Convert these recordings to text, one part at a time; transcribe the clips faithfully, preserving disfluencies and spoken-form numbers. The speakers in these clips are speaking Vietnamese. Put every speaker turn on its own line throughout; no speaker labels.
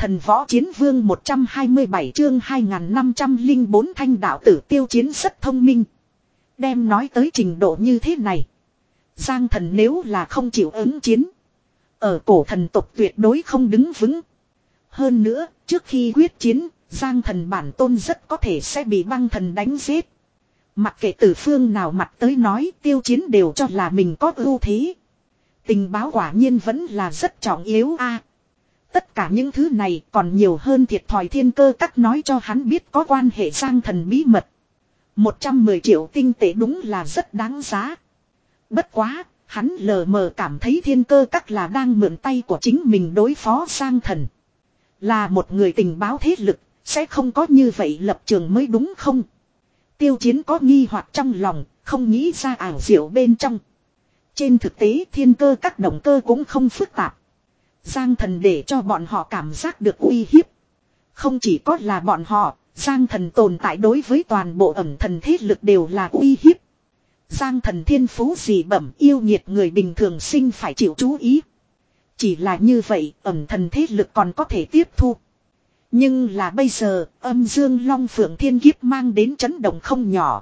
Thần võ chiến vương một trăm hai mươi bảy chương hai nghìn năm trăm lẻ bốn thanh đạo tử Tiêu Chiến rất thông minh. Đem nói tới trình độ như thế này. Giang thần nếu là không chịu ứng chiến. Ở cổ thần tộc tuyệt đối không đứng vững. Hơn nữa, trước khi quyết chiến, Giang thần bản tôn rất có thể sẽ bị băng thần đánh giết. Mặc kệ từ phương nào mặt tới nói, Tiêu Chiến đều cho là mình có ưu thế. Tình báo quả nhiên vẫn là rất trọng yếu a. Tất cả những thứ này còn nhiều hơn thiệt thòi thiên cơ các nói cho hắn biết có quan hệ Giang thần bí mật. một trăm mười triệu tinh tế đúng là rất đáng giá. Bất quá, hắn lờ mờ cảm thấy thiên cơ các là đang mượn tay của chính mình đối phó Giang thần. Là một người tình báo thế lực, sẽ không có như vậy lập trường mới đúng không? Tiêu Chiến có nghi hoặc trong lòng, không nghĩ ra ảo diệu bên trong. Trên thực tế thiên cơ các động cơ cũng không phức tạp. Giang thần để cho bọn họ cảm giác được uy hiếp. Không chỉ có là bọn họ, Giang thần tồn tại đối với toàn bộ ẩn thần thế lực đều là uy hiếp. Giang thần thiên phú dị bẩm yêu nhiệt người bình thường sinh phải chịu chú ý. Chỉ là như vậy ẩn thần thế lực còn có thể tiếp thu. Nhưng là bây giờ âm dương long phượng thiên kiếp mang đến chấn động không nhỏ.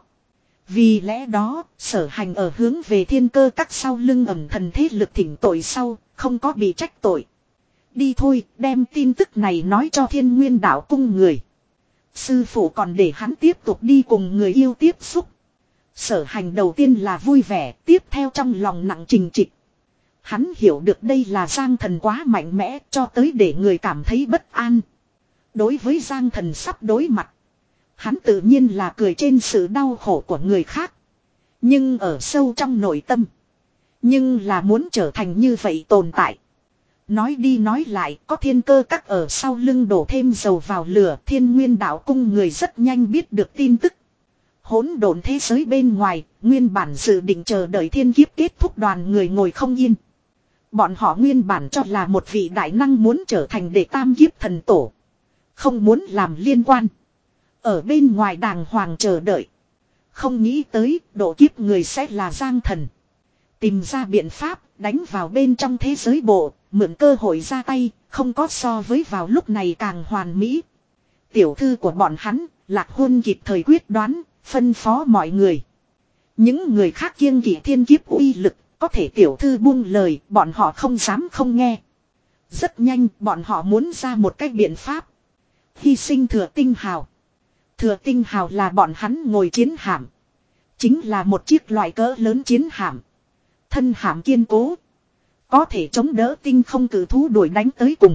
Vì lẽ đó sở hành ở hướng về thiên cơ các sau lưng ẩn thần thế lực thỉnh tội sau không có bị trách tội. Đi thôi đem tin tức này nói cho Thiên Nguyên Đạo cung người. Sư phụ còn để hắn tiếp tục đi cùng người yêu tiếp xúc. Sở hành đầu tiên là vui vẻ, tiếp theo trong lòng nặng trình trịch. Hắn hiểu được đây là Giang thần quá mạnh mẽ cho tới để người cảm thấy bất an. Đối với Giang thần sắp đối mặt, hắn tự nhiên là cười trên sự đau khổ của người khác. Nhưng ở sâu trong nội tâm, nhưng là muốn trở thành như vậy tồn tại. Nói đi nói lại, có thiên cơ các ở sau lưng đổ thêm dầu vào lửa. Thiên Nguyên Đạo cung người rất nhanh biết được tin tức. Hỗn độn thế giới bên ngoài, nguyên bản dự định chờ đợi thiên kiếp kết thúc đoàn người ngồi không yên. Bọn họ nguyên bản cho là một vị đại năng muốn trở thành đệ tam kiếp thần tổ. Không muốn làm liên quan. Ở bên ngoài đàng hoàng chờ đợi. Không nghĩ tới độ kiếp người sẽ là Giang thần. Tìm ra biện pháp đánh vào bên trong thế giới bộ. Mượn cơ hội ra tay. Không có so với vào lúc này càng hoàn mỹ. Tiểu thư của bọn hắn Lạc Hôn kịp thời quyết đoán. Phân phó mọi người. Những người khác kiêng kỵ thiên kiếp uy lực. Có thể tiểu thư buông lời. Bọn họ không dám không nghe. Rất nhanh bọn họ muốn ra một cách biện pháp. Hy sinh thừa tinh hào. Thừa tinh hào là bọn hắn ngồi chiến hạm. Chính là một chiếc loại cỡ lớn chiến hạm. Thân hạm kiên cố. Có thể chống đỡ tinh không cử thú đuổi đánh tới cùng.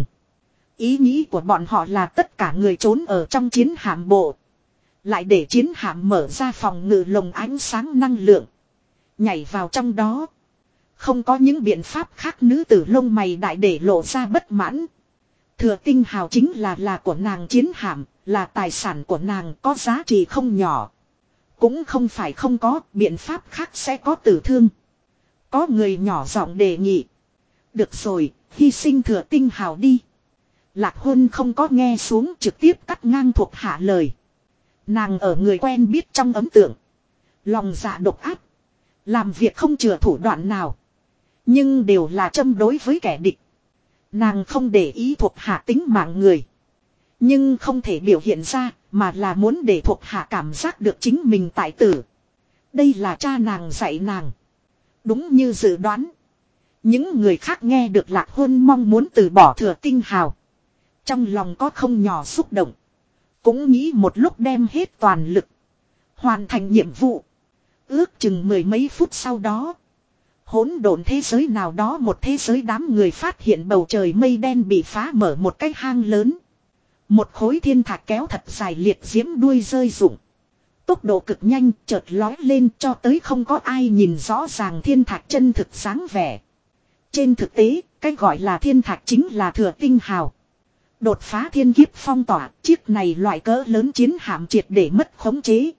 Ý nghĩ của bọn họ là tất cả người trốn ở trong chiến hạm bộ. Lại để chiến hạm mở ra phòng ngự lồng ánh sáng năng lượng. Nhảy vào trong đó. Không có những biện pháp khác nữ tử lông mày đại để lộ ra bất mãn. Thừa tinh hào chính là là của nàng chiến hạm, là tài sản của nàng có giá trị không nhỏ. Cũng không phải không có, biện pháp khác sẽ có tử thương. Có người nhỏ giọng đề nghị. Được rồi, hy sinh thừa tinh hào đi. Lạc Hôn không có nghe xuống trực tiếp cắt ngang thuộc hạ lời. Nàng ở người quen biết trong ấn tượng. Lòng dạ độc ác. Làm việc không chừa thủ đoạn nào. Nhưng đều là châm đối với kẻ địch. Nàng không để ý thuộc hạ tính mạng người. Nhưng không thể biểu hiện ra, mà là muốn để thuộc hạ cảm giác được chính mình tại tử. Đây là cha nàng dạy nàng. Đúng như dự đoán. Những người khác nghe được Lạc Hôn mong muốn từ bỏ thừa tinh hào. Trong lòng có không nhỏ xúc động. Cũng nghĩ một lúc đem hết toàn lực. Hoàn thành nhiệm vụ. Ước chừng mười mấy phút sau đó. Hỗn độn thế giới nào đó một thế giới đám người phát hiện bầu trời mây đen bị phá mở một cái hang lớn. Một khối thiên thạch kéo thật dài liệt diễm đuôi rơi rụng. Tốc độ cực nhanh chợt lói lên cho tới không có ai nhìn rõ ràng thiên thạch chân thực sáng vẻ. Trên thực tế, cái gọi là thiên thạch chính là thừa tinh hào. Đột phá thiên kiếp phong tỏa, chiếc này loại cỡ lớn chiến hạm triệt để mất khống chế.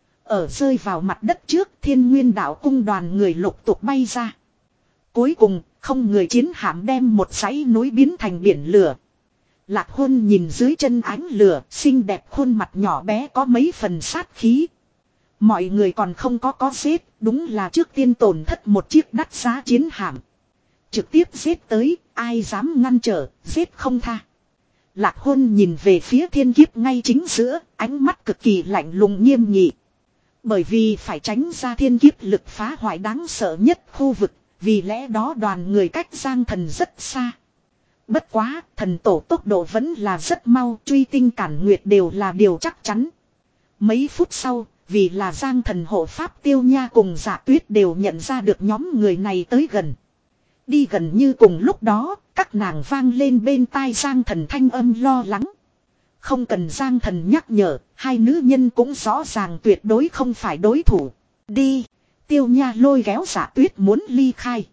Ở rơi vào mặt đất trước Thiên Nguyên Đạo cung đoàn người lục tục bay ra. Cuối cùng không người chiến hạm đem một dãy núi biến thành biển lửa. Lạc Hôn nhìn dưới chân ánh lửa, xinh đẹp khuôn mặt nhỏ bé có mấy phần sát khí. Mọi người còn không có có giết, đúng là trước tiên tổn thất một chiếc đắt giá chiến hạm. Trực tiếp giết tới, ai dám ngăn trở, giết không tha. Lạc Hôn nhìn về phía thiên kiếp ngay chính giữa, ánh mắt cực kỳ lạnh lùng nghiêm nghị. Bởi vì phải tránh ra thiên kiếp lực phá hoại đáng sợ nhất khu vực, vì lẽ đó đoàn người cách Giang Thần rất xa. Bất quá, thần tổ tốc độ vẫn là rất mau, truy tinh cản nguyệt đều là điều chắc chắn. Mấy phút sau, vì là Giang Thần hộ pháp Tiêu Nha cùng Dạ Tuyết đều nhận ra được nhóm người này tới gần. Đi gần như cùng lúc đó, các nàng vang lên bên tai Giang Thần thanh âm lo lắng. Không cần Giang Thần nhắc nhở, hai nữ nhân cũng rõ ràng tuyệt đối không phải đối thủ. Đi, Tiêu Nha lôi kéo Dạ Tuyết muốn ly khai.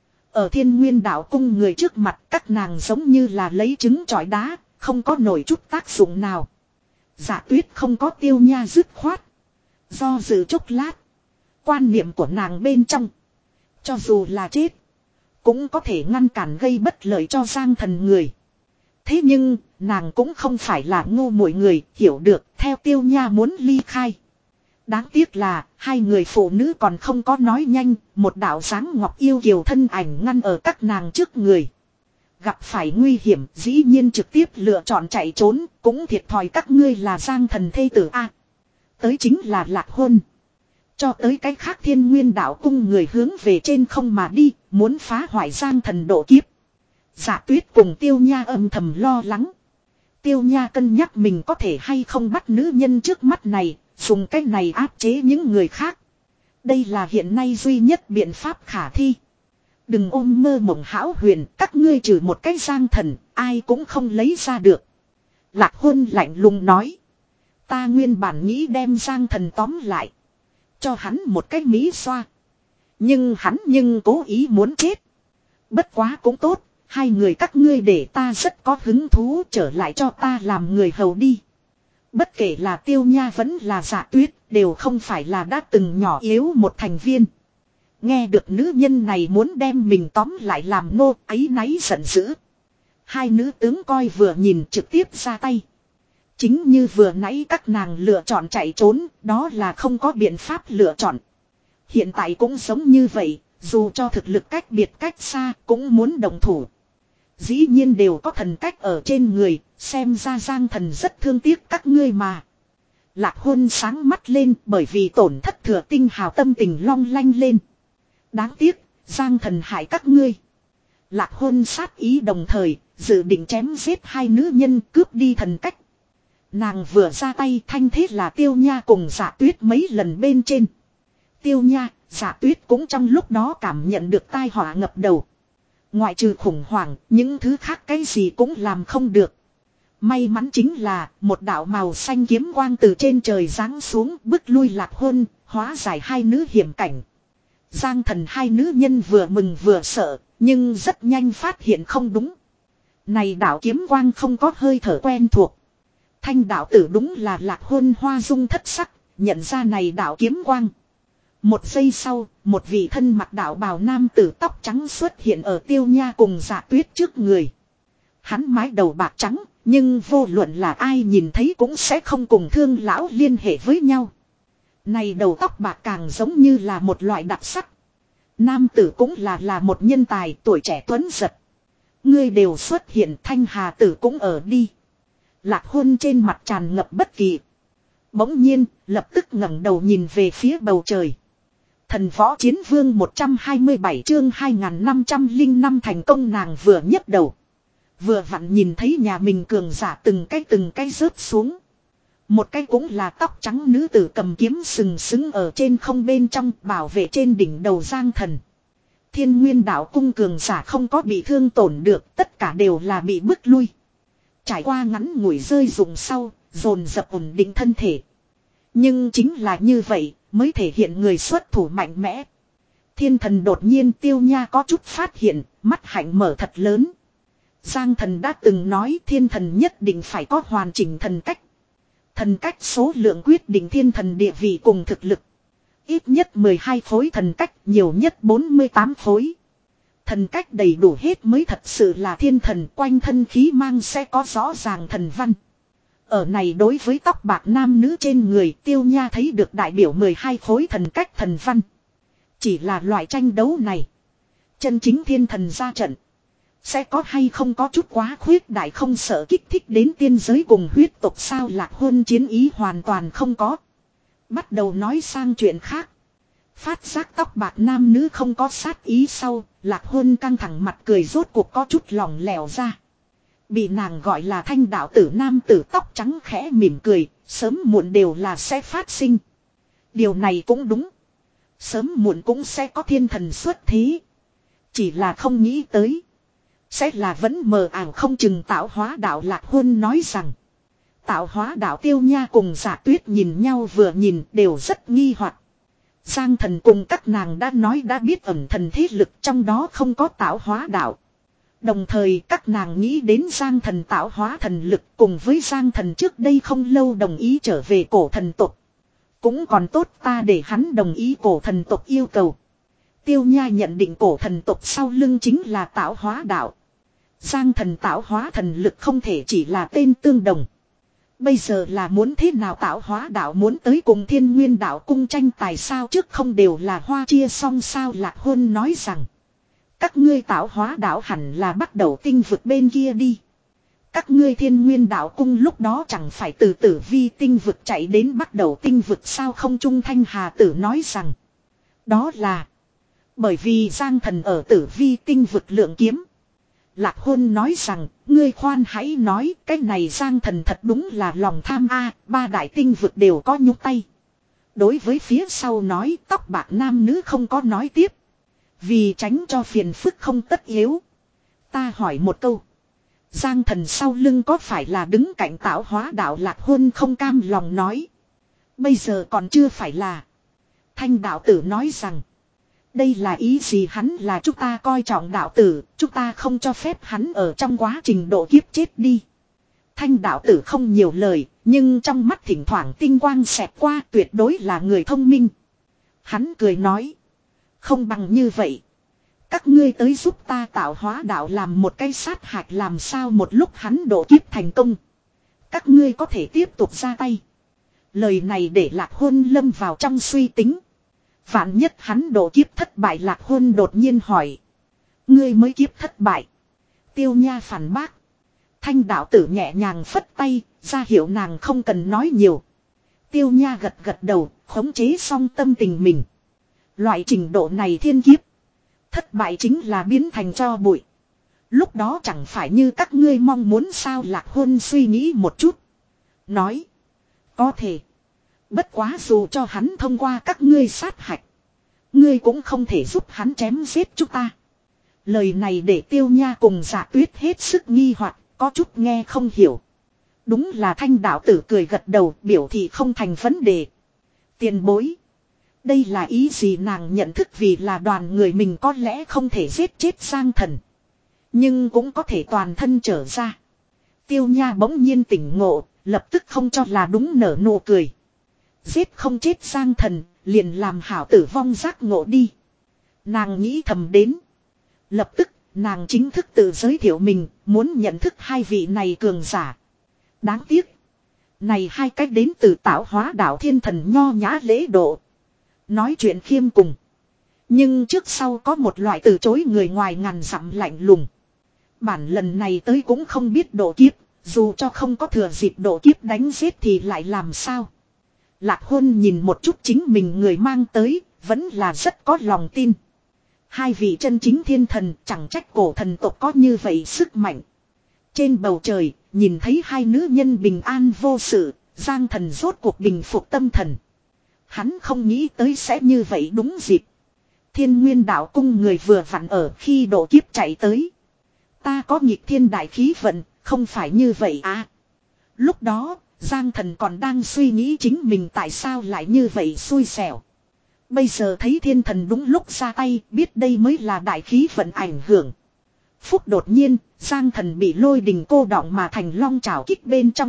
Ở Thiên Nguyên Đạo Cung người trước mặt các nàng giống như là lấy trứng trọi đá, không có nổi chút tác dụng nào. Dạ Tuyết không có Tiêu Nha dứt khoát. Do dự chốc lát, quan niệm của nàng bên trong, cho dù là chết, cũng có thể ngăn cản gây bất lợi cho Giang Thần người. Thế nhưng, nàng cũng không phải là ngu muội người, hiểu được, theo Tiêu Nha muốn ly khai. Đáng tiếc là, hai người phụ nữ còn không có nói nhanh, một đạo dáng ngọc yêu kiều thân ảnh ngăn ở các nàng trước người. Gặp phải nguy hiểm, dĩ nhiên trực tiếp lựa chọn chạy trốn, cũng thiệt thòi các ngươi là Giang Thần thê tử A. Tới chính là Lạc Hôn. Cho tới cái khác Thiên Nguyên Đạo Cung người hướng về trên không mà đi, muốn phá hoại Giang Thần độ kiếp. Dạ Tuyết cùng Tiêu Nha âm thầm lo lắng. Tiêu Nha cân nhắc mình có thể hay không bắt nữ nhân trước mắt này, dùng cái này áp chế những người khác. Đây là hiện nay duy nhất biện pháp khả thi. Đừng ôm mơ mộng hão huyền, các ngươi trừ một cái Giang Thần, ai cũng không lấy ra được. Lạc Hôn lạnh lùng nói. Ta nguyên bản nghĩ đem Giang Thần tóm lại, cho hắn một cái mỹ xoa. Nhưng hắn nhưng cố ý muốn chết. Bất quá cũng tốt, hai người các ngươi để ta rất có hứng thú, trở lại cho ta làm người hầu đi. Bất kể là Tiêu Nha vẫn là Dạ Tuyết, đều không phải là đã từng nhỏ yếu một thành viên. Nghe được nữ nhân này muốn đem mình tóm lại làm nô, áy náy giận dữ. Hai nữ tướng coi vừa nhìn trực tiếp ra tay. Chính như vừa nãy các nàng lựa chọn chạy trốn, đó là không có biện pháp lựa chọn. Hiện tại cũng giống như vậy, dù cho thực lực cách biệt cách xa cũng muốn đồng thủ. Dĩ nhiên đều có thần cách ở trên người, xem ra Giang Thần rất thương tiếc các ngươi mà. Lạc Hôn sáng mắt lên bởi vì tổn thất thừa tinh hào tâm tình long lanh lên. Đáng tiếc, Giang Thần hại các ngươi. Lạc Hôn sát ý đồng thời, dự định chém giết hai nữ nhân cướp đi thần cách. Nàng vừa ra tay thanh thế là Tiêu Nha cùng Dạ Tuyết mấy lần bên trên. Tiêu Nha, Dạ Tuyết cũng trong lúc đó cảm nhận được tai họa ngập đầu. Ngoại trừ khủng hoảng, những thứ khác cái gì cũng làm không được. May mắn chính là một đạo màu xanh kiếm quang từ trên trời giáng xuống bức lui Lạc Hôn, hóa giải hai nữ hiểm cảnh. Giang Thần hai nữ nhân vừa mừng vừa sợ, nhưng rất nhanh phát hiện không đúng. Này đạo kiếm quang không có hơi thở quen thuộc. Thanh đạo tử đúng là Lạc Hôn hoa dung thất sắc, nhận ra này đạo kiếm quang. Một giây sau, một vị thân mặc đạo bào nam tử tóc trắng xuất hiện ở Tiêu Nha cùng Dạ Tuyết trước người. Hắn mái đầu bạc trắng, nhưng vô luận là ai nhìn thấy cũng sẽ không cùng thương lão liên hệ với nhau. Này đầu tóc bạc càng giống như là một loại đặc sắc. Nam tử cũng là là một nhân tài tuổi trẻ tuấn giật. Ngươi đều xuất hiện, Thanh Hà tử cũng ở đi. Lạc Hôn trên mặt tràn ngập bất kỳ. Bỗng nhiên, lập tức ngẩng đầu nhìn về phía bầu trời. Thần Võ Chiến Vương một trăm hai mươi bảy chương hai nghìn năm trăm lẻ năm thành công nàng vừa nhấc đầu. Vừa vặn nhìn thấy nhà mình cường giả từng cái từng cái rớt xuống. Một cái cũng là tóc trắng nữ tử cầm kiếm sừng sững ở trên không bên trong bảo vệ trên đỉnh đầu Giang Thần. Thiên Nguyên Đạo Cung cường giả không có bị thương tổn được, tất cả đều là bị bức lui. Trải qua ngắn ngủi rơi rụng sau, dồn dập ổn định thân thể. Nhưng chính là như vậy, mới thể hiện người xuất thủ mạnh mẽ. Thiên Thần đột nhiên Tiêu Nha có chút phát hiện, mắt hạnh mở thật lớn. Giang Thần đã từng nói Thiên Thần nhất định phải có hoàn chỉnh thần cách. Thần cách số lượng quyết định Thiên Thần địa vị cùng thực lực. Ít nhất mười hai phối thần cách, nhiều nhất bốn mươi tám phối. Thần cách đầy đủ hết mới thật sự là Thiên Thần, quanh thân khí mang sẽ có rõ ràng thần văn. Ở này đối với tóc bạc nam nữ trên người Tiêu Nha thấy được đại biểu mười hai phối thần cách thần văn. Chỉ là loại tranh đấu này. Chân chính Thiên Thần ra trận. Sẽ có hay không có chút quá khuyết đại không sợ kích thích đến tiên giới cùng huyết tộc sao Lạc Huân chiến ý hoàn toàn không có. Bắt đầu nói sang chuyện khác. Phát giác tóc bạc nam nữ không có sát ý sau, Lạc Huân căng thẳng mặt cười rốt cuộc có chút lỏng lẻo ra. Bị nàng gọi là thanh đạo tử nam tử tóc trắng khẽ mỉm cười, sớm muộn đều là sẽ phát sinh. Điều này cũng đúng. Sớm muộn cũng sẽ có thiên thần xuất thế. Chỉ là không nghĩ tới. Sẽ là vẫn mờ ảo không chừng tạo hóa đạo Lạc Huân nói rằng. Tạo hóa đạo Tiêu Nha cùng Giả Tuyết nhìn nhau vừa nhìn đều rất nghi hoặc. Giang thần cùng các nàng đã nói đã biết ẩn thần thế lực trong đó không có tạo hóa đạo. Đồng thời các nàng nghĩ đến Giang thần tạo hóa thần lực cùng với Giang thần trước đây không lâu đồng ý trở về cổ thần tộc. Cũng còn tốt ta để hắn đồng ý cổ thần tộc yêu cầu. Tiêu Nha nhận định cổ thần tộc sau lưng chính là tạo hóa đạo. Giang thần tạo hóa thần lực không thể chỉ là tên tương đồng. Bây giờ là muốn thế nào tạo hóa đạo muốn tới cùng Thiên Nguyên đạo cung tranh tài sao trước không đều là hoa chia xong sao Lạc Huân nói rằng. Các ngươi tạo hóa đạo hẳn là bắt đầu tinh vực bên kia đi. Các ngươi Thiên Nguyên đạo cung lúc đó chẳng phải từ tử vi tinh vực chạy đến bắt đầu tinh vực sao không Trung Thanh Hà Tử nói rằng. Đó là bởi vì Giang thần ở tử vi tinh vực lượng kiếm. Lạc Huân nói rằng, ngươi khoan hãy nói, cái này Giang thần thật đúng là lòng tham a, ba đại tinh vực đều có nhúc tay. Đối với phía sau nói, tóc bạc nam nữ không có nói tiếp. Vì tránh cho phiền phức không tất yếu. Ta hỏi một câu. Giang thần sau lưng có phải là đứng cạnh tạo hóa đạo Lạc Huân không cam lòng nói. Bây giờ còn chưa phải là. Thanh đạo tử nói rằng. Đây là ý gì hắn là chúng ta coi trọng đạo tử, chúng ta không cho phép hắn ở trong quá trình độ kiếp chết đi. Thanh đạo tử không nhiều lời, nhưng trong mắt thỉnh thoảng tinh quang xẹt qua tuyệt đối là người thông minh. Hắn cười nói. Không bằng như vậy. Các ngươi tới giúp ta tạo hóa đạo làm một cái sát hạch làm sao một lúc hắn độ kiếp thành công. Các ngươi có thể tiếp tục ra tay. Lời này để Lạc Huân lâm vào trong suy tính. Vạn nhất hắn độ kiếp thất bại Lạc Huân đột nhiên hỏi. Ngươi mới kiếp thất bại. Tiêu Nha phản bác. Thanh đạo tử nhẹ nhàng phất tay, ra hiệu nàng không cần nói nhiều. Tiêu Nha gật gật đầu, khống chế xong tâm tình mình. Loại trình độ này thiên kiếp. Thất bại chính là biến thành tro bụi. Lúc đó chẳng phải như các ngươi mong muốn sao Lạc Huân suy nghĩ một chút. Nói. Có thể. Bất quá dù cho hắn thông qua các ngươi sát hạch. Ngươi cũng không thể giúp hắn chém giết chúng ta. Lời này để Tiêu Nha cùng Giả Tuyết hết sức nghi hoặc, có chút nghe không hiểu. Đúng là thanh đạo tử cười gật đầu biểu thị không thành vấn đề. Tiền bối. Đây là ý gì nàng nhận thức vì là đoàn người mình có lẽ không thể giết chết Giang thần. Nhưng cũng có thể toàn thân trở ra. Tiêu Nha bỗng nhiên tỉnh ngộ, lập tức không cho là đúng nở nụ cười. Giết không chết Giang thần, liền làm hảo tử vong giác ngộ đi. Nàng nghĩ thầm đến. Lập tức, nàng chính thức tự giới thiệu mình, muốn nhận thức hai vị này cường giả. Đáng tiếc. Này hai cách đến từ tạo hóa đạo thiên thần nho nhã lễ độ. Nói chuyện khiêm cùng. Nhưng trước sau có một loại từ chối người ngoài ngàn dặm lạnh lùng. Bản lần này tới cũng không biết độ kiếp, dù cho không có thừa dịp độ kiếp đánh giết thì lại làm sao. Lạc Huân nhìn một chút chính mình người mang tới, vẫn là rất có lòng tin. Hai vị chân chính thiên thần chẳng trách cổ thần tộc có như vậy sức mạnh. Trên bầu trời, nhìn thấy hai nữ nhân bình an vô sự, Giang thần rốt cuộc bình phục tâm thần. Hắn không nghĩ tới sẽ như vậy đúng dịp. Thiên Nguyên đạo cung người vừa vặn ở khi độ kiếp chạy tới. Ta có nghịch thiên đại khí vận, không phải như vậy à. Lúc đó, Giang thần còn đang suy nghĩ chính mình tại sao lại như vậy xui xẻo. Bây giờ thấy thiên thần đúng lúc ra tay, biết đây mới là đại khí vận ảnh hưởng. Phúc đột nhiên, Giang thần bị lôi đình cô đọng mà thành long trảo kích bên trong.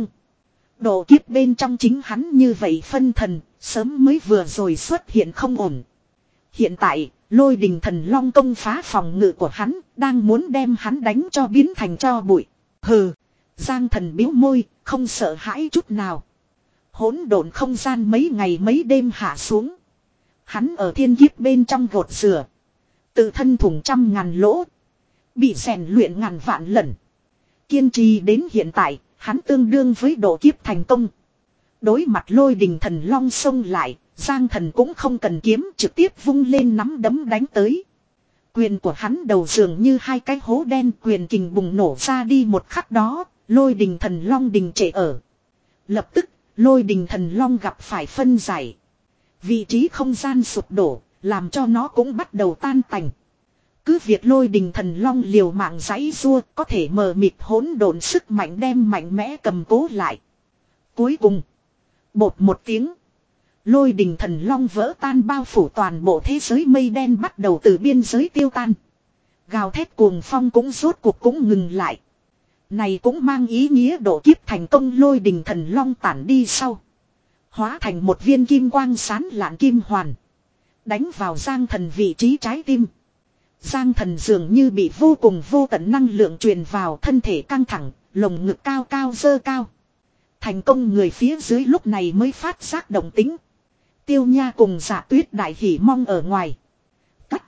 Độ kiếp bên trong chính hắn như vậy phân thần, sớm mới vừa rồi xuất hiện không ổn. Hiện tại, lôi đình thần long công phá phòng ngự của hắn, đang muốn đem hắn đánh cho biến thành tro bụi. Hừ, Giang thần biếu môi, không sợ hãi chút nào. Hỗn độn không gian mấy ngày mấy đêm hạ xuống. Hắn ở thiên kiếp bên trong gột rửa. Tự thân thủng trăm ngàn lỗ. Bị rèn luyện ngàn vạn lần. Kiên trì đến hiện tại, hắn tương đương với độ kiếp thành công. Đối mặt lôi đình thần long xông lại, Giang Thần cũng không cần kiếm, trực tiếp vung lên nắm đấm đánh tới. Quyền của hắn đầu dường như hai cái hố đen, quyền kình bùng nổ ra đi một khắc đó, lôi đình thần long đình trệ ở. Lập tức, lôi đình thần long gặp phải phân giải. Vị trí không gian sụp đổ, làm cho nó cũng bắt đầu tan tành. Cứ việc lôi đình thần long liều mạng giãy giụa, có thể mờ mịt hỗn độn sức mạnh đem mạnh mẽ cầm cố lại. Cuối cùng, bột một tiếng, lôi đình thần long vỡ tan, bao phủ toàn bộ thế giới, mây đen bắt đầu từ biên giới tiêu tan. Gào thét cuồng phong cũng rốt cuộc cũng ngừng lại. Này cũng mang ý nghĩa độ kiếp thành công. Lôi đình thần long tản đi sau, hóa thành một viên kim quang sán lạn kim hoàn, đánh vào Giang Thần vị trí trái tim. Giang Thần dường như bị vô cùng vô tận năng lượng truyền vào, thân thể căng thẳng, lồng ngực cao cao dơ cao. Thành công người phía dưới lúc này mới phát giác động tính. Tiêu Nha cùng Dạ Tuyết đại hỉ mong ở ngoài. Cắt.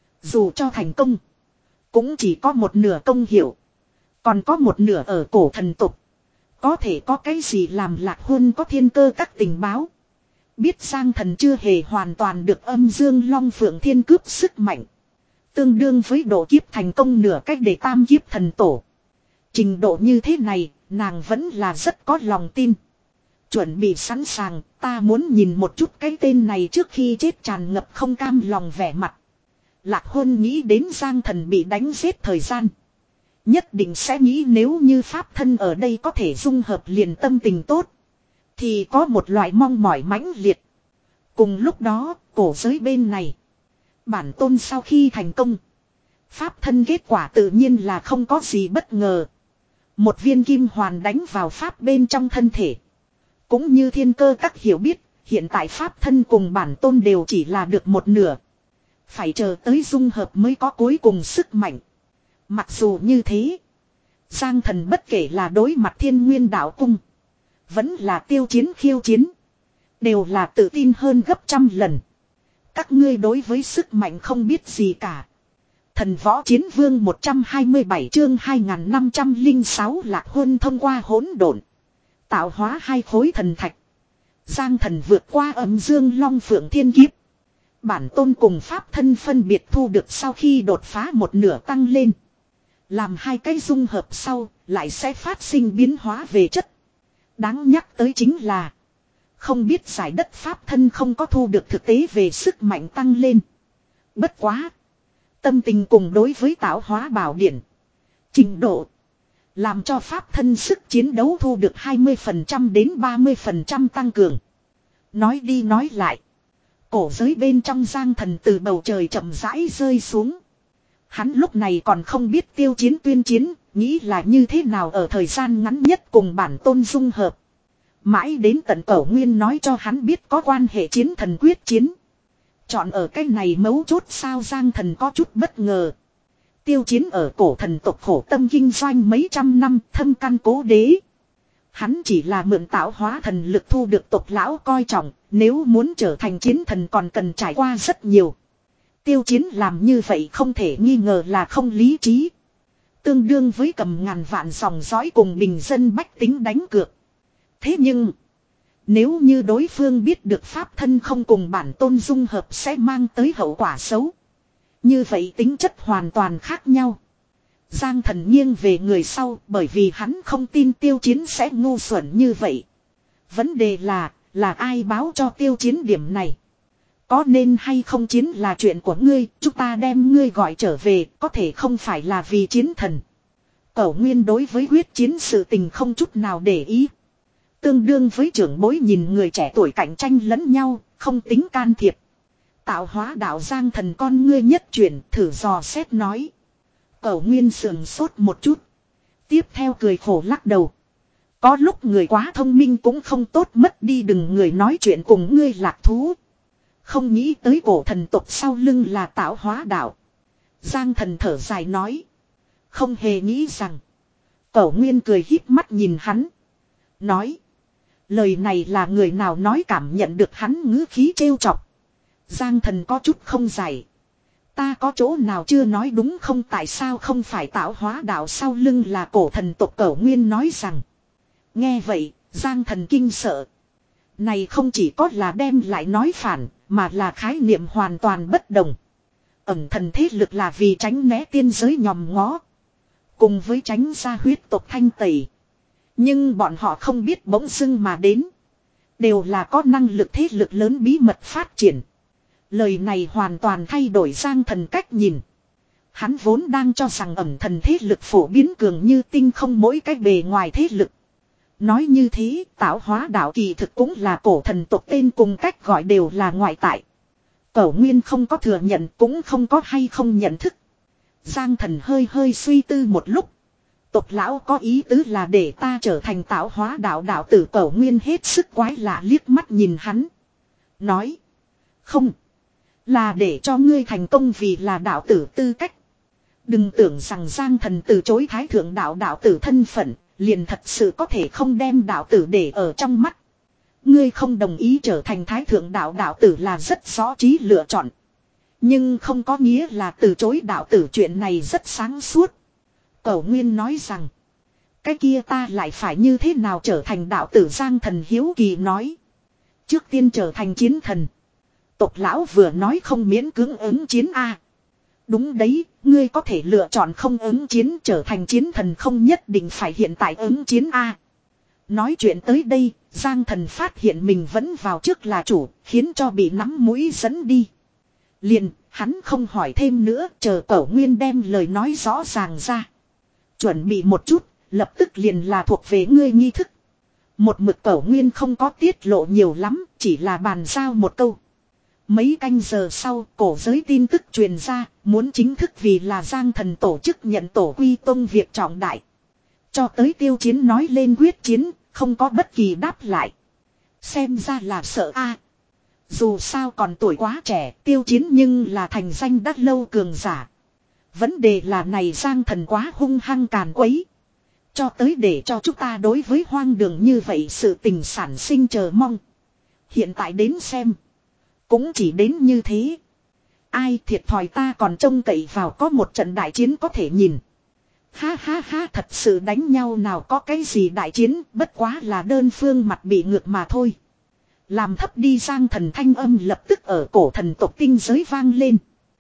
Dù cho thành công, cũng chỉ có một nửa công hiệu. Còn có một nửa ở cổ thần tục. Có thể có cái gì làm Lạc Huân có thiên cơ các tình báo. Biết Giang Thần chưa hề hoàn toàn được âm dương long phượng thiên cướp sức mạnh. Tương đương với độ kiếp thành công nửa cách để tam kiếp thần tổ. Trình độ như thế này, nàng vẫn là rất có lòng tin. Chuẩn bị sẵn sàng, ta muốn nhìn một chút cái tên này trước khi chết tràn ngập không cam lòng vẻ mặt. Lạc Huân nghĩ đến Giang Thần bị đánh giết thời gian. Nhất định sẽ nghĩ nếu như pháp thân ở đây có thể dung hợp liền tâm tình tốt. Thì có một loại mong mỏi mãnh liệt. Cùng lúc đó, cổ giới bên này. Bản tôn sau khi thành công. Pháp thân kết quả tự nhiên là không có gì bất ngờ. Một viên kim hoàn đánh vào pháp bên trong thân thể. Cũng như thiên cơ các hiểu biết, hiện tại pháp thân cùng bản tôn đều chỉ là được một nửa. Phải chờ tới dung hợp mới có cuối cùng sức mạnh. Mặc dù như thế, Giang Thần bất kể là đối mặt Thiên Nguyên Đạo Cung, vẫn là Tiêu Chiến khiêu chiến, đều là tự tin hơn gấp trăm lần. Các ngươi đối với sức mạnh không biết gì cả. Thần Võ Chiến Vương một trăm hai mươi bảy chương hai nghìn năm trăm lẻ sáu Lạc Huân thông qua hỗn độn, tạo hóa hai khối thần thạch. Giang Thần vượt qua âm dương long phượng thiên kiếp. Bản tôn cùng pháp thân phân biệt thu được sau khi đột phá một nửa tăng lên. Làm hai cái dung hợp sau, lại sẽ phát sinh biến hóa về chất. Đáng nhắc tới chính là, không biết giải đất pháp thân không có thu được thực tế về sức mạnh tăng lên. Bất quá, tâm tình cùng đối với tạo hóa bảo điển, trình độ, làm cho pháp thân sức chiến đấu thu được hai mươi phần trăm đến ba mươi phần trăm tăng cường. Nói đi nói lại, cổ giới bên trong Giang Thần từ bầu trời chậm rãi rơi xuống. Hắn lúc này còn không biết Tiêu Chiến tuyên chiến, nghĩ là như thế nào ở thời gian ngắn nhất cùng bản tôn dung hợp. Mãi đến tận Cẩu Nguyên nói cho hắn biết có quan hệ chiến thần quyết chiến. Chọn ở cái này mấu chốt sao Giang Thần có chút bất ngờ. Tiêu Chiến ở cổ thần tộc khổ tâm kinh doanh mấy trăm năm, thâm căn cố đế. Hắn chỉ là mượn tạo hóa thần lực thu được tộc lão coi trọng, nếu muốn trở thành chiến thần còn cần trải qua rất nhiều. Tiêu Chiến làm như vậy không thể nghi ngờ là không lý trí. Tương đương với cầm ngàn vạn dòng dõi cùng bình dân bách tính đánh cược. Thế nhưng, nếu như đối phương biết được pháp thân không cùng bản tôn dung hợp sẽ mang tới hậu quả xấu. Như vậy tính chất hoàn toàn khác nhau. Giang Thần nghiêng về người sau bởi vì hắn không tin Tiêu Chiến sẽ ngu xuẩn như vậy. Vấn đề là, là ai báo cho Tiêu Chiến điểm này? Có nên hay không chiến là chuyện của ngươi, chúng ta đem ngươi gọi trở về, có thể không phải là vì chiến thần. Cẩu Nguyên đối với quyết chiến sự tình không chút nào để ý. Tương đương với trưởng bối nhìn người trẻ tuổi cạnh tranh lẫn nhau, không tính can thiệp. Tạo hóa đạo Giang Thần con ngươi nhất chuyển, thử dò xét nói. Cẩu Nguyên sườn sốt một chút. Tiếp theo cười khổ lắc đầu. Có lúc người quá thông minh cũng không tốt, mất đi đừng người nói chuyện cùng ngươi lạc thú. Không nghĩ tới cổ thần tộc sau lưng là tạo hóa đạo. Giang Thần thở dài nói. Không hề nghĩ rằng. Cẩu Nguyên cười híp mắt nhìn hắn. Nói. Lời này là người nào nói, cảm nhận được hắn ngữ khí trêu chọc. Giang Thần có chút không giải. Ta có chỗ nào chưa nói đúng không, tại sao không phải tạo hóa đạo sau lưng là cổ thần tộc Cẩu Nguyên nói rằng. Nghe vậy, Giang Thần kinh sợ. Này không chỉ có là đem lại nói phản, mà là khái niệm hoàn toàn bất đồng. Ẩn thần thế lực là vì tránh né tiên giới nhòm ngó. Cùng với tránh ra huyết tộc thanh tẩy. Nhưng bọn họ không biết bỗng dưng mà đến. Đều là có năng lực thế lực lớn bí mật phát triển. Lời này hoàn toàn thay đổi Giang Thần cách nhìn. Hắn vốn đang cho rằng ẩn thần thế lực phổ biến cường như tinh không mỗi cái bề ngoài thế lực. Nói như thế, tạo hóa đạo kỳ thực cũng là cổ thần tộc, tên cùng cách gọi đều là ngoại tại. Cẩu Nguyên không có thừa nhận, cũng không có hay không nhận thức. Giang Thần hơi hơi suy tư một lúc. Tộc lão có ý tứ là để ta trở thành tạo hóa đạo đạo tử. Cẩu Nguyên hết sức quái lạ liếc mắt nhìn hắn. Nói. Không. Là để cho ngươi thành công vì là đạo tử tư cách. Đừng tưởng rằng Giang Thần từ chối thái thượng đạo đạo tử thân phận, liền thật sự có thể không đem đạo tử để ở trong mắt. Ngươi không đồng ý trở thành thái thượng đạo đạo tử là rất rõ trí lựa chọn. Nhưng không có nghĩa là từ chối đạo tử, chuyện này rất sáng suốt. Cẩu Nguyên nói rằng. Cái kia ta lại phải như thế nào trở thành đạo tử, Giang Thần hiếu kỳ nói. Trước tiên trở thành chiến thần. Tộc lão vừa nói không miễn cưỡng ứng chiến a. Đúng đấy, ngươi có thể lựa chọn không ứng chiến, trở thành chiến thần không nhất định phải hiện tại ứng chiến a. Nói chuyện tới đây, Giang Thần phát hiện mình vẫn vào trước là chủ, khiến cho bị nắm mũi dẫn đi. Liền, hắn không hỏi thêm nữa, chờ Cẩu Nguyên đem lời nói rõ ràng ra. Chuẩn bị một chút, lập tức liền là thuộc về ngươi nghi thức. Một mực Cẩu Nguyên không có tiết lộ nhiều lắm, chỉ là bàn giao một câu. Mấy canh giờ sau, cổ giới tin tức truyền ra, muốn chính thức vì là Giang Thần tổ chức nhận tổ quy tông việc trọng đại. Cho tới Tiêu Chiến nói lên quyết chiến, không có bất kỳ đáp lại. Xem ra là sợ a. Dù sao còn tuổi quá trẻ, Tiêu Chiến nhưng là thành danh đắt lâu cường giả. Vấn đề là này Giang Thần quá hung hăng càn quấy. Cho tới để cho chúng ta đối với hoang đường như vậy sự tình sản sinh chờ mong. Hiện tại đến xem. Cũng chỉ đến như thế. Ai thiệt thòi ta còn trông cậy vào có một trận đại chiến có thể nhìn. Ha ha ha, thật sự đánh nhau nào có cái gì đại chiến, bất quá là đơn phương mặt bị ngược mà thôi. Làm thấp đi Giang Thần thanh âm lập tức ở cổ thần tộc tinh giới vang lên.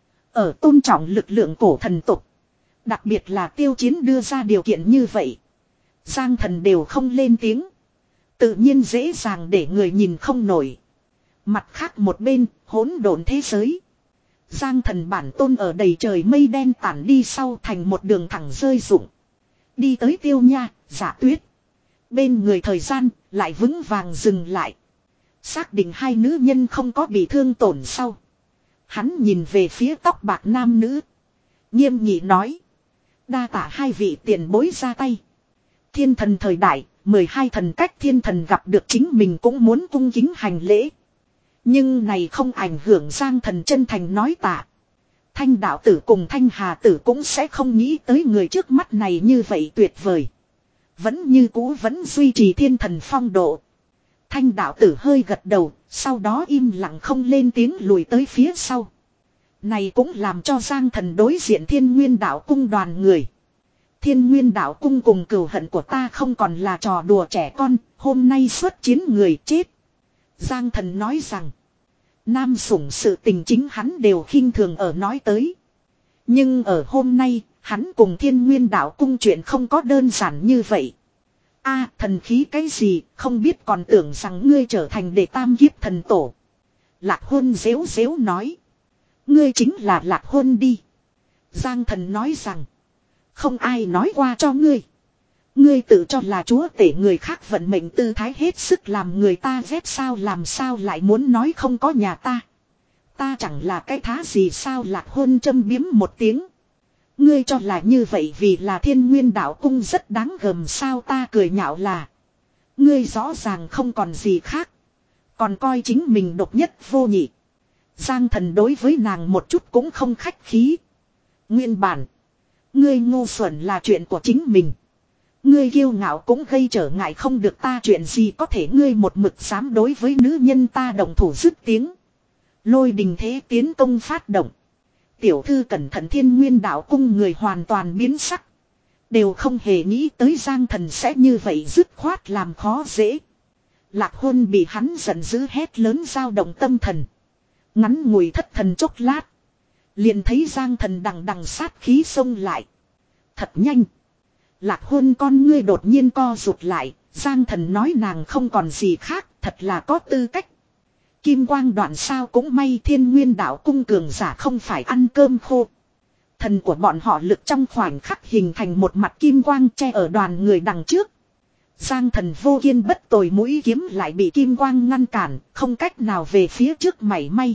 Ở tôn trọng lực lượng cổ thần tộc. Đặc biệt là Tiêu Chiến đưa ra điều kiện như vậy. Giang Thần đều không lên tiếng. Tự nhiên dễ dàng để người nhìn không nổi. Mặt khác một bên, hỗn độn thế giới. Giang Thần bản tôn ở đầy trời mây đen tản đi sau thành một đường thẳng rơi rụng. Đi tới Tiêu Nha, Giả Tuyết. Bên người thời gian, lại vững vàng dừng lại. Xác định hai nữ nhân không có bị thương tổn sau. Hắn nhìn về phía tóc bạc nam nữ. Nghiêm nghị nói. Đa tạ hai vị tiền bối ra tay. Thiên thần thời đại, mười hai thần cách thiên thần gặp được chính mình cũng muốn cung kính hành lễ. Nhưng này không ảnh hưởng Giang Thần chân thành nói tạ. Thanh đạo tử cùng Thanh Hà tử cũng sẽ không nghĩ tới người trước mắt này như vậy tuyệt vời. Vẫn như cũ vẫn duy trì thiên thần phong độ. Thanh đạo tử hơi gật đầu, sau đó im lặng không lên tiếng lùi tới phía sau. Này cũng làm cho Giang Thần đối diện Thiên Nguyên đạo cung đoàn người. Thiên Nguyên đạo cung cùng cừu hận của ta không còn là trò đùa trẻ con, hôm nay xuất chiến người chết. Giang Thần nói rằng. Nam sủng sự tình chính hắn đều khinh thường ở nói tới. Nhưng ở hôm nay, hắn cùng Thiên Nguyên đạo cung chuyện không có đơn giản như vậy. A, thần khí cái gì, không biết còn tưởng rằng ngươi trở thành đệ tam kiếp thần tổ. Lạc Huân dếu dếu nói. Ngươi chính là Lạc Huân đi. Giang Thần nói rằng. Không ai nói qua cho ngươi. Ngươi tự cho là chúa tể người khác vận mệnh tư thái hết sức làm người ta ghét sao, làm sao lại muốn nói không có nhà ta. Ta chẳng là cái thá gì sao, Lạc Huân châm biếm một tiếng. Ngươi cho là như vậy vì là Thiên Nguyên đạo cung rất đáng gờm sao, ta cười nhạo là. Ngươi rõ ràng không còn gì khác. Còn coi chính mình độc nhất vô nhị. Giang Thần đối với nàng một chút cũng không khách khí. Nguyên bản. Ngươi ngu xuẩn là chuyện của chính mình. Ngươi kiêu ngạo cũng gây trở ngại không được ta, chuyện gì có thể ngươi một mực dám đối với nữ nhân ta đồng thủ dứt tiếng. Lôi đình thế tiến công phát động. Tiểu thư cẩn thận Thiên Nguyên đạo cung người hoàn toàn biến sắc. Đều không hề nghĩ tới Giang Thần sẽ như vậy dứt khoát làm khó dễ. Lạc Huân bị hắn giận dữ hét lớn dao động tâm thần. Ngắn ngủi thất thần chốc lát. Liền thấy Giang Thần đằng đằng sát khí xông lại. Thật nhanh. Lạc Huân con ngươi đột nhiên co rụt lại. Giang Thần nói nàng không còn gì khác. Thật là có tư cách. Kim quang đoạn sao cũng may Thiên Nguyên đạo cung cường giả không phải ăn cơm khô. Thần của bọn họ lực trong khoảnh khắc hình thành một mặt kim quang che ở đoàn người đằng trước. Giang Thần vô kiên bất tồi mũi kiếm lại bị kim quang ngăn cản, không cách nào về phía trước mảy may.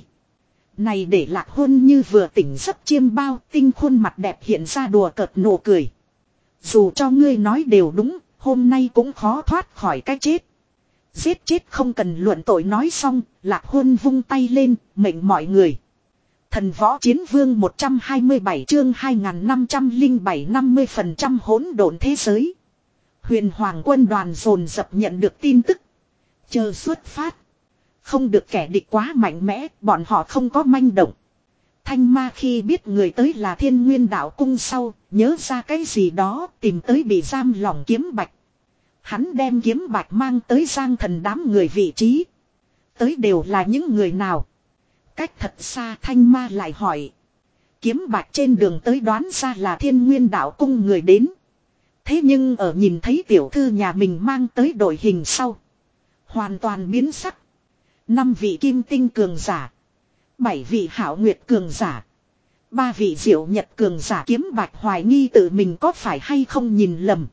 Này để Lạc Huân như vừa tỉnh giấc chiêm bao, tinh khuôn mặt đẹp hiện ra đùa cợt nụ cười. Dù cho ngươi nói đều đúng, hôm nay cũng khó thoát khỏi cái chết. Giết chết không cần luận tội nói xong, Lạc Huân vung tay lên, mệnh mọi người. Thần võ chiến vương một trăm hai mươi bảy chương hai nghìn năm trăm lẻ bảy năm mươi phần trăm hỗn độn thế giới. Huyền Hoàng quân đoàn dồn dập nhận được tin tức. Chờ xuất phát. Không được kẻ địch quá mạnh mẽ, bọn họ không có manh động. Thanh ma khi biết người tới là Thiên Nguyên đạo cung sau, nhớ ra cái gì đó, tìm tới bị giam lỏng kiếm bạch. Hắn đem kiếm bạch mang tới Giang Thần đám người vị trí. Tới đều là những người nào? Cách thật xa thanh ma lại hỏi. Kiếm bạch trên đường tới đoán ra là Thiên Nguyên đạo cung người đến. Thế nhưng ở nhìn thấy tiểu thư nhà mình mang tới đội hình sau. Hoàn toàn biến sắc. Năm vị kim tinh cường giả. Bảy vị hảo nguyệt cường giả. Ba vị diệu nhật cường giả kiếm bạch hoài nghi tự mình có phải hay không nhìn lầm.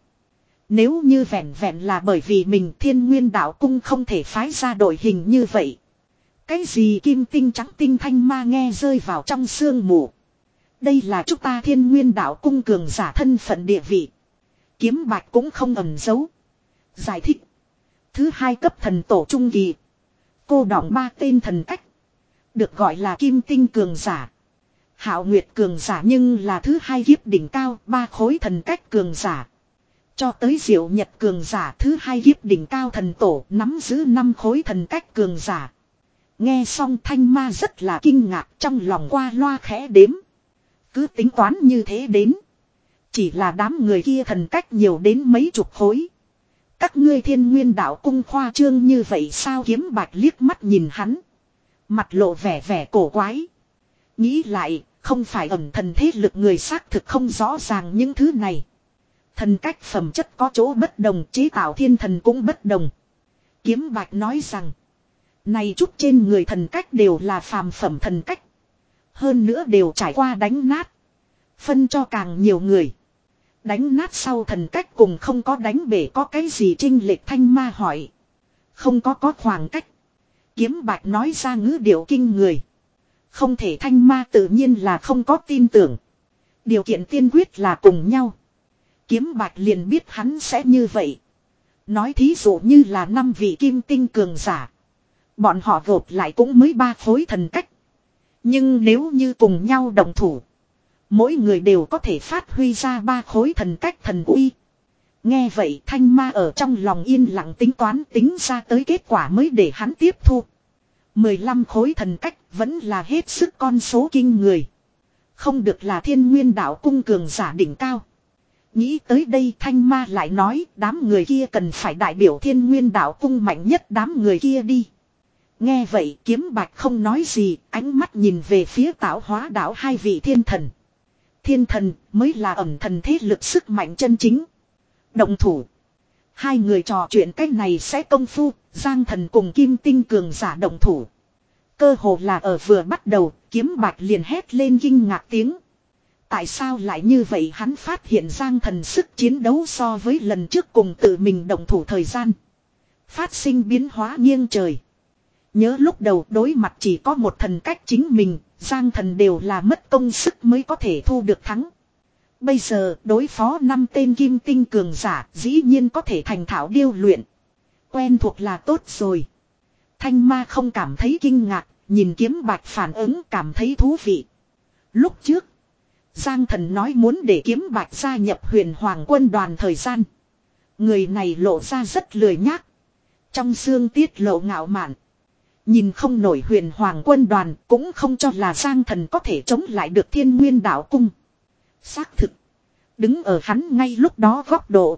Nếu như vẹn vẹn là bởi vì mình Thiên Nguyên đạo cung không thể phái ra đội hình như vậy. Cái gì kim tinh trắng tinh thanh ma nghe rơi vào trong sương mù. Đây là chúng ta Thiên Nguyên đạo cung cường giả thân phận địa vị. Kiếm bạch cũng không ẩn giấu. Giải thích. Thứ hai cấp thần tổ trung kỳ. Cô đọng ba tên thần cách. Được gọi là kim tinh cường giả. Hạo nguyệt cường giả nhưng là thứ hai kiếp đỉnh cao. Ba khối thần cách cường giả. Cho tới diệu nhật cường giả thứ hai kiếp đỉnh cao thần tổ nắm giữ năm khối thần cách cường giả. Nghe xong thanh ma rất là kinh ngạc trong lòng qua loa khẽ đếm. Cứ tính toán như thế đến. Chỉ là đám người kia thần cách nhiều đến mấy chục khối. Các ngươi Thiên Nguyên đạo cung khoa trương như vậy sao kiếm bạch liếc mắt nhìn hắn. Mặt lộ vẻ vẻ cổ quái. Nghĩ lại, không phải ẩn thần thế lực người xác thực không rõ ràng những thứ này. Thần cách phẩm chất có chỗ bất đồng, chế tạo thiên thần cũng bất đồng. Kiếm bạch nói rằng. Này chút trên người thần cách đều là phàm phẩm thần cách. Hơn nữa đều trải qua đánh nát. Phân cho càng nhiều người. Đánh nát sau thần cách cùng không có đánh bể có cái gì trinh lệch thanh ma hỏi. Không có có khoảng cách. Kiếm bạch nói ra ngữ điệu kinh người. Không thể thanh ma tự nhiên là không có tin tưởng. Điều kiện tiên quyết là cùng nhau. Kiếm bạch liền biết hắn sẽ như vậy. Nói thí dụ như là năm vị kim tinh cường giả. Bọn họ gộp lại cũng mới ba khối thần cách. Nhưng nếu như cùng nhau đồng thủ. Mỗi người đều có thể phát huy ra ba khối thần cách thần uy. Nghe vậy thanh ma ở trong lòng yên lặng tính toán tính ra tới kết quả mới để hắn tiếp thu. mười lăm khối thần cách vẫn là hết sức con số kinh người. Không được là Thiên Nguyên đạo cung cường giả đỉnh cao. Nghĩ tới đây thanh ma lại nói đám người kia cần phải đại biểu Thiên Nguyên đạo cung mạnh nhất đám người kia đi. Nghe vậy kiếm bạch không nói gì, ánh mắt nhìn về phía tạo hóa đảo hai vị thiên thần. Thiên thần mới là ẩn thần thế lực sức mạnh chân chính. Động thủ. Hai người trò chuyện cách này sẽ công phu, Giang Thần cùng Kim Tinh cường giả động thủ. Cơ hồ là ở vừa bắt đầu, kiếm bạch liền hét lên kinh ngạc tiếng. Tại sao lại như vậy hắn phát hiện Giang Thần sức chiến đấu so với lần trước cùng tự mình động thủ thời gian. Phát sinh biến hóa nghiêng trời. Nhớ lúc đầu đối mặt chỉ có một thần cách chính mình, Giang Thần đều là mất công sức mới có thể thu được thắng. Bây giờ đối phó năm tên kim tinh cường giả dĩ nhiên có thể thành thạo điêu luyện. Quen thuộc là tốt rồi. Thanh ma không cảm thấy kinh ngạc, nhìn kiếm bạch phản ứng cảm thấy thú vị. Lúc trước, Giang Thần nói muốn để kiếm bạch gia nhập Huyền Hoàng quân đoàn thời gian. Người này lộ ra rất lười nhác. Trong xương tiết lộ ngạo mạn. Nhìn không nổi huyền hoàng quân đoàn, cũng không cho là Giang Thần có thể chống lại được Thiên Nguyên Đạo Cung. Xác thực. Đứng ở hắn ngay lúc đó góc độ.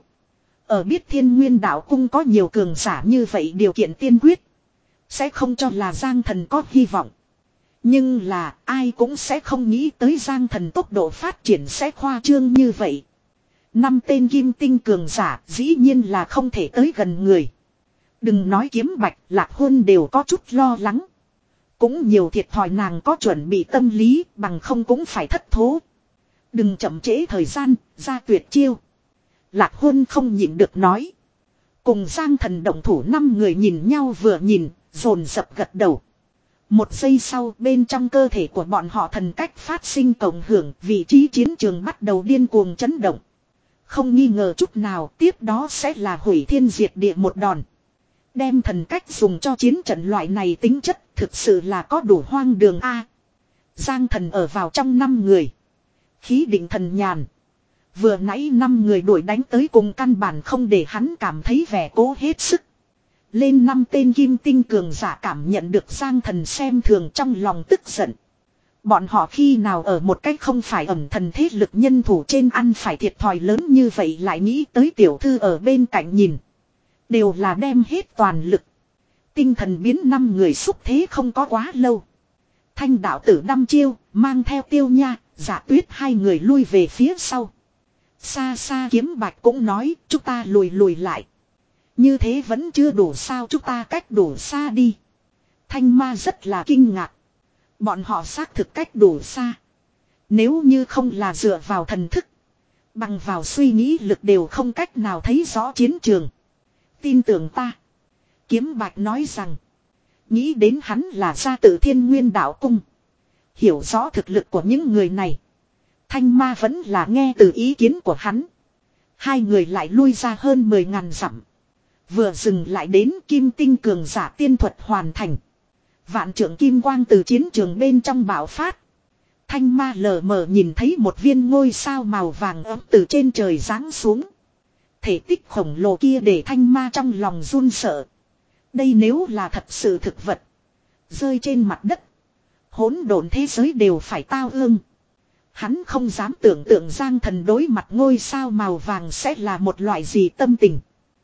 Ở biết Thiên Nguyên Đạo Cung có nhiều cường giả như vậy điều kiện tiên quyết. Sẽ không cho là Giang Thần có hy vọng. Nhưng là ai cũng sẽ không nghĩ tới Giang Thần tốc độ phát triển sẽ khoa trương như vậy. Năm tên kim tinh cường giả dĩ nhiên là không thể tới gần người. Đừng nói Kiếm Bạch, Lạc Hôn đều có chút lo lắng. Cũng nhiều thiệt thòi nàng có chuẩn bị tâm lý, bằng không cũng phải thất thố. Đừng chậm trễ thời gian, ra tuyệt chiêu. Lạc Hôn không nhịn được nói. Cùng Giang Thần động thủ năm người nhìn nhau vừa nhìn, dồn dập gật đầu. Một giây sau bên trong cơ thể của bọn họ thần cách phát sinh cộng hưởng, vị trí chiến trường bắt đầu điên cuồng chấn động. Không nghi ngờ chút nào tiếp đó sẽ là hủy thiên diệt địa một đòn. Đem thần cách dùng cho chiến trận loại này tính chất thực sự là có đủ hoang đường A. Giang Thần ở vào trong năm người. Khí định thần nhàn. Vừa nãy năm người đuổi đánh tới cùng căn bản không để hắn cảm thấy vẻ cố hết sức. Lên năm tên kim tinh cường giả cảm nhận được Giang Thần xem thường trong lòng tức giận. Bọn họ khi nào ở một cách không phải ẩm thần thế lực nhân thủ trên ăn phải thiệt thòi lớn như vậy lại nghĩ tới tiểu thư ở bên cạnh nhìn. Đều là đem hết toàn lực. Tinh thần biến năm người xúc thế không có quá lâu. Thanh đạo tử đăm chiêu, mang theo Tiêu Nha, Dạ Tuyết hai người lui về phía sau. Xa xa Kiếm Bạch cũng nói, chúng ta lùi lùi lại. Như thế vẫn chưa đủ sao, chúng ta cách đủ xa đi. Thanh Ma rất là kinh ngạc. Bọn họ xác thực cách đủ xa. Nếu như không là dựa vào thần thức, bằng vào suy nghĩ lực đều không cách nào thấy rõ chiến trường. Tin tưởng ta. Kiếm Bạch nói rằng. Nghĩ đến hắn là gia tự Thiên Nguyên Đạo Cung. Hiểu rõ thực lực của những người này. Thanh Ma vẫn là nghe từ ý kiến của hắn. Hai người lại lui ra hơn mười ngàn dặm. Vừa dừng lại đến kim tinh cường giả tiên thuật hoàn thành. Vạn trượng kim quang từ chiến trường bên trong bạo phát. Thanh Ma lờ mờ nhìn thấy một viên ngôi sao màu vàng ấm từ trên trời giáng xuống. Thể tích khổng lồ kia để Thanh Ma trong lòng run sợ. Đây nếu là thật sự thực vật. Rơi trên mặt đất. Hỗn độn thế giới đều phải tao ương. Hắn không dám tưởng tượng Giang Thần đối mặt ngôi sao màu vàng sẽ là một loại gì tâm tình.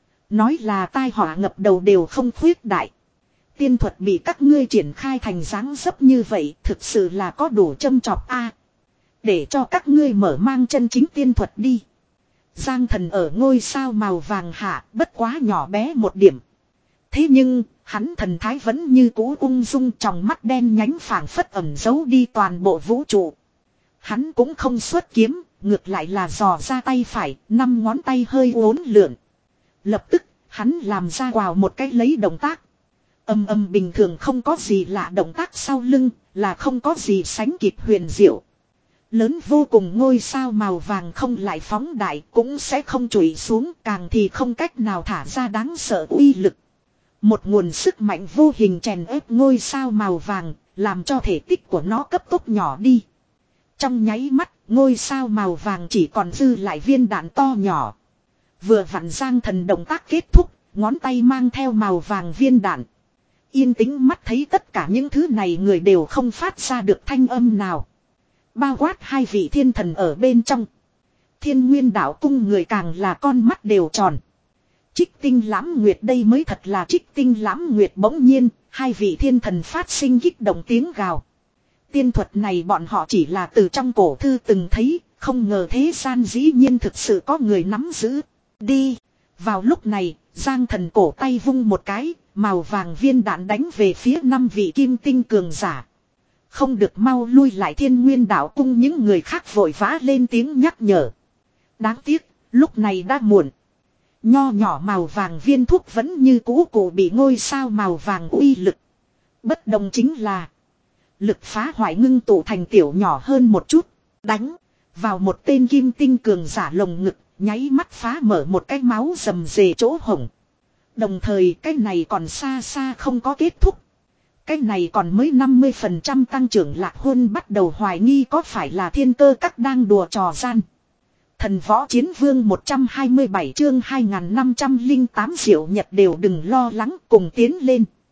Nói là tai họa ngập đầu đều không khuyết đại. Tiên thuật bị các ngươi triển khai thành dáng dấp như vậy thực sự là có đủ châm chọc a. Để cho các ngươi mở mang chân chính tiên thuật đi. Giang Thần ở ngôi sao màu vàng hạ bất quá nhỏ bé một điểm. Thế nhưng hắn thần thái vẫn như cũ ung dung, trong mắt đen nhánh phảng phất ẩn giấu đi toàn bộ vũ trụ. Hắn cũng không xuất kiếm, ngược lại là dò ra tay phải, năm ngón tay hơi uốn lượn. Lập tức, hắn làm ra quào một cái lấy động tác. Âm âm bình thường không có gì lạ, động tác sau lưng là không có gì sánh kịp huyền diệu. Lớn vô cùng ngôi sao màu vàng không lại phóng đại, cũng sẽ không chùi xuống, càng thì không cách nào thả ra đáng sợ uy lực. Một nguồn sức mạnh vô hình chèn ép ngôi sao màu vàng, làm cho thể tích của nó cấp tốc nhỏ đi. Trong nháy mắt, ngôi sao màu vàng chỉ còn dư lại viên đạn to nhỏ. Vừa vặn Giang Thần động tác kết thúc, ngón tay mang theo màu vàng viên đạn. Yên tĩnh mắt thấy tất cả những thứ này người đều không phát ra được thanh âm nào. Bao quát hai vị thiên thần ở bên trong. Thiên Nguyên Đạo Cung người càng là con mắt đều tròn. Trích Tinh Lãm Nguyệt đây mới thật là Trích Tinh Lãm Nguyệt, bỗng nhiên, hai vị thiên thần phát sinh kích động tiếng gào. Tiên thuật này bọn họ chỉ là từ trong cổ thư từng thấy, không ngờ thế gian dĩ nhiên thực sự có người nắm giữ. Đi! Vào lúc này, Giang Thần cổ tay vung một cái, màu vàng viên đạn đánh về phía năm vị kim tinh cường giả. Không được mau lui lại Thiên Nguyên Đạo Cung, những người khác vội vã lên tiếng nhắc nhở. Đáng tiếc, lúc này đã muộn. Nho nhỏ màu vàng viên thuốc vẫn như cũ cụ bị ngôi sao màu vàng uy lực. Bất đồng chính là lực phá hoại ngưng tụ thành tiểu nhỏ hơn một chút. Đánh vào một tên kim tinh cường giả lồng ngực, nháy mắt phá mở một cái máu rầm rề chỗ hổng. Đồng thời cái này còn xa xa không có kết thúc. Cái này còn mới năm mươi phần trăm tăng trưởng. Lạc Hôn bắt đầu hoài nghi có phải là Thiên Cơ Các đang đùa trò gian. Thần Võ Chiến Vương một trăm hai mươi bảy chương hai nghìn năm trăm lẻ tám Diệu Nhật đều đừng lo lắng, cùng tiến lên.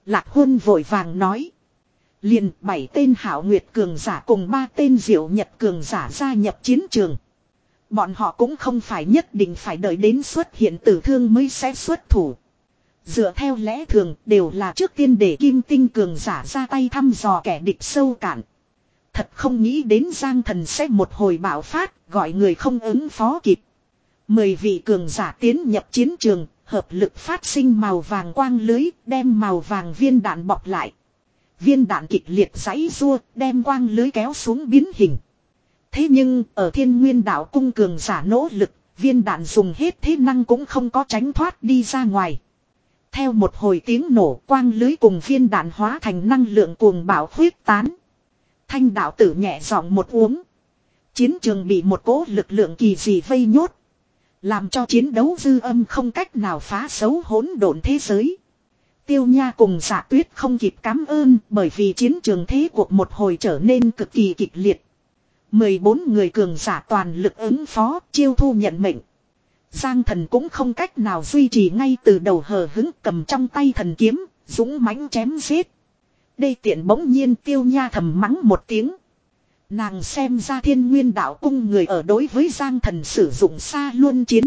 Lạc Huân vội vàng nói. Liền bảy tên hảo nguyệt cường giả cùng ba tên diệu nhật cường giả gia nhập chiến trường. Bọn họ cũng không phải nhất định phải đợi đến xuất hiện tử thương mới sẽ xuất thủ. Dựa theo lẽ thường đều là trước tiên để kim tinh cường giả ra tay thăm dò kẻ địch sâu cạn. Thật không nghĩ đến Giang Thần sẽ một hồi bạo phát, gọi người không ứng phó kịp. Mười vị cường giả tiến nhập chiến trường, hợp lực phát sinh màu vàng quang lưới, đem màu vàng viên đạn bọc lại. Viên đạn kịch liệt giãy giụa, đem quang lưới kéo xuống biến hình. Thế nhưng, ở Thiên Nguyên Đạo cung cường giả nỗ lực, viên đạn dùng hết thế năng cũng không có tránh thoát đi ra ngoài. Theo một hồi tiếng nổ, quang lưới cùng viên đạn hóa thành năng lượng cuồng bạo huyết tán. Thanh đạo tử nhẹ giọng một uống. Chiến trường bị một cỗ lực lượng kỳ dị vây nhốt. Làm cho chiến đấu dư âm không cách nào phá xấu hỗn độn thế giới. Tiêu Nha cùng Dạ Tuyết không kịp cảm ơn bởi vì chiến trường thế cuộc một hồi trở nên cực kỳ kịch liệt. mười bốn người cường giả toàn lực ứng phó, chiêu thu nhận mệnh. Giang Thần cũng không cách nào duy trì ngay từ đầu hờ hứng, cầm trong tay thần kiếm, dũng mãnh chém giết. Đây tiện bỗng nhiên Tiêu Nha thầm mắng một tiếng. Nàng xem ra Thiên Nguyên Đạo cung người ở đối với Giang Thần sử dụng xa luân chiến.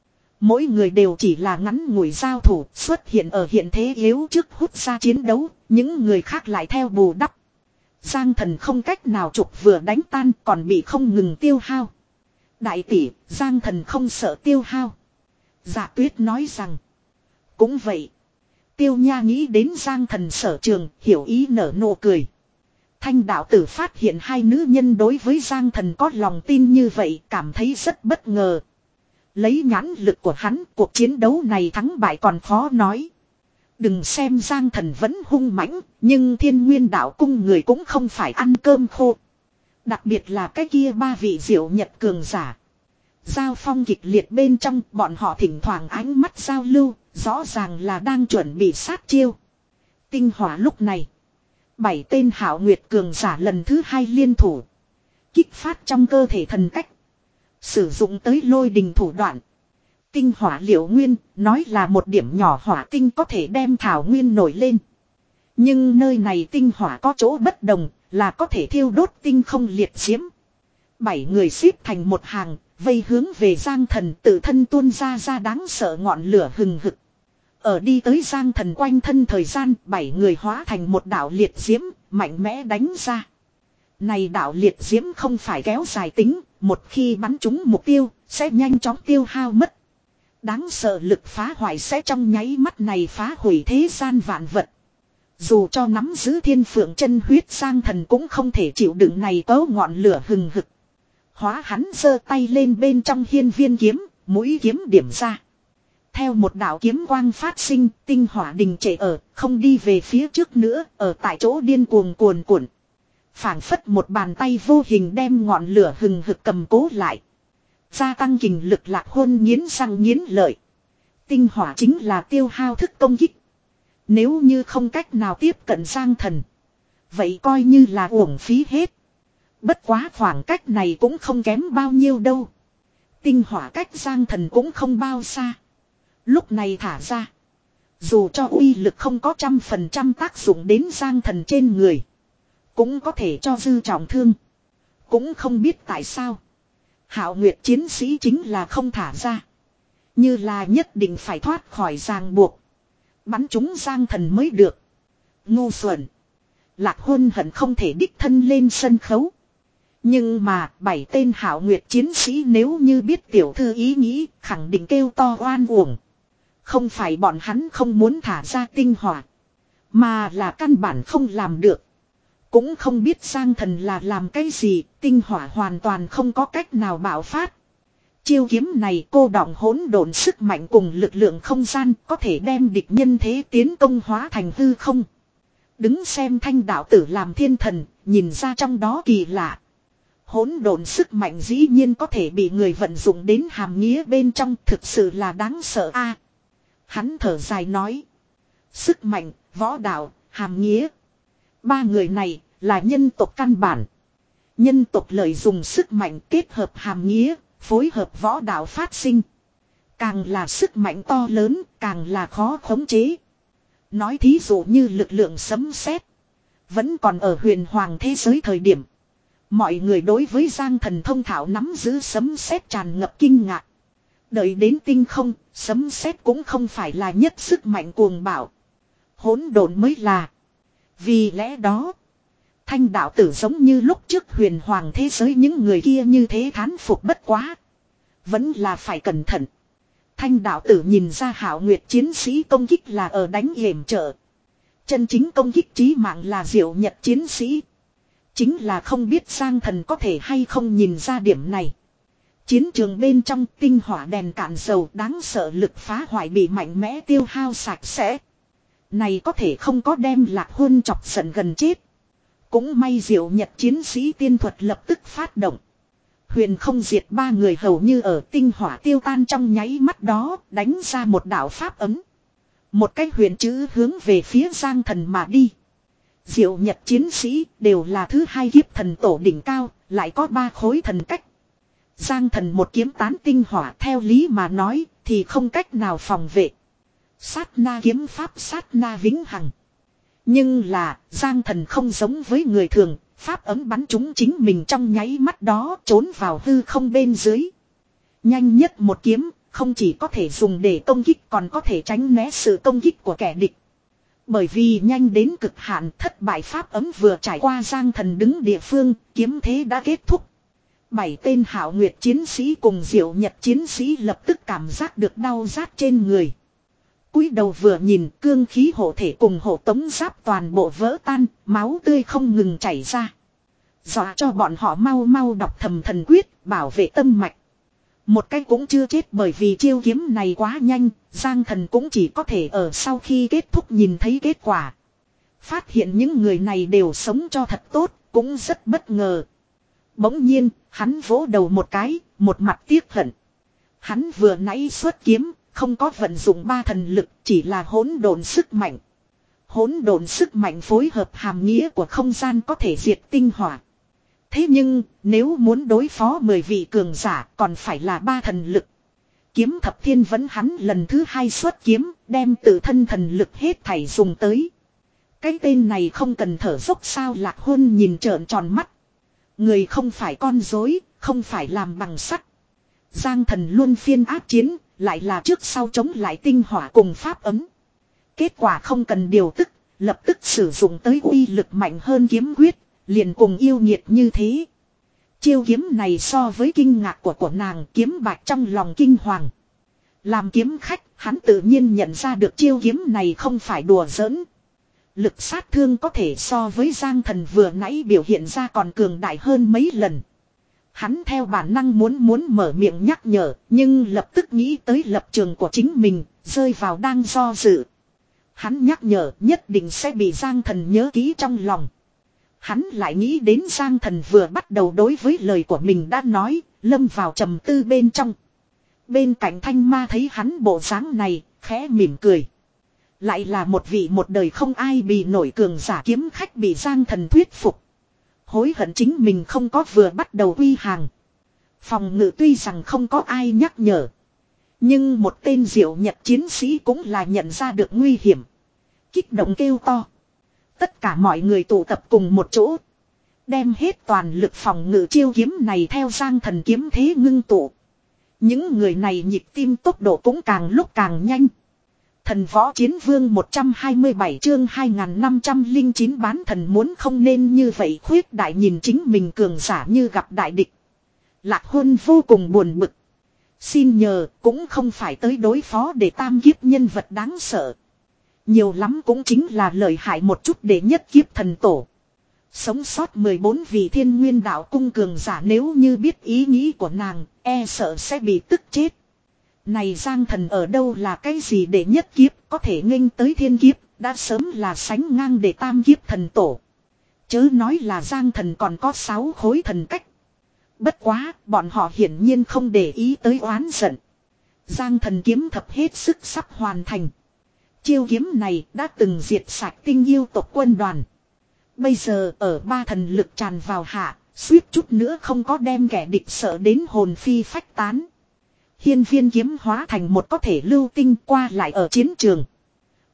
Mỗi người đều chỉ là ngắn ngủi giao thủ, xuất hiện ở hiện thế yếu trước hút ra chiến đấu, những người khác lại theo bù đắp. Giang Thần không cách nào trục vừa đánh tan, còn bị không ngừng tiêu hao. Đại tỷ, Giang Thần không sợ tiêu hao. Dạ Tuyết nói rằng. Cũng vậy. Tiêu Nha nghĩ đến Giang Thần sở trường, hiểu ý nở nụ cười. Thanh đạo tử phát hiện hai nữ nhân đối với Giang Thần có lòng tin như vậy, cảm thấy rất bất ngờ. Lấy nhãn lực của hắn, cuộc chiến đấu này thắng bại còn khó nói. Đừng xem Giang Thần vẫn hung mãnh, nhưng Thiên Nguyên Đạo cung người cũng không phải ăn cơm khô. Đặc biệt là cái kia ba vị diệu nhật cường giả. Giao phong kịch liệt bên trong, bọn họ thỉnh thoảng ánh mắt giao lưu, rõ ràng là đang chuẩn bị sát chiêu. Tinh hỏa lúc này, bảy tên hảo nguyệt cường giả lần thứ hai liên thủ. Kích phát trong cơ thể thần cách. Sử dụng tới lôi đình thủ đoạn. Tinh hỏa liệu nguyên, nói là một điểm nhỏ hỏa tinh có thể đem thảo nguyên nổi lên. Nhưng nơi này tinh hỏa có chỗ bất đồng, là có thể thiêu đốt tinh không liệt diễm. Bảy người xếp thành một hàng, vây hướng về Giang Thần, tự thân tuôn ra ra đáng sợ ngọn lửa hừng hực. Ở đi tới Giang Thần quanh thân thời gian, bảy người hóa thành một đạo liệt diễm, mạnh mẽ đánh ra. Này đạo liệt diễm không phải kéo dài tính, một khi bắn trúng mục tiêu, sẽ nhanh chóng tiêu hao mất. Đáng sợ lực phá hoại sẽ trong nháy mắt này phá hủy thế gian vạn vật. Dù cho nắm giữ thiên phượng chân huyết Giang Thần cũng không thể chịu đựng này tấu ngọn lửa hừng hực. Hóa hắn giơ tay lên bên trong hiên viên kiếm, mũi kiếm điểm ra. Theo một đạo kiếm quang phát sinh, tinh hỏa đình trệ ở, không đi về phía trước nữa, ở tại chỗ điên cuồng cuồn cuộn. Phảng phất một bàn tay vô hình đem ngọn lửa hừng hực cầm cố lại. Gia tăng kình lực Lạc Huân nghiến răng nghiến lợi. Tinh hỏa chính là tiêu hao thức công kích. Nếu như không cách nào tiếp cận Giang Thần, vậy coi như là uổng phí hết. Bất quá khoảng cách này cũng không kém bao nhiêu đâu. Tinh hỏa cách Giang Thần cũng không bao xa. Lúc này thả ra. Dù cho uy lực không có trăm phần trăm tác dụng đến Giang Thần trên người, cũng có thể cho dư trọng thương. Cũng không biết tại sao Hạo Nguyệt chiến sĩ chính là không thả ra. Như là nhất định phải thoát khỏi ràng buộc, bắn chúng Giang Thần mới được. Ngu xuẩn. Lạc Huân hận không thể đích thân lên sân khấu. Nhưng mà bảy tên Hạo Nguyệt chiến sĩ nếu như biết tiểu thư ý nghĩ, khẳng định kêu to oan uổng. Không phải bọn hắn không muốn thả ra tinh hỏa, mà là căn bản không làm được. Cũng không biết Giang Thần là làm cái gì, tinh hỏa hoàn toàn không có cách nào bạo phát. Chiêu kiếm này cô đọng hỗn độn sức mạnh cùng lực lượng không gian, có thể đem địch nhân thế tiến công hóa thành hư không. Đứng xem Thanh đạo tử làm thiên thần, nhìn ra trong đó kỳ lạ. Hỗn độn sức mạnh dĩ nhiên có thể bị người vận dụng đến hàm nghĩa bên trong, thực sự là đáng sợ a. Hắn thở dài nói. Sức mạnh, võ đạo, hàm nghĩa. Ba người này là nhân tộc căn bản. Nhân tộc lợi dùng sức mạnh kết hợp hàm nghĩa, phối hợp võ đạo phát sinh. Càng là sức mạnh to lớn, càng là khó khống chế. Nói thí dụ như lực lượng sấm sét vẫn còn ở huyền hoàng thế giới thời điểm. Mọi người đối với Giang Thần thông thạo nắm giữ sấm sét tràn ngập kinh ngạc. Đợi đến tinh không, sấm sét cũng không phải là nhất sức mạnh cuồng bạo. Hỗn độn mới là. Vì lẽ đó, Thanh đạo tử giống như lúc trước huyền hoàng thế giới những người kia như thế thán phục bất quá. Vẫn là phải cẩn thận. Thanh đạo tử nhìn ra Hạo Nguyệt chiến sĩ công kích là ở đánh yểm trợ. Chân chính công kích chí mạng là Diệu Nhật chiến sĩ. Chính là không biết Giang Thần có thể hay không nhìn ra điểm này. Chiến trường bên trong tinh hỏa đèn cạn dầu đáng sợ lực phá hoại bị mạnh mẽ tiêu hao sạch sẽ. Này có thể không có đem Lạc Huân chọc giận gần chết. Cũng may Diệu Nhật chiến sĩ tiên thuật lập tức phát động. Huyền không diệt ba người hầu như ở tinh hỏa tiêu tan trong nháy mắt đó đánh ra một đạo pháp ấm. Một cái huyền chữ hướng về phía Giang Thần mà đi. Diệu Nhật chiến sĩ đều là thứ hai kiếp thần tổ đỉnh cao, lại có ba khối thần cách. Giang Thần một kiếm tán tinh hỏa theo lý mà nói thì không cách nào phòng vệ. Sát na kiếm pháp sát na vĩnh hằng. Nhưng là Giang Thần không giống với người thường, pháp ấm bắn trúng chính mình trong nháy mắt đó trốn vào hư không bên dưới. Nhanh nhất một kiếm, không chỉ có thể dùng để công kích còn có thể tránh né sự công kích của kẻ địch. Bởi vì nhanh đến cực hạn thất bại pháp ấm vừa trải qua Giang Thần đứng địa phương, kiếm thế đã kết thúc. Bảy tên Hạo Nguyệt chiến sĩ cùng Diệu Nhật chiến sĩ lập tức cảm giác được đau rát trên người. Cúi đầu vừa nhìn cương khí hộ thể cùng hộ tống giáp toàn bộ vỡ tan, máu tươi không ngừng chảy ra. Dọa cho bọn họ mau mau đọc thầm thần quyết, bảo vệ tâm mạch. Một cái cũng chưa chết bởi vì chiêu kiếm này quá nhanh, Giang Thần cũng chỉ có thể ở sau khi kết thúc nhìn thấy kết quả. Phát hiện những người này đều sống cho thật tốt, cũng rất bất ngờ. Bỗng nhiên, hắn vỗ đầu một cái, một mặt tiếc hận. Hắn vừa nãy xuất kiếm, không có vận dụng ba thần lực, chỉ là hỗn độn sức mạnh. Hỗn độn sức mạnh phối hợp hàm nghĩa của không gian có thể diệt tinh hỏa. Thế nhưng, nếu muốn đối phó mười vị cường giả còn phải là ba thần lực. Kiếm thập thiên vẫn hắn lần thứ hai xuất kiếm, đem tự thân thần lực hết thảy dùng tới. Cái tên này không cần thở dốc sao Lạc Huân nhìn trợn tròn mắt. Người không phải con dối, không phải làm bằng sắt. Giang Thần luôn phiên áp chiến, lại là trước sau chống lại tinh hỏa cùng pháp ấm. Kết quả không cần điều tức, lập tức sử dụng tới uy lực mạnh hơn kiếm quyết, liền cùng yêu nghiệt như thế. Chiêu kiếm này so với kinh ngạc của của nàng kiếm bạch trong lòng kinh hoàng. Làm kiếm khách, hắn tự nhiên nhận ra được chiêu kiếm này không phải đùa giỡn. Lực sát thương có thể so với Giang Thần vừa nãy biểu hiện ra còn cường đại hơn mấy lần. Hắn theo bản năng muốn muốn mở miệng nhắc nhở, nhưng lập tức nghĩ tới lập trường của chính mình, rơi vào đang do dự. Hắn nhắc nhở nhất định sẽ bị Giang Thần nhớ kỹ trong lòng. Hắn lại nghĩ đến Giang Thần vừa bắt đầu đối với lời của mình đã nói, lâm vào trầm tư bên trong. Bên cạnh Thanh Ma thấy hắn bộ dáng này, khẽ mỉm cười. Lại là một vị một đời không ai bị nổi cường giả kiếm khách bị Giang Thần thuyết phục. Hối hận chính mình không có vừa bắt đầu quy hàng. Phòng ngự tuy rằng không có ai nhắc nhở. Nhưng một tên Diệu Nhật chiến sĩ cũng là nhận ra được nguy hiểm. Kích động kêu to. Tất cả mọi người tụ tập cùng một chỗ. Đem hết toàn lực phòng ngự chiêu kiếm này theo Giang Thần kiếm thế ngưng tụ. Những người này nhịp tim tốc độ cũng càng lúc càng nhanh. Thần võ chiến vương một trăm hai mươi bảy chương hai nghìn năm trăm lẻ chín bán thần muốn không nên như vậy khuyết đại nhìn chính mình cường giả như gặp đại địch. Lạc Huân vô cùng buồn bực. Xin nhờ cũng không phải tới đối phó để tam kiếp nhân vật đáng sợ. Nhiều lắm cũng chính là lợi hại một chút để nhất kiếp thần tổ. Sống sót mười bốn vị thiên nguyên đạo cung cường giả nếu như biết ý nghĩ của nàng, e sợ sẽ bị tức chết. Này Giang Thần ở đâu là cái gì để nhất kiếp có thể nghênh tới thiên kiếp, đã sớm là sánh ngang để tam kiếp thần tổ. Chớ nói là Giang Thần còn có sáu khối thần cách. Bất quá, bọn họ hiển nhiên không để ý tới oán giận. Giang Thần kiếm thập hết sức sắp hoàn thành. Chiêu kiếm này đã từng diệt sạch tinh yêu tộc quân đoàn. Bây giờ ở ba thần lực tràn vào hạ, suýt chút nữa không có đem kẻ địch sợ đến hồn phi phách tán. Hiên viên kiếm hóa thành một có thể lưu tinh qua lại ở chiến trường.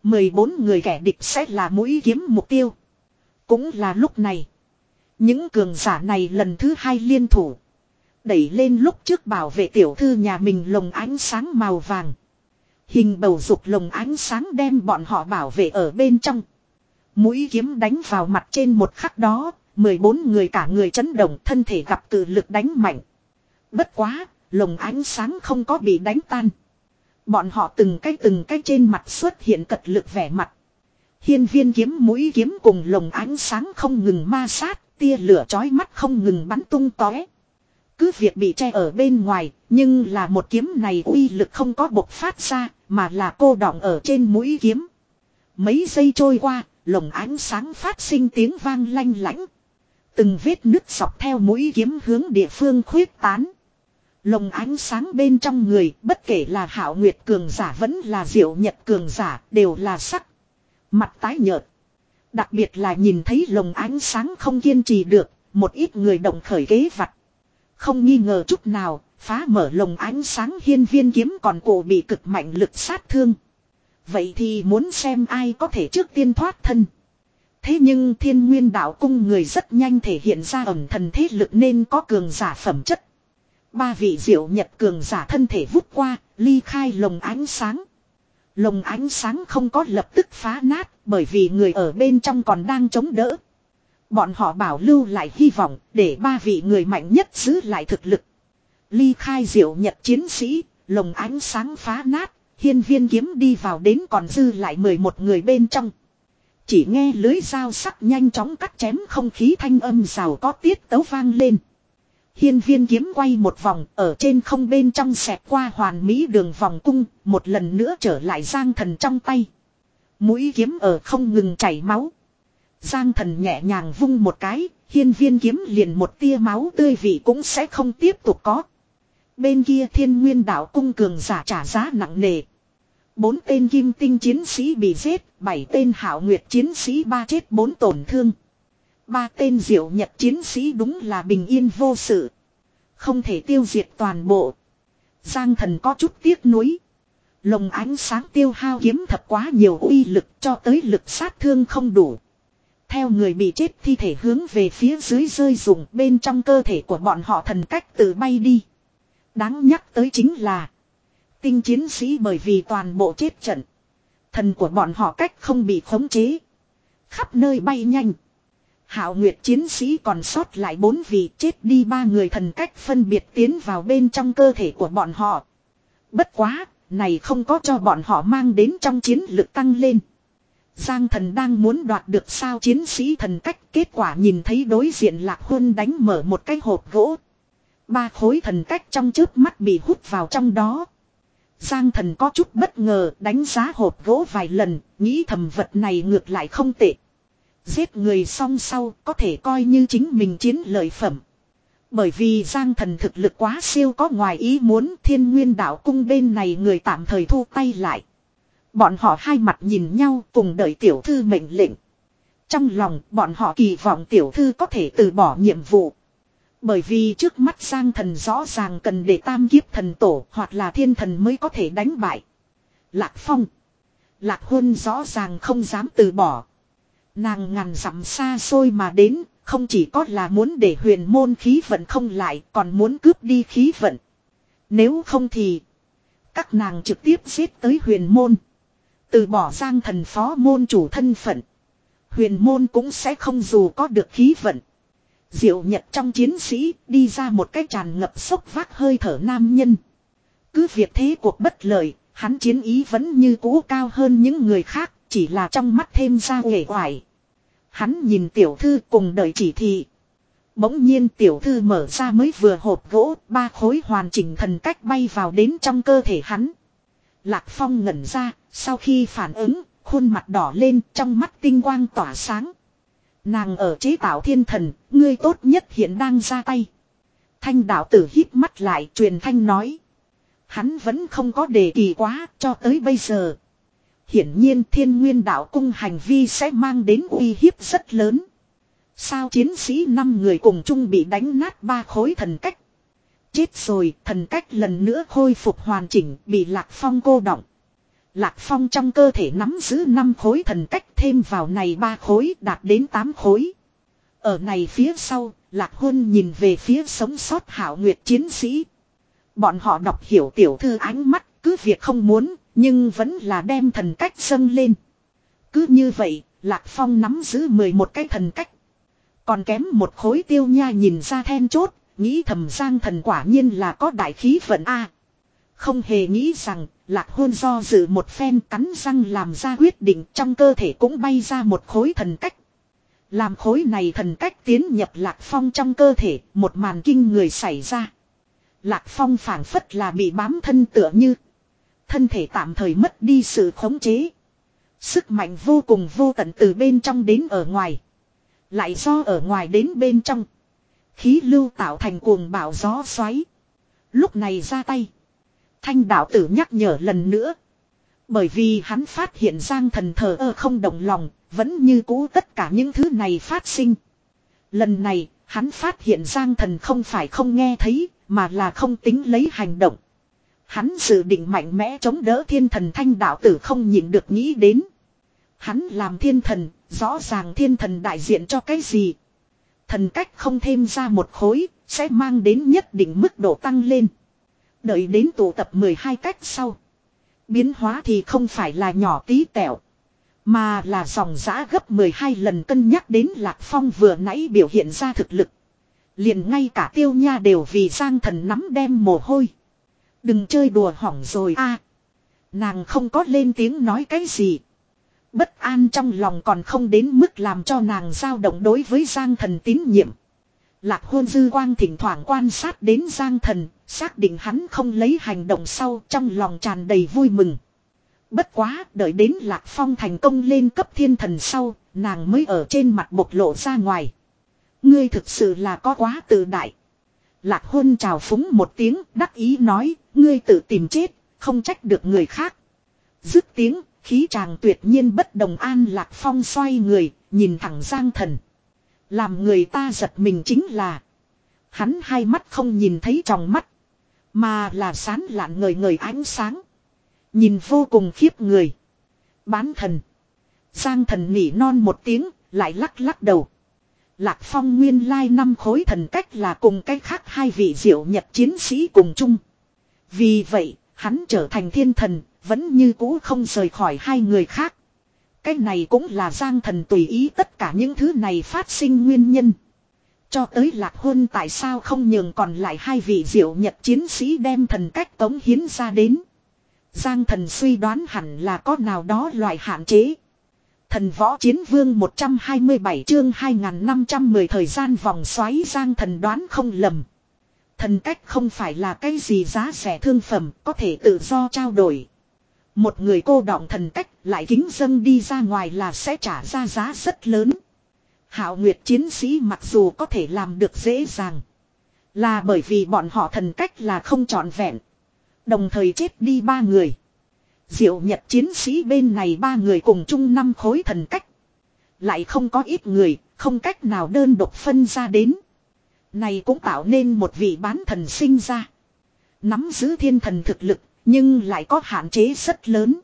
mười bốn người kẻ địch sẽ là mũi kiếm mục tiêu. Cũng là lúc này. Những cường giả này lần thứ hai liên thủ. Đẩy lên lúc trước bảo vệ tiểu thư nhà mình lồng ánh sáng màu vàng. Hình bầu dục lồng ánh sáng đem bọn họ bảo vệ ở bên trong. Mũi kiếm đánh vào mặt trên một khắc đó. mười bốn người cả người chấn động, thân thể gặp cự lực đánh mạnh. Bất quá, lồng ánh sáng không có bị đánh tan. Bọn họ từng cái từng cái trên mặt xuất hiện cật lực vẻ mặt. Hiên viên kiếm mũi kiếm cùng lồng ánh sáng không ngừng ma sát, tia lửa chói mắt không ngừng bắn tung tóe. Cứ việc bị che ở bên ngoài, nhưng là một kiếm này uy lực không có bộc phát ra, mà là cô đọng ở trên mũi kiếm. Mấy giây trôi qua, lồng ánh sáng phát sinh tiếng vang lanh lảnh. Từng vết nứt dọc theo mũi kiếm hướng địa phương khuyết tán. Lồng ánh sáng bên trong người, bất kể là Hạo Nguyệt cường giả vẫn là Diệu Nhật cường giả, đều là sắc. Mặt tái nhợt. Đặc biệt là nhìn thấy lồng ánh sáng không kiên trì được, một ít người động khởi kế vặt. Không nghi ngờ chút nào, phá mở lồng ánh sáng hiên viên kiếm còn cổ bị cực mạnh lực sát thương. Vậy thì muốn xem ai có thể trước tiên thoát thân. Thế nhưng Thiên Nguyên Đạo Cung người rất nhanh thể hiện ra ẩn thần thế lực nên có cường giả phẩm chất. Ba vị Diệu Nhật cường giả thân thể vút qua, ly khai lồng ánh sáng. Lồng ánh sáng không có lập tức phá nát, bởi vì người ở bên trong còn đang chống đỡ. Bọn họ bảo lưu lại hy vọng, để ba vị người mạnh nhất giữ lại thực lực. Ly khai Diệu Nhật chiến sĩ, lồng ánh sáng phá nát, hiên viên kiếm đi vào đến còn dư lại mười một người bên trong. Chỉ nghe lưới dao sắc nhanh chóng cắt chém không khí thanh âm rào có tiết tấu vang lên. Hiên viên kiếm quay một vòng ở trên không bên trong xẹt qua hoàn mỹ đường vòng cung, một lần nữa trở lại Giang Thần trong tay. Mũi kiếm ở không ngừng chảy máu. Giang Thần nhẹ nhàng vung một cái, hiên viên kiếm liền một tia máu tươi vị cũng sẽ không tiếp tục có. Bên kia Thiên Nguyên Đạo Cung cường giả trả giá nặng nề. Bốn tên kim tinh chiến sĩ bị giết, bảy tên Hạo Nguyệt chiến sĩ ba chết bốn tổn thương. Ba tên Diệu Nhật chiến sĩ đúng là bình yên vô sự. Không thể tiêu diệt toàn bộ. Giang Thần có chút tiếc nuối. Lồng ánh sáng tiêu hao kiếm thật quá nhiều uy lực cho tới lực sát thương không đủ. Theo người bị chết thi thể hướng về phía dưới rơi rụng bên trong cơ thể của bọn họ thần cách tự bay đi. Đáng nhắc tới chính là tinh chiến sĩ bởi vì toàn bộ chết trận. Thần của bọn họ cách không bị khống chế. Khắp nơi bay nhanh. Hạo Nguyệt chiến sĩ còn sót lại bốn vị chết đi ba người thần cách phân biệt tiến vào bên trong cơ thể của bọn họ. Bất quá, này không có cho bọn họ mang đến trong chiến lực tăng lên. Giang Thần đang muốn đoạt được sao chiến sĩ thần cách, kết quả nhìn thấy đối diện Lạc Huân đánh mở một cái hộp gỗ. Ba khối thần cách trong chớp mắt bị hút vào trong đó. Giang Thần có chút bất ngờ đánh giá hộp gỗ vài lần, nghĩ thầm vật này ngược lại không tệ. Giết người xong sau có thể coi như chính mình chiến lợi phẩm. Bởi vì Giang Thần thực lực quá siêu có ngoài ý muốn Thiên Nguyên Đạo Cung bên này người tạm thời thu tay lại. Bọn họ hai mặt nhìn nhau cùng đợi tiểu thư mệnh lệnh. Trong lòng bọn họ kỳ vọng tiểu thư có thể từ bỏ nhiệm vụ. Bởi vì trước mắt Giang Thần rõ ràng cần để tam kiếp thần tổ hoặc là thiên thần mới có thể đánh bại. Lạc Phong. Lạc Huân rõ ràng không dám từ bỏ. Nàng ngàn dặm xa xôi mà đến, không chỉ có là muốn để huyền môn khí vận không lại, còn muốn cướp đi khí vận. Nếu không thì, các nàng trực tiếp giết tới huyền môn. Từ bỏ Giang Thần phó môn chủ thân phận. Huyền môn cũng sẽ không dù có được khí vận. Diệu Nhật trong chiến sĩ đi ra một cái tràn ngập sốc vác hơi thở nam nhân. Cứ việc thế cuộc bất lợi, hắn chiến ý vẫn như cũ cao hơn những người khác. Chỉ là trong mắt thêm ra uể oải. Hắn nhìn tiểu thư cùng đợi chỉ thị. Bỗng nhiên tiểu thư mở ra mới vừa hộp gỗ, ba khối hoàn chỉnh thần cách bay vào đến trong cơ thể hắn. Lạc Phong ngẩn ra, sau khi phản ứng, khuôn mặt đỏ lên, trong mắt tinh quang tỏa sáng. Nàng ở chế tạo thiên thần, ngươi tốt nhất hiện đang ra tay. Thanh đạo tử híp mắt lại truyền thanh nói. Hắn vẫn không có đề kỳ quá cho tới bây giờ. Hiển nhiên Thiên Nguyên Đạo Cung hành vi sẽ mang đến uy hiếp rất lớn. Sao chiến sĩ năm người cùng chung bị đánh nát ba khối thần cách. Chết rồi, thần cách lần nữa khôi phục hoàn chỉnh, bị Lạc Phong cô đọng. Lạc Phong trong cơ thể nắm giữ năm khối thần cách thêm vào này ba khối đạt đến tám khối. Ở này phía sau, Lạc Huân nhìn về phía sống sót Hạo Nguyệt chiến sĩ. Bọn họ đọc hiểu tiểu thư ánh mắt, cứ việc không muốn, nhưng vẫn là đem thần cách dâng lên. Cứ như vậy, Lạc Phong nắm giữ mười một cái thần cách. Còn kém một khối Tiêu Nha nhìn ra then chốt, nghĩ thầm Giang thần quả nhiên là có đại khí vận a. Không hề nghĩ rằng, Lạc Hôn do dự một phen cắn răng làm ra quyết định, trong cơ thể cũng bay ra một khối thần cách. Làm khối này thần cách tiến nhập Lạc Phong trong cơ thể, một màn kinh người xảy ra. Lạc Phong phảng phất là bị bám thân tựa như. Thân thể tạm thời mất đi sự khống chế. Sức mạnh vô cùng vô tận từ bên trong đến ở ngoài. Lại do ở ngoài đến bên trong. Khí lưu tạo thành cuồng bạo gió xoáy. Lúc này ra tay. Thanh đạo tử nhắc nhở lần nữa. Bởi vì hắn phát hiện Giang thần thờ ơ không động lòng. Vẫn như cũ tất cả những thứ này phát sinh. Lần này hắn phát hiện Giang thần không phải không nghe thấy. Mà là không tính lấy hành động. Hắn dự định mạnh mẽ chống đỡ thiên thần. Thanh đạo tử không nhịn được nghĩ đến. Hắn làm thiên thần. Rõ ràng thiên thần đại diện cho cái gì. Thần cách không thêm ra một khối. Sẽ mang đến nhất định mức độ tăng lên. Đợi đến tụ tập mười hai cách sau. Biến hóa thì không phải là nhỏ tí tẹo. Mà là dòng giã gấp mười hai lần. Cân nhắc đến Lạc Phong vừa nãy biểu hiện ra thực lực. Liền ngay cả Tiêu Nha đều vì Giang thần nắm đem mồ hôi. Đừng chơi đùa hỏng rồi a. Nàng không có lên tiếng nói cái gì. Bất an trong lòng còn không đến mức làm cho nàng dao động đối với Giang thần tín nhiệm. Lạc Hôn dư quang thỉnh thoảng quan sát đến Giang thần, xác định hắn không lấy hành động sau, trong lòng tràn đầy vui mừng. Bất quá, đợi đến Lạc Phong thành công lên cấp thiên thần sau, nàng mới ở trên mặt bộc lộ ra ngoài. Ngươi thực sự là có quá tự đại. Lạc Hôn chào phúng một tiếng, đắc ý nói, ngươi tự tìm chết, không trách được người khác. Dứt tiếng, khí chàng tuyệt nhiên bất đồng. An Lạc Phong xoay người, nhìn thẳng Giang thần. Làm người ta giật mình chính là, hắn hai mắt không nhìn thấy tròng mắt, mà là sán lạn ngời ngời ánh sáng. Nhìn vô cùng khiếp người. Bán thần. Giang thần nỉ non một tiếng, lại lắc lắc đầu. Lạc Phong nguyên lai năm khối thần cách là cùng cái khác hai vị diệu nhật chiến sĩ cùng chung. Vì vậy, hắn trở thành thiên thần, vẫn như cũ không rời khỏi hai người khác. Cái này cũng là Giang thần tùy ý tất cả những thứ này phát sinh nguyên nhân. Cho tới Lạc Huân tại sao không nhường còn lại hai vị diệu nhật chiến sĩ đem thần cách tống hiến ra đến. Giang thần suy đoán hẳn là có nào đó loại hạn chế. Thần võ chiến vương một trăm hai mươi bảy chương hai nghìn năm trăm mười thời gian vòng xoáy. Giang thần đoán không lầm. Thần cách không phải là cái gì giá rẻ thương phẩm có thể tự do trao đổi. Một người cô đọng thần cách lại kính dâng đi ra ngoài là sẽ trả ra giá rất lớn. Hạo Nguyệt chiến sĩ mặc dù có thể làm được dễ dàng. Là bởi vì bọn họ thần cách là không trọn vẹn. Đồng thời chết đi ba người. Diệu Nhật chiến sĩ bên này ba người cùng chung năm khối thần cách. Lại không có ít người, không cách nào đơn độc phân ra đến. Này cũng tạo nên một vị bán thần sinh ra. Nắm giữ thiên thần thực lực, nhưng lại có hạn chế rất lớn.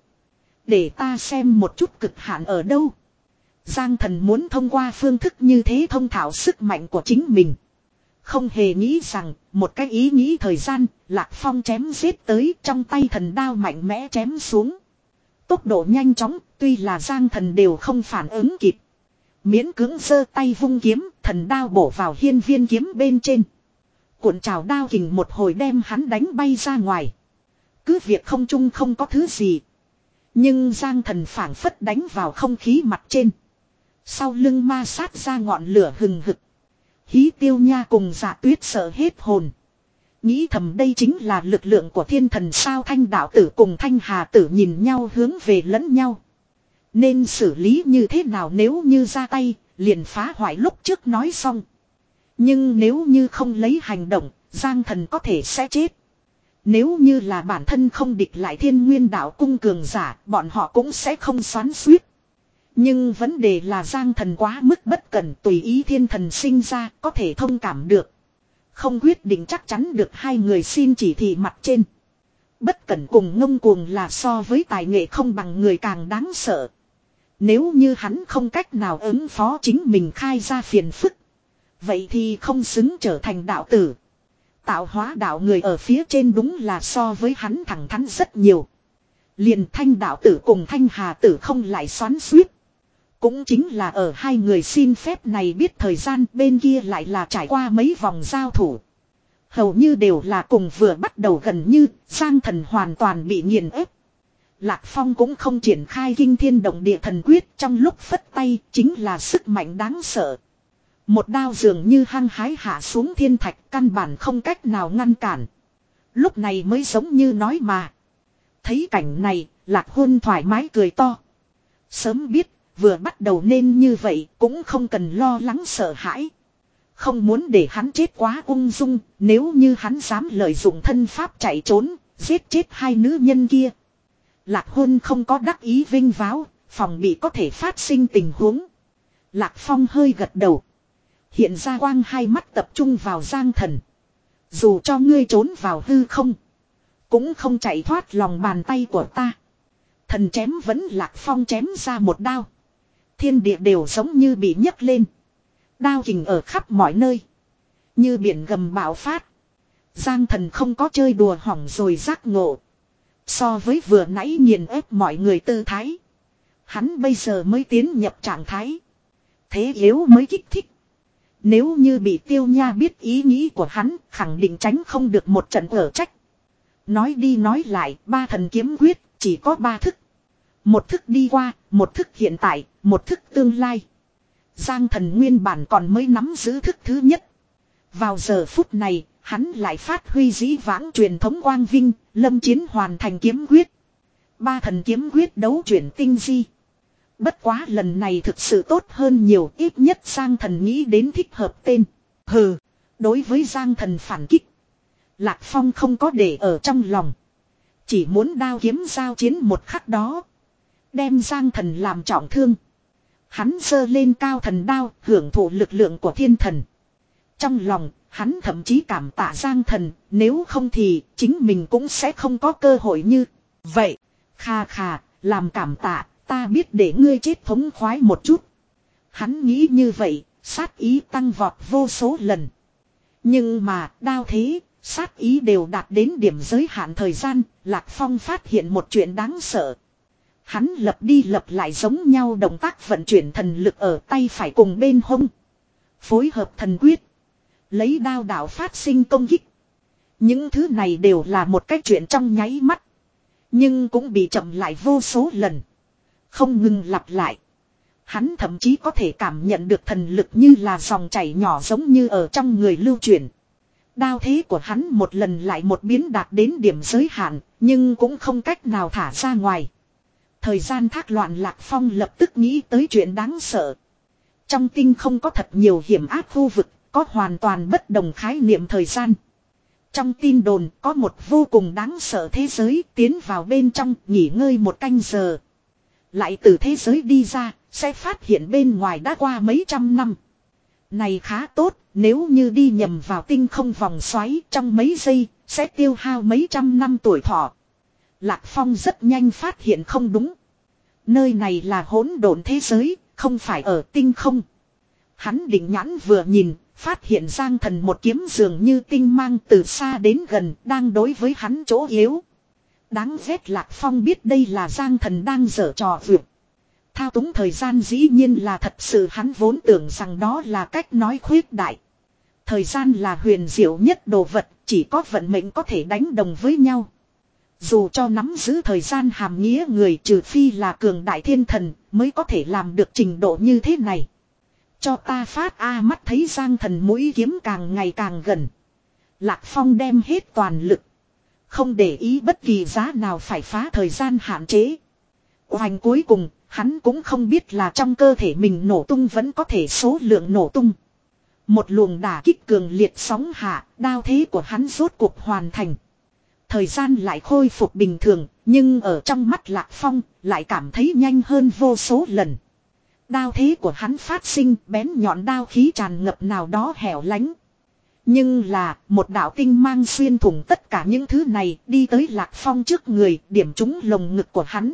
Để ta xem một chút cực hạn ở đâu. Giang thần muốn thông qua phương thức như thế thông thạo sức mạnh của chính mình. Không hề nghĩ rằng, một cái ý nghĩ thời gian, Lạc Phong chém giết tới trong tay thần đao mạnh mẽ chém xuống. Tốc độ nhanh chóng, tuy là Giang thần đều không phản ứng kịp. Miễn cưỡng giơ tay vung kiếm, thần đao bổ vào hiên viên kiếm bên trên. Cuộn trào đao kình một hồi đem hắn đánh bay ra ngoài. Cứ việc không trung không có thứ gì. Nhưng Giang thần phảng phất đánh vào không khí mặt trên. Sau lưng ma sát ra ngọn lửa hừng hực. Hí Tiêu Nha cùng Dạ Tuyết sợ hết hồn. Nghĩ thầm đây chính là lực lượng của thiên thần sao. Thanh đạo tử cùng Thanh Hà tử nhìn nhau hướng về lẫn nhau. Nên xử lý như thế nào nếu như ra tay, liền phá hoại lúc trước nói xong. Nhưng nếu như không lấy hành động, Giang thần có thể sẽ chết. Nếu như là bản thân không địch lại Thiên Nguyên đạo cung cường giả, bọn họ cũng sẽ không xoắn xuýt. Nhưng vấn đề là Giang thần quá mức bất cẩn, tùy ý thiên thần sinh ra, có thể thông cảm được. Không quyết định chắc chắn được hai người xin chỉ thị mặt trên. Bất cẩn cùng ngông cuồng là so với tài nghệ không bằng người càng đáng sợ. Nếu như hắn không cách nào ứng phó chính mình khai ra phiền phức. Vậy thì không xứng trở thành đạo tử. Tạo hóa đạo người ở phía trên đúng là so với hắn thẳng thắn rất nhiều. Liền Thanh đạo tử cùng Thanh Hà tử không lại xoắn xuýt. Cũng chính là ở hai người xin phép này biết thời gian, bên kia lại là trải qua mấy vòng giao thủ. Hầu như đều là cùng vừa bắt đầu gần như, Giang Thần hoàn toàn bị nghiền ép. Lạc Phong cũng không triển khai kinh thiên động địa thần quyết, trong lúc phất tay chính là sức mạnh đáng sợ. Một đao dường như hăng hái hạ xuống thiên thạch, căn bản không cách nào ngăn cản. Lúc này mới giống như nói mà. Thấy cảnh này, Lạc Huân thoải mái cười to. Sớm biết, vừa bắt đầu nên như vậy, cũng không cần lo lắng sợ hãi. Không muốn để hắn chết quá ung dung, nếu như hắn dám lợi dụng thân pháp chạy trốn, giết chết hai nữ nhân kia. Lạc Huân không có đắc ý vinh váo, phòng bị có thể phát sinh tình huống. Lạc Phong hơi gật đầu. Hiện ra quang hai mắt tập trung vào Giang Thần. Dù cho ngươi trốn vào hư không, cũng không chạy thoát lòng bàn tay của ta. Thần chém vẫn Lạc Phong chém ra một đao. Thiên địa đều giống như bị nhấc lên. Đao kình ở khắp mọi nơi. Như biển gầm bạo phát. Giang Thần không có chơi đùa hỏng rồi giác ngộ. So với vừa nãy nghiền ép mọi người tư thái. Hắn bây giờ mới tiến nhập trạng thái. Thế yếu mới kích thích. Nếu như bị Tiêu Nha biết ý nghĩ của hắn, khẳng định tránh không được một trận ở trách. Nói đi nói lại, ba thần kiếm quyết, chỉ có ba thức. Một thức đi qua, một thức hiện tại, một thức tương lai. Giang Thần nguyên bản còn mới nắm giữ thức thứ nhất. Vào giờ phút này, hắn lại phát huy dĩ vãng truyền thống quang vinh, lâm chiến hoàn thành kiếm quyết. Ba thần kiếm quyết đấu chuyển tinh di. Bất quá lần này thực sự tốt hơn nhiều, ít nhất Giang Thần nghĩ đến thích hợp tên. Hừ, đối với Giang Thần phản kích, Lạc Phong không có để ở trong lòng. Chỉ muốn đao kiếm giao chiến một khắc đó. Đem Giang Thần làm trọng thương. Hắn giơ lên cao thần đao, hưởng thụ lực lượng của thiên thần. Trong lòng, hắn thậm chí cảm tạ Giang Thần, nếu không thì chính mình cũng sẽ không có cơ hội như vậy. Kha kha, làm cảm tạ, ta biết để ngươi chết thống khoái một chút. Hắn nghĩ như vậy, sát ý tăng vọt vô số lần. Nhưng mà, đao thế, sát ý đều đạt đến điểm giới hạn thời gian, Lạc Phong phát hiện một chuyện đáng sợ. Hắn lập đi lập lại giống nhau động tác vận chuyển thần lực ở tay phải cùng bên hông. Phối hợp thần quyết. Lấy đao đạo phát sinh công kích. Những thứ này đều là một cái chuyện trong nháy mắt. Nhưng cũng bị chậm lại vô số lần. Không ngừng lặp lại. Hắn thậm chí có thể cảm nhận được thần lực như là dòng chảy nhỏ giống như ở trong người lưu chuyển. Đao thế của hắn một lần lại một biến đạt đến điểm giới hạn, nhưng cũng không cách nào thả ra ngoài. Thời gian thác loạn Lạc Phong lập tức nghĩ tới chuyện đáng sợ. Trong tinh không có thật nhiều hiểm ác khu vực, có hoàn toàn bất đồng khái niệm thời gian. Trong tin đồn có một vô cùng đáng sợ thế giới, tiến vào bên trong nghỉ ngơi một canh giờ. Lại từ thế giới đi ra, sẽ phát hiện bên ngoài đã qua mấy trăm năm. Này khá tốt, nếu như đi nhầm vào tinh không vòng xoáy trong mấy giây, sẽ tiêu hao mấy trăm năm tuổi thọ. Lạc Phong rất nhanh phát hiện không đúng. Nơi này là hỗn độn thế giới, không phải ở tinh không. Hắn định nhãn vừa nhìn, phát hiện Giang Thần một kiếm dường như tinh mang từ xa đến gần, đang đối với hắn chỗ yếu. Đáng ghét Lạc Phong biết đây là Giang Thần đang giở trò vượt. Thao túng thời gian dĩ nhiên là thật sự, hắn vốn tưởng rằng đó là cách nói khuyết đại. Thời gian là huyền diệu nhất đồ vật, chỉ có vận mệnh có thể đánh đồng với nhau. Dù cho nắm giữ thời gian hàm nghĩa người, trừ phi là cường đại thiên thần mới có thể làm được trình độ như thế này. Cho ta phát a mắt thấy Giang Thần mũi kiếm càng ngày càng gần. Lạc Phong đem hết toàn lực. Không để ý bất kỳ giá nào phải phá thời gian hạn chế. Hoành cuối cùng, hắn cũng không biết là trong cơ thể mình nổ tung vẫn có thể số lượng nổ tung. Một luồng đả kích cường liệt sóng hạ, đao thế của hắn rốt cuộc hoàn thành. Thời gian lại khôi phục bình thường, nhưng ở trong mắt Lạc Phong, lại cảm thấy nhanh hơn vô số lần. Đao thế của hắn phát sinh, bén nhọn đao khí tràn ngập nào đó hẻo lánh. Nhưng là một đạo tinh mang xuyên thủng tất cả những thứ này đi tới Lạc Phong trước người điểm trúng lồng ngực của hắn.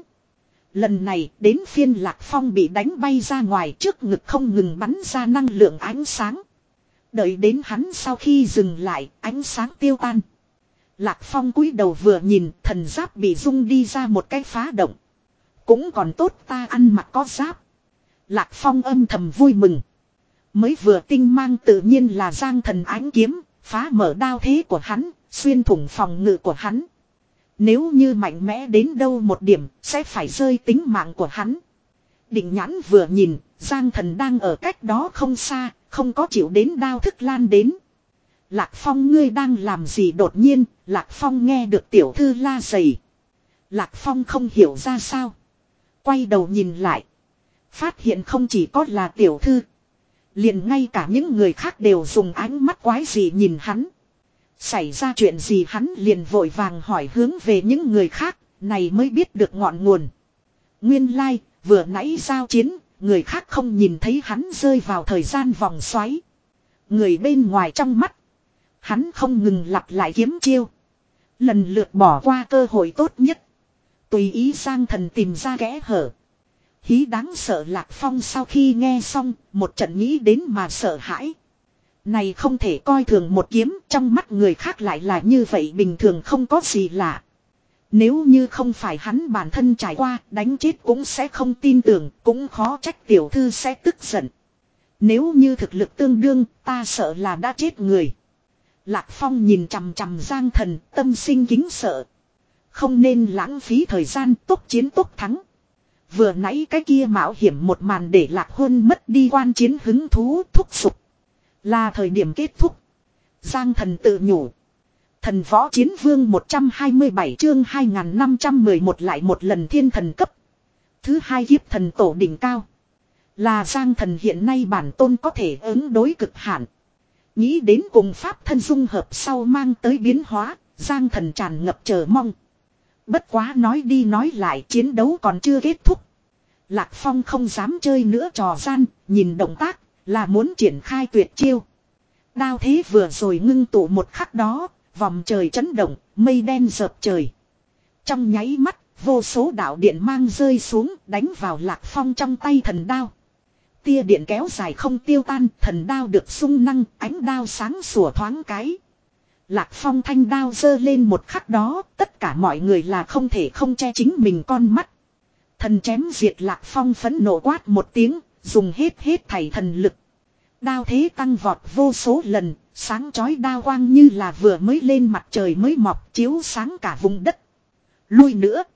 Lần này đến phiên Lạc Phong bị đánh bay ra ngoài trước ngực không ngừng bắn ra năng lượng ánh sáng. Đợi đến hắn sau khi dừng lại ánh sáng tiêu tan. Lạc Phong cúi đầu vừa nhìn thần giáp bị rung đi ra một cái phá động. Cũng còn tốt ta ăn mặc có giáp. Lạc Phong âm thầm vui mừng. Mới vừa tinh mang tự nhiên là giang thần ánh kiếm, phá mở đao thế của hắn, xuyên thủng phòng ngự của hắn. Nếu như mạnh mẽ đến đâu một điểm, sẽ phải rơi tính mạng của hắn. Định nhãn vừa nhìn, giang thần đang ở cách đó không xa, không có chịu đến đao thức lan đến. Lạc Phong ngươi đang làm gì đột nhiên, Lạc Phong nghe được tiểu thư la dày. Lạc Phong không hiểu ra sao. Quay đầu nhìn lại. Phát hiện không chỉ có là tiểu thư. Liền ngay cả những người khác đều dùng ánh mắt quái gì nhìn hắn. Xảy ra chuyện gì hắn liền vội vàng hỏi hướng về những người khác, này mới biết được ngọn nguồn. Nguyên lai, like, vừa nãy giao chiến, người khác không nhìn thấy hắn rơi vào thời gian vòng xoáy. Người bên ngoài trong mắt. Hắn không ngừng lặp lại kiếm chiêu. Lần lượt bỏ qua cơ hội tốt nhất. Tùy ý giang thần tìm ra kẽ hở. Hí đáng sợ Lạc Phong sau khi nghe xong, một trận nghĩ đến mà sợ hãi. Này không thể coi thường một kiếm, trong mắt người khác lại là như vậy bình thường không có gì lạ. Nếu như không phải hắn bản thân trải qua, đánh chết cũng sẽ không tin tưởng, cũng khó trách tiểu thư sẽ tức giận. Nếu như thực lực tương đương, ta sợ là đã chết người. Lạc Phong nhìn chằm chằm giang thần, tâm sinh kính sợ. Không nên lãng phí thời gian, tốc chiến tốc thắng. Vừa nãy cái kia mạo hiểm một màn để Lạc Hôn mất đi quan chiến hứng thú thúc giục. Là thời điểm kết thúc. Giang thần tự nhủ. Thần võ chiến vương một trăm hai mươi bảy chương hai nghìn năm trăm mười một lại một lần thiên thần cấp. Thứ hai kiếp thần tổ đỉnh cao. Là Giang thần hiện nay bản tôn có thể ứng đối cực hạn. Nghĩ đến cùng pháp thân dung hợp sau mang tới biến hóa, Giang thần tràn ngập chờ mong. Bất quá nói đi nói lại chiến đấu còn chưa kết thúc. Lạc Phong không dám chơi nữa trò gian, nhìn động tác là muốn triển khai tuyệt chiêu. Đao thế vừa rồi ngưng tụ một khắc đó, vòng trời chấn động, mây đen dợp trời. Trong nháy mắt, vô số đạo điện mang rơi xuống đánh vào Lạc Phong trong tay thần đao. Tia điện kéo dài không tiêu tan, thần đao được sung năng, ánh đao sáng sủa thoáng cái. Lạc Phong thanh đao giơ lên một khắc đó, tất cả mọi người là không thể không che chính mình con mắt. Thần chém diệt Lạc Phong phẫn nộ quát một tiếng, dùng hết hết thảy thần lực. Đao thế tăng vọt vô số lần, sáng chói đao quang như là vừa mới lên mặt trời mới mọc chiếu sáng cả vùng đất. Lui nữa.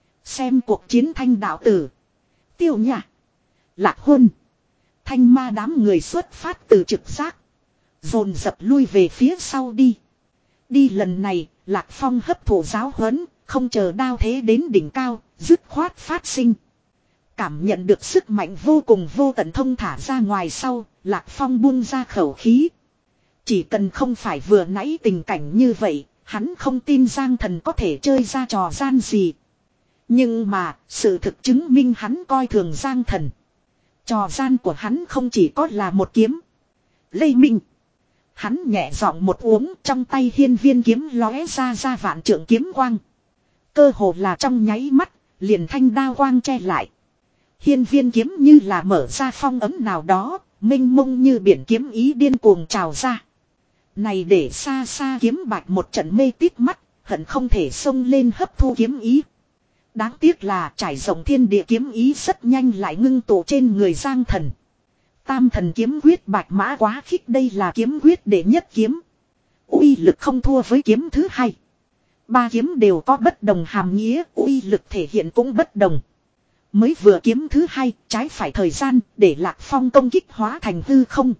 Xem cuộc chiến thanh đạo tử. Tiêu Nhã. Lạc Hôn. Thanh ma đám người xuất phát từ trực giác. Dồn dập lui về phía sau đi. Đi lần này, Lạc Phong hấp thụ giáo huấn, không chờ đao thế đến đỉnh cao, dứt khoát phát sinh. Cảm nhận được sức mạnh vô cùng vô tận thông thả ra ngoài sau, Lạc Phong buông ra khẩu khí. Chỉ cần không phải vừa nãy tình cảnh như vậy, hắn không tin Giang thần có thể chơi ra trò gian gì. Nhưng mà, sự thực chứng minh hắn coi thường Giang thần. Trò gian của hắn không chỉ có là một kiếm. Lê Minh. Hắn nhẹ giọng một uống trong tay hiên viên kiếm lóe ra ra vạn trượng kiếm quang. Cơ hồ là trong nháy mắt, liền thanh đao quang che lại. Hiên viên kiếm như là mở ra phong ấm nào đó, mênh mông như biển kiếm ý điên cuồng trào ra. Này để xa xa kiếm bạch một trận mê tít mắt, hận không thể xông lên hấp thu kiếm ý. Đáng tiếc là trải rộng thiên địa kiếm ý rất nhanh lại ngưng tụ trên người Giang thần. Tam thần kiếm quyết bạch mã quá khích đây là kiếm quyết đệ nhất kiếm. Uy lực không thua với kiếm thứ hai. Ba kiếm đều có bất đồng hàm nghĩa, uy lực thể hiện cũng bất đồng. Mới vừa kiếm thứ hai, trái phải thời gian, để Lạc Phong công kích hóa thành hư không.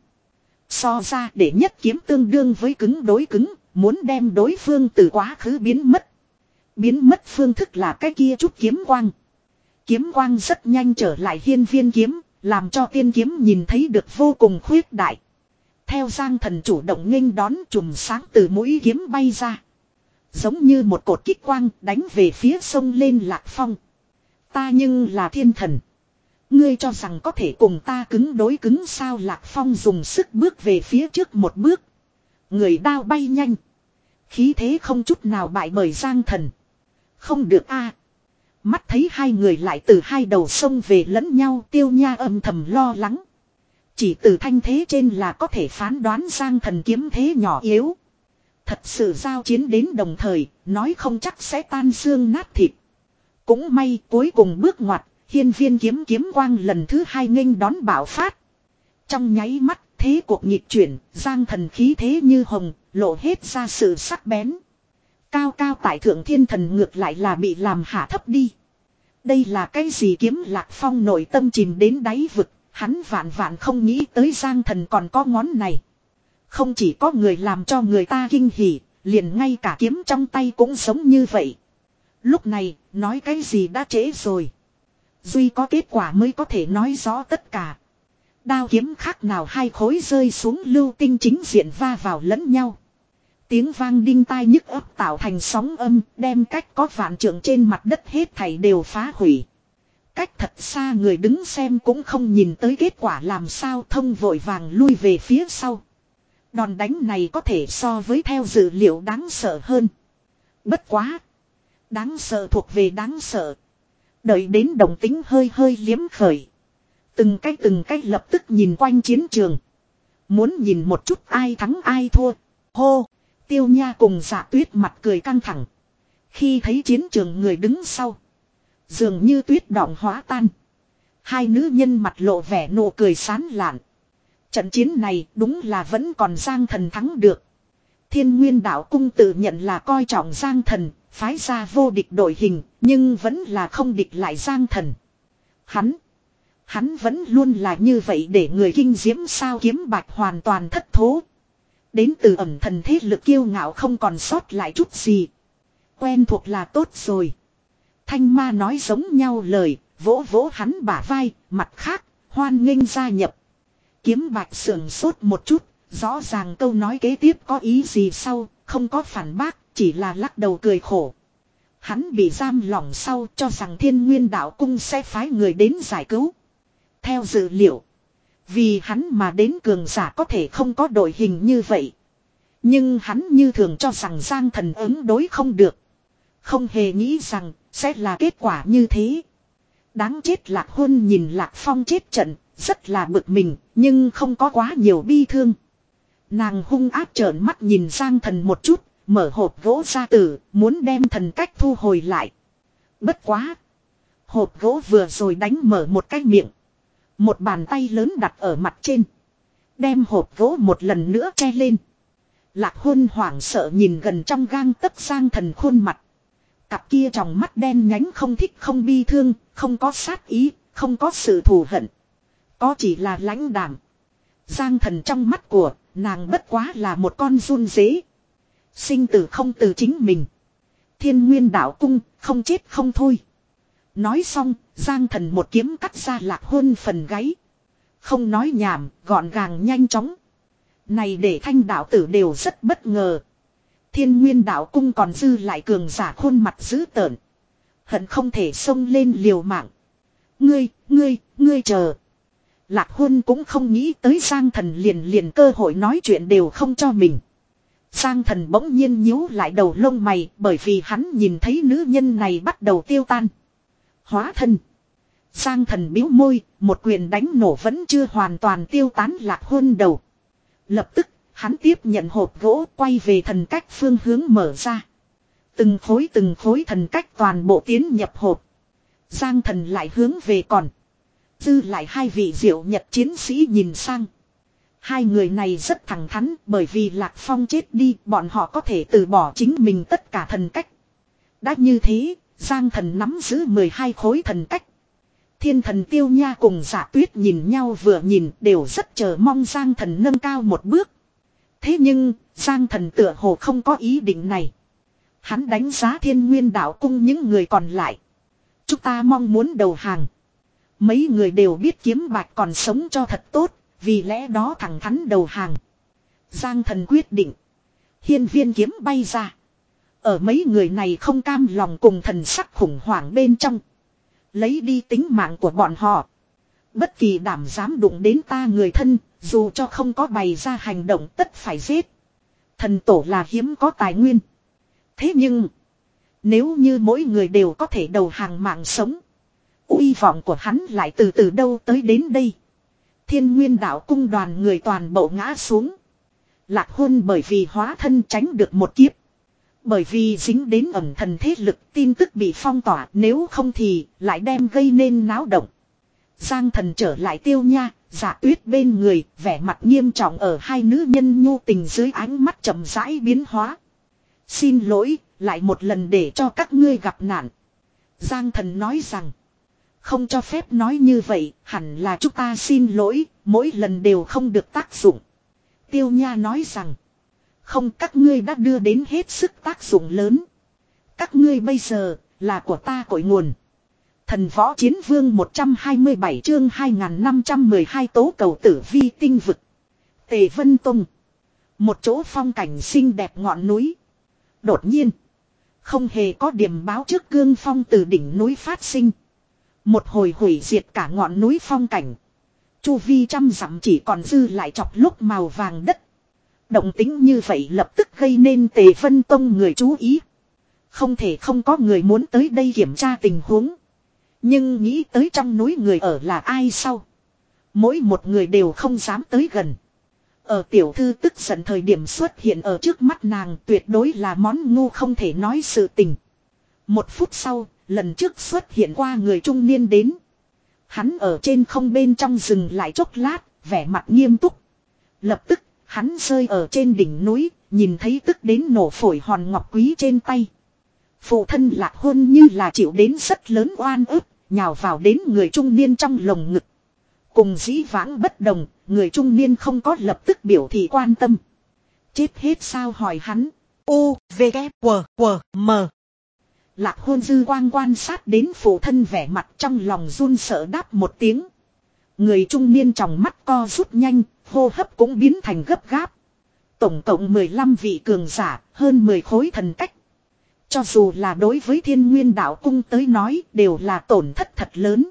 So ra để nhất kiếm tương đương với cứng đối cứng, muốn đem đối phương từ quá khứ biến mất. Biến mất phương thức là cái kia chút kiếm quang. Kiếm quang rất nhanh trở lại hiên viên kiếm, làm cho tiên kiếm nhìn thấy được vô cùng khuyết đại. Theo Giang thần chủ động nghênh đón chùm sáng từ mũi kiếm bay ra. Giống như một cột kích quang đánh về phía sông lên Lạc Phong. Ta nhưng là thiên thần. Ngươi cho rằng có thể cùng ta cứng đối cứng sao Lạc Phong dùng sức bước về phía trước một bước. Người đao bay nhanh. Khí thế không chút nào bại bởi Giang Thần. Không được a. Mắt thấy hai người lại từ hai đầu sông về lẫn nhau, Tiêu Nha âm thầm lo lắng. Chỉ từ thanh thế trên là có thể phán đoán Giang Thần kiếm thế nhỏ yếu. Thật sự giao chiến đến đồng thời, nói không chắc sẽ tan xương nát thịt. Cũng may cuối cùng bước ngoặt, hiên viên kiếm kiếm quang lần thứ hai nghênh đón bạo phát. Trong nháy mắt, thế cuộc nghịch chuyển, Giang Thần khí thế như hồng, lộ hết ra sự sắc bén. Cao cao tại thượng thiên thần ngược lại là bị làm hạ thấp đi. Đây là cái gì kiếm Lạc Phong nội tâm chìm đến đáy vực, hắn vạn vạn không nghĩ tới Giang Thần còn có ngón này. Không chỉ có người làm cho người ta kinh hỉ, liền ngay cả kiếm trong tay cũng giống như vậy. Lúc này, nói cái gì đã trễ rồi. Duy có kết quả mới có thể nói rõ tất cả. Đao kiếm khác nào hai khối rơi xuống lưu tinh chính diện va vào lẫn nhau. Tiếng vang đinh tai nhức ấp tạo thành sóng âm, đem cách có vạn trượng trên mặt đất hết thảy đều phá hủy. Cách thật xa người đứng xem cũng không nhìn tới kết quả làm sao, thông vội vàng lui về phía sau. Đòn đánh này có thể so với theo dự liệu đáng sợ hơn. Bất quá. Đáng sợ thuộc về đáng sợ. Đợi đến đồng tính hơi hơi liếm khởi. Từng cái từng cái lập tức nhìn quanh chiến trường. Muốn nhìn một chút ai thắng ai thua. Hô. Tiêu Nha cùng Dạ Tuyết mặt cười căng thẳng. Khi thấy chiến trường người đứng sau. Dường như tuyết đọng hóa tan. Hai nữ nhân mặt lộ vẻ nụ cười sán lạn. Trận chiến này đúng là vẫn còn Giang Thần thắng được. Thiên Nguyên Đạo Cung tự nhận là coi trọng Giang Thần, phái ra vô địch đội hình, nhưng vẫn là không địch lại Giang Thần. Hắn, hắn vẫn luôn là như vậy để người kinh diễm sao Kiếm Bạch hoàn toàn thất thố. Đến từ ẩm thần thế lực kiêu ngạo không còn sót lại chút gì. Quen thuộc là tốt rồi. Thanh Ma nói giống nhau lời, vỗ vỗ hắn bả vai, mặt khác, hoan nghênh gia nhập. Kiếm Bạch sườn sốt một chút, rõ ràng câu nói kế tiếp có ý gì sau, không có phản bác, chỉ là lắc đầu cười khổ. Hắn bị giam lỏng sau cho rằng Thiên Nguyên Đạo Cung sẽ phái người đến giải cứu. Theo dự liệu, vì hắn mà đến cường giả có thể không có đội hình như vậy. Nhưng hắn như thường cho rằng Giang Thần ứng đối không được. Không hề nghĩ rằng sẽ là kết quả như thế. Đáng chết Lạc Huân nhìn Lạc Phong chết trận, rất là bực mình, nhưng không có quá nhiều bi thương. Nàng hung ác trợn mắt nhìn Giang Thần một chút, mở hộp gỗ ra tử, muốn đem thần cách thu hồi lại. Bất quá. Hộp gỗ vừa rồi đánh mở một cái miệng. Một bàn tay lớn đặt ở mặt trên. Đem hộp gỗ một lần nữa che lên. Lạc Huân hoảng sợ nhìn gần trong gang tấc Giang Thần khuôn mặt. Cặp kia tròng mắt đen nhánh không thích không bi thương, không có sát ý, không có sự thù hận. Có chỉ là lãnh đạm. Giang Thần trong mắt của nàng bất quá là một con run dế. Sinh tử không từ chính mình. Thiên Nguyên Đạo Cung không chết không thôi. Nói xong, Giang Thần một kiếm cắt ra Lạc Huân phần gáy. Không nói nhảm, gọn gàng nhanh chóng. Này để thanh đạo tử đều rất bất ngờ. Thiên Nguyên Đạo Cung còn dư lại cường giả khuôn mặt dữ tợn. Hận không thể xông lên liều mạng. Ngươi, ngươi, ngươi chờ. Lạc Huân cũng không nghĩ tới Giang Thần liền liền cơ hội nói chuyện đều không cho mình. Giang Thần bỗng nhiên nhíu lại đầu lông mày bởi vì hắn nhìn thấy nữ nhân này bắt đầu tiêu tan. Hóa thân. Giang Thần biếu môi, một quyền đánh nổ vẫn chưa hoàn toàn tiêu tán Lạc Huân đầu. Lập tức, hắn tiếp nhận hộp gỗ quay về thần cách phương hướng mở ra. Từng khối từng khối thần cách toàn bộ tiến nhập hộp. Giang Thần lại hướng về còn. Dư lại hai vị diệu nhật chiến sĩ nhìn sang. Hai người này rất thẳng thắn bởi vì Lạc Phong chết đi bọn họ có thể từ bỏ chính mình tất cả thần cách. Đã như thế, Giang Thần nắm giữ mười hai khối thần cách. Thiên Thần Tiêu Nha cùng Dạ Tuyết nhìn nhau vừa nhìn đều rất chờ mong Giang Thần nâng cao một bước. Thế nhưng, Giang Thần tựa hồ không có ý định này. Hắn đánh giá Thiên Nguyên Đạo Cung những người còn lại. Chúng ta mong muốn đầu hàng. Mấy người đều biết Kiếm Bạch còn sống cho thật tốt, vì lẽ đó thẳng thắn đầu hàng. Giang Thần quyết định. Hiên viên kiếm bay ra. Ở mấy người này không cam lòng cùng thần sắc khủng hoảng bên trong. Lấy đi tính mạng của bọn họ. Bất kỳ đảm dám đụng đến ta người thân, dù cho không có bày ra hành động tất phải giết. Thần tổ là hiếm có tài nguyên. Thế nhưng, nếu như mỗi người đều có thể đầu hàng mạng sống, uy vọng của hắn lại từ từ đâu tới đến đây. Thiên Nguyên Đạo cung đoàn người toàn bộ ngã xuống. Lạc Hôn bởi vì hóa thân tránh được một kiếp. Bởi vì dính đến ẩn thần thế lực, tin tức bị phong tỏa, nếu không thì lại đem gây nên náo động. Giang Thần trở lại Tiêu Nha, Dạ Tuyết bên người, vẻ mặt nghiêm trọng ở hai nữ nhân nhu tình dưới ánh mắt chậm rãi biến hóa. Xin lỗi, lại một lần để cho các ngươi gặp nạn. Giang Thần nói rằng, không cho phép nói như vậy, hẳn là chúng ta xin lỗi, mỗi lần đều không được tác dụng. Tiêu Nha nói rằng, không, các ngươi đã đưa đến hết sức tác dụng lớn. Các ngươi bây giờ là của ta cội nguồn. Thần Võ Chiến Vương một trăm hai mươi bảy chương hai nghìn năm trăm mười hai tố cầu tử vi tinh vực. Tề Vân Tông. Một chỗ phong cảnh xinh đẹp ngọn núi. Đột nhiên, không hề có điểm báo trước cương phong từ đỉnh núi phát sinh. Một hồi hủy diệt cả ngọn núi phong cảnh. Chu vi trăm dặm chỉ còn dư lại chọc lúc màu vàng đất. Động tính như vậy lập tức gây nên Tề Vân Tông người chú ý. Không thể không có người muốn tới đây kiểm tra tình huống. Nhưng nghĩ tới trong núi người ở là ai sau. Mỗi một người đều không dám tới gần. Ở tiểu thư tức giận thời điểm xuất hiện ở trước mắt nàng tuyệt đối là món ngu không thể nói sự tình. Một phút sau, lần trước xuất hiện qua người trung niên đến. Hắn ở trên không bên trong rừng lại chốc lát, vẻ mặt nghiêm túc. Lập tức, hắn rơi ở trên đỉnh núi, nhìn thấy tức đến nổ phổi hòn ngọc quý trên tay. Phụ thân Lạc Hôn như là chịu đến rất lớn oan ức, nhào vào đến người trung niên trong lồng ngực. Cùng dĩ vãng bất đồng, người trung niên không có lập tức biểu thị quan tâm. Chết hết sao hỏi hắn. U, V, K, W, W, M. Lạc Hôn dư quang quan sát đến phụ thân vẻ mặt trong lòng run sợ đáp một tiếng. Người trung niên trong mắt co rút nhanh, hô hấp cũng biến thành gấp gáp. Tổng cộng mười lăm vị cường giả, hơn mười khối thần cách. Cho dù là đối với Thiên Nguyên Đạo cung tới nói đều là tổn thất thật lớn.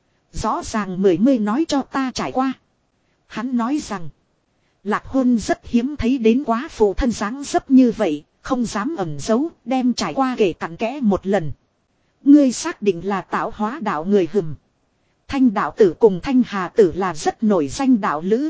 Rõ ràng mười mươi nói cho ta trải qua. Hắn nói rằng, Lạc Hôn rất hiếm thấy đến quá phụ thân dáng dấp như vậy, không dám ẩn giấu, đem trải qua kể cặn kẽ một lần. Ngươi xác định là tạo hóa đạo người hừm. Thanh đạo tử cùng Thanh Hà tử là rất nổi danh đạo lữ.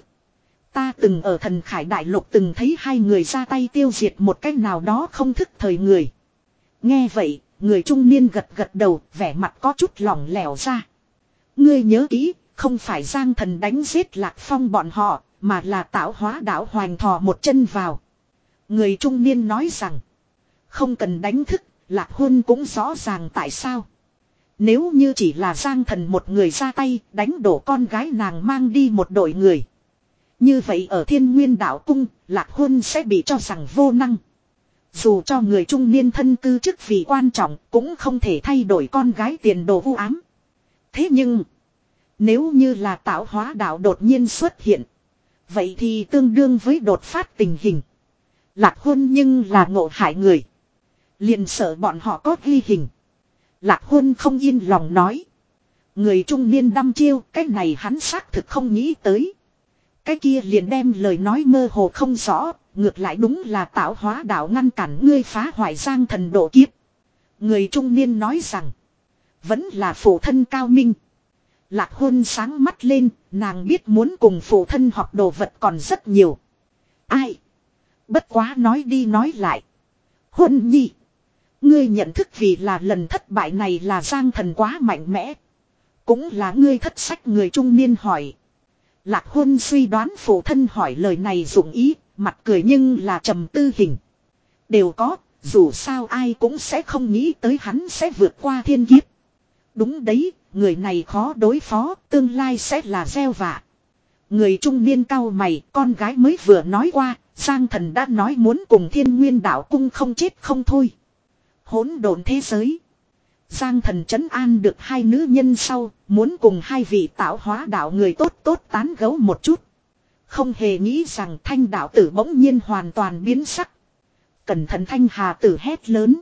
Ta từng ở Thần Khải Đại Lục từng thấy hai người ra tay tiêu diệt một cách nào đó không thức thời người. Nghe vậy, người trung niên gật gật đầu, vẻ mặt có chút lỏng lẻo ra. Ngươi nhớ kỹ, không phải Giang Thần đánh giết Lạc Phong bọn họ, mà là tạo hóa đạo hoành thò một chân vào. Người trung niên nói rằng, không cần đánh thức, Lạc Hôn cũng rõ ràng tại sao. Nếu như chỉ là Giang Thần một người ra tay, đánh đổ con gái nàng mang đi một đội người. Như vậy ở Thiên Nguyên Đạo cung, Lạc Hôn sẽ bị cho rằng vô năng. Dù cho người trung niên thân cư chức vị quan trọng, cũng không thể thay đổi con gái tiền đồ u ám. Thế nhưng, nếu như là tạo hóa đạo đột nhiên xuất hiện, vậy thì tương đương với đột phát tình hình. Lạc Hôn nhưng là ngộ hại người. Liền sợ bọn họ có ghi hình. Lạc Hôn không yên lòng nói. Người trung niên đăm chiêu, cái này hắn xác thực không nghĩ tới. Cái kia liền đem lời nói mơ hồ không rõ, ngược lại đúng là tạo hóa đạo ngăn cản ngươi phá hoại Giang Thần độ kiếp. Người trung niên nói rằng, vẫn là phụ thân cao minh. Lạc Hôn sáng mắt lên, nàng biết muốn cùng phụ thân học đồ vật còn rất nhiều. Ai? Bất quá nói đi nói lại. Huân nhi. Ngươi nhận thức vì là lần thất bại này là Giang Thần quá mạnh mẽ. Cũng là ngươi thất sách người trung niên hỏi. Lạc Hôn suy đoán phụ thân hỏi lời này dụng ý, mặt cười nhưng là trầm tư hình. Đều có, dù sao ai cũng sẽ không nghĩ tới hắn sẽ vượt qua thiên kiếp. Đúng đấy, người này khó đối phó, tương lai sẽ là gieo vạ. Người trung niên cau mày, con gái mới vừa nói qua, Giang Thần đã nói muốn cùng Thiên Nguyên Đạo cung không chết không thôi. Hỗn độn thế giới. Giang Thần trấn an được hai nữ nhân sau, muốn cùng hai vị tạo hóa đạo người tốt tốt tán gẫu một chút. Không hề nghĩ rằng Thanh đạo tử bỗng nhiên hoàn toàn biến sắc. Cẩn thận Thanh Hà tử hét lớn.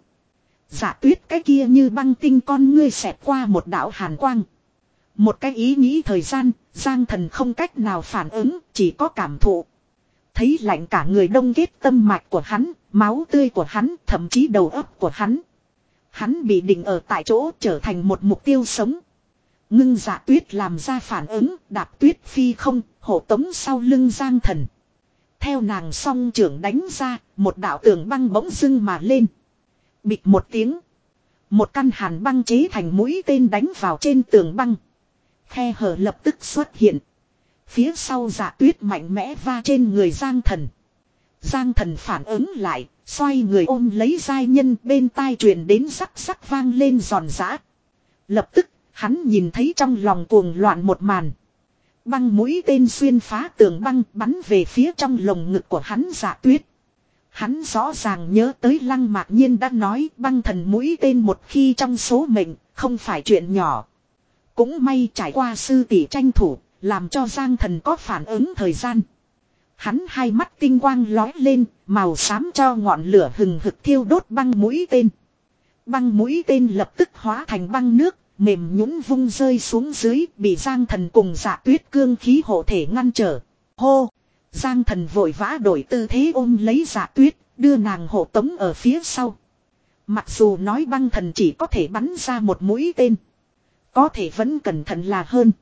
Dạ Tuyết cái kia như băng tinh con ngươi xẹt qua một đạo hàn quang. Một cái ý nghĩ thời gian, Giang Thần không cách nào phản ứng, chỉ có cảm thụ. Thấy lạnh cả người đông kết tâm mạch của hắn, máu tươi của hắn, thậm chí đầu óc của hắn. Hắn bị định ở tại chỗ trở thành một mục tiêu sống. Ngưng Dạ Tuyết làm ra phản ứng, đạp tuyết phi không, hộ tống sau lưng Giang Thần. Theo nàng song trưởng đánh ra, một đạo tường băng bỗng dưng mà lên. Bịch một tiếng. Một căn hàn băng chế thành mũi tên đánh vào trên tường băng. Khe hở lập tức xuất hiện. Phía sau Dạ Tuyết mạnh mẽ va trên người Giang Thần. Giang Thần phản ứng lại, xoay người ôm lấy giai nhân, bên tai truyền đến sắc sắc vang lên giòn giã. Lập tức, hắn nhìn thấy trong lòng cuồng loạn một màn. Băng mũi tên xuyên phá tường băng bắn về phía trong lồng ngực của hắn Dạ Tuyết. Hắn rõ ràng nhớ tới Lăng Mạc Nhiên đã nói băng thần mũi tên một khi trong số mệnh, không phải chuyện nhỏ. Cũng may trải qua sư tỷ tranh thủ, làm cho Giang Thần có phản ứng thời gian. Hắn hai mắt tinh quang lói lên, màu xám cho ngọn lửa hừng hực thiêu đốt băng mũi tên. Băng mũi tên lập tức hóa thành băng nước, mềm nhũn vung rơi xuống dưới, bị Giang Thần cùng Dạ Tuyết cương khí hộ thể ngăn trở. Hô! Giang Thần vội vã đổi tư thế ôm lấy Dạ Tuyết, đưa nàng hộ tống ở phía sau. Mặc dù nói băng thần chỉ có thể bắn ra một mũi tên, có thể vẫn cẩn thận là hơn.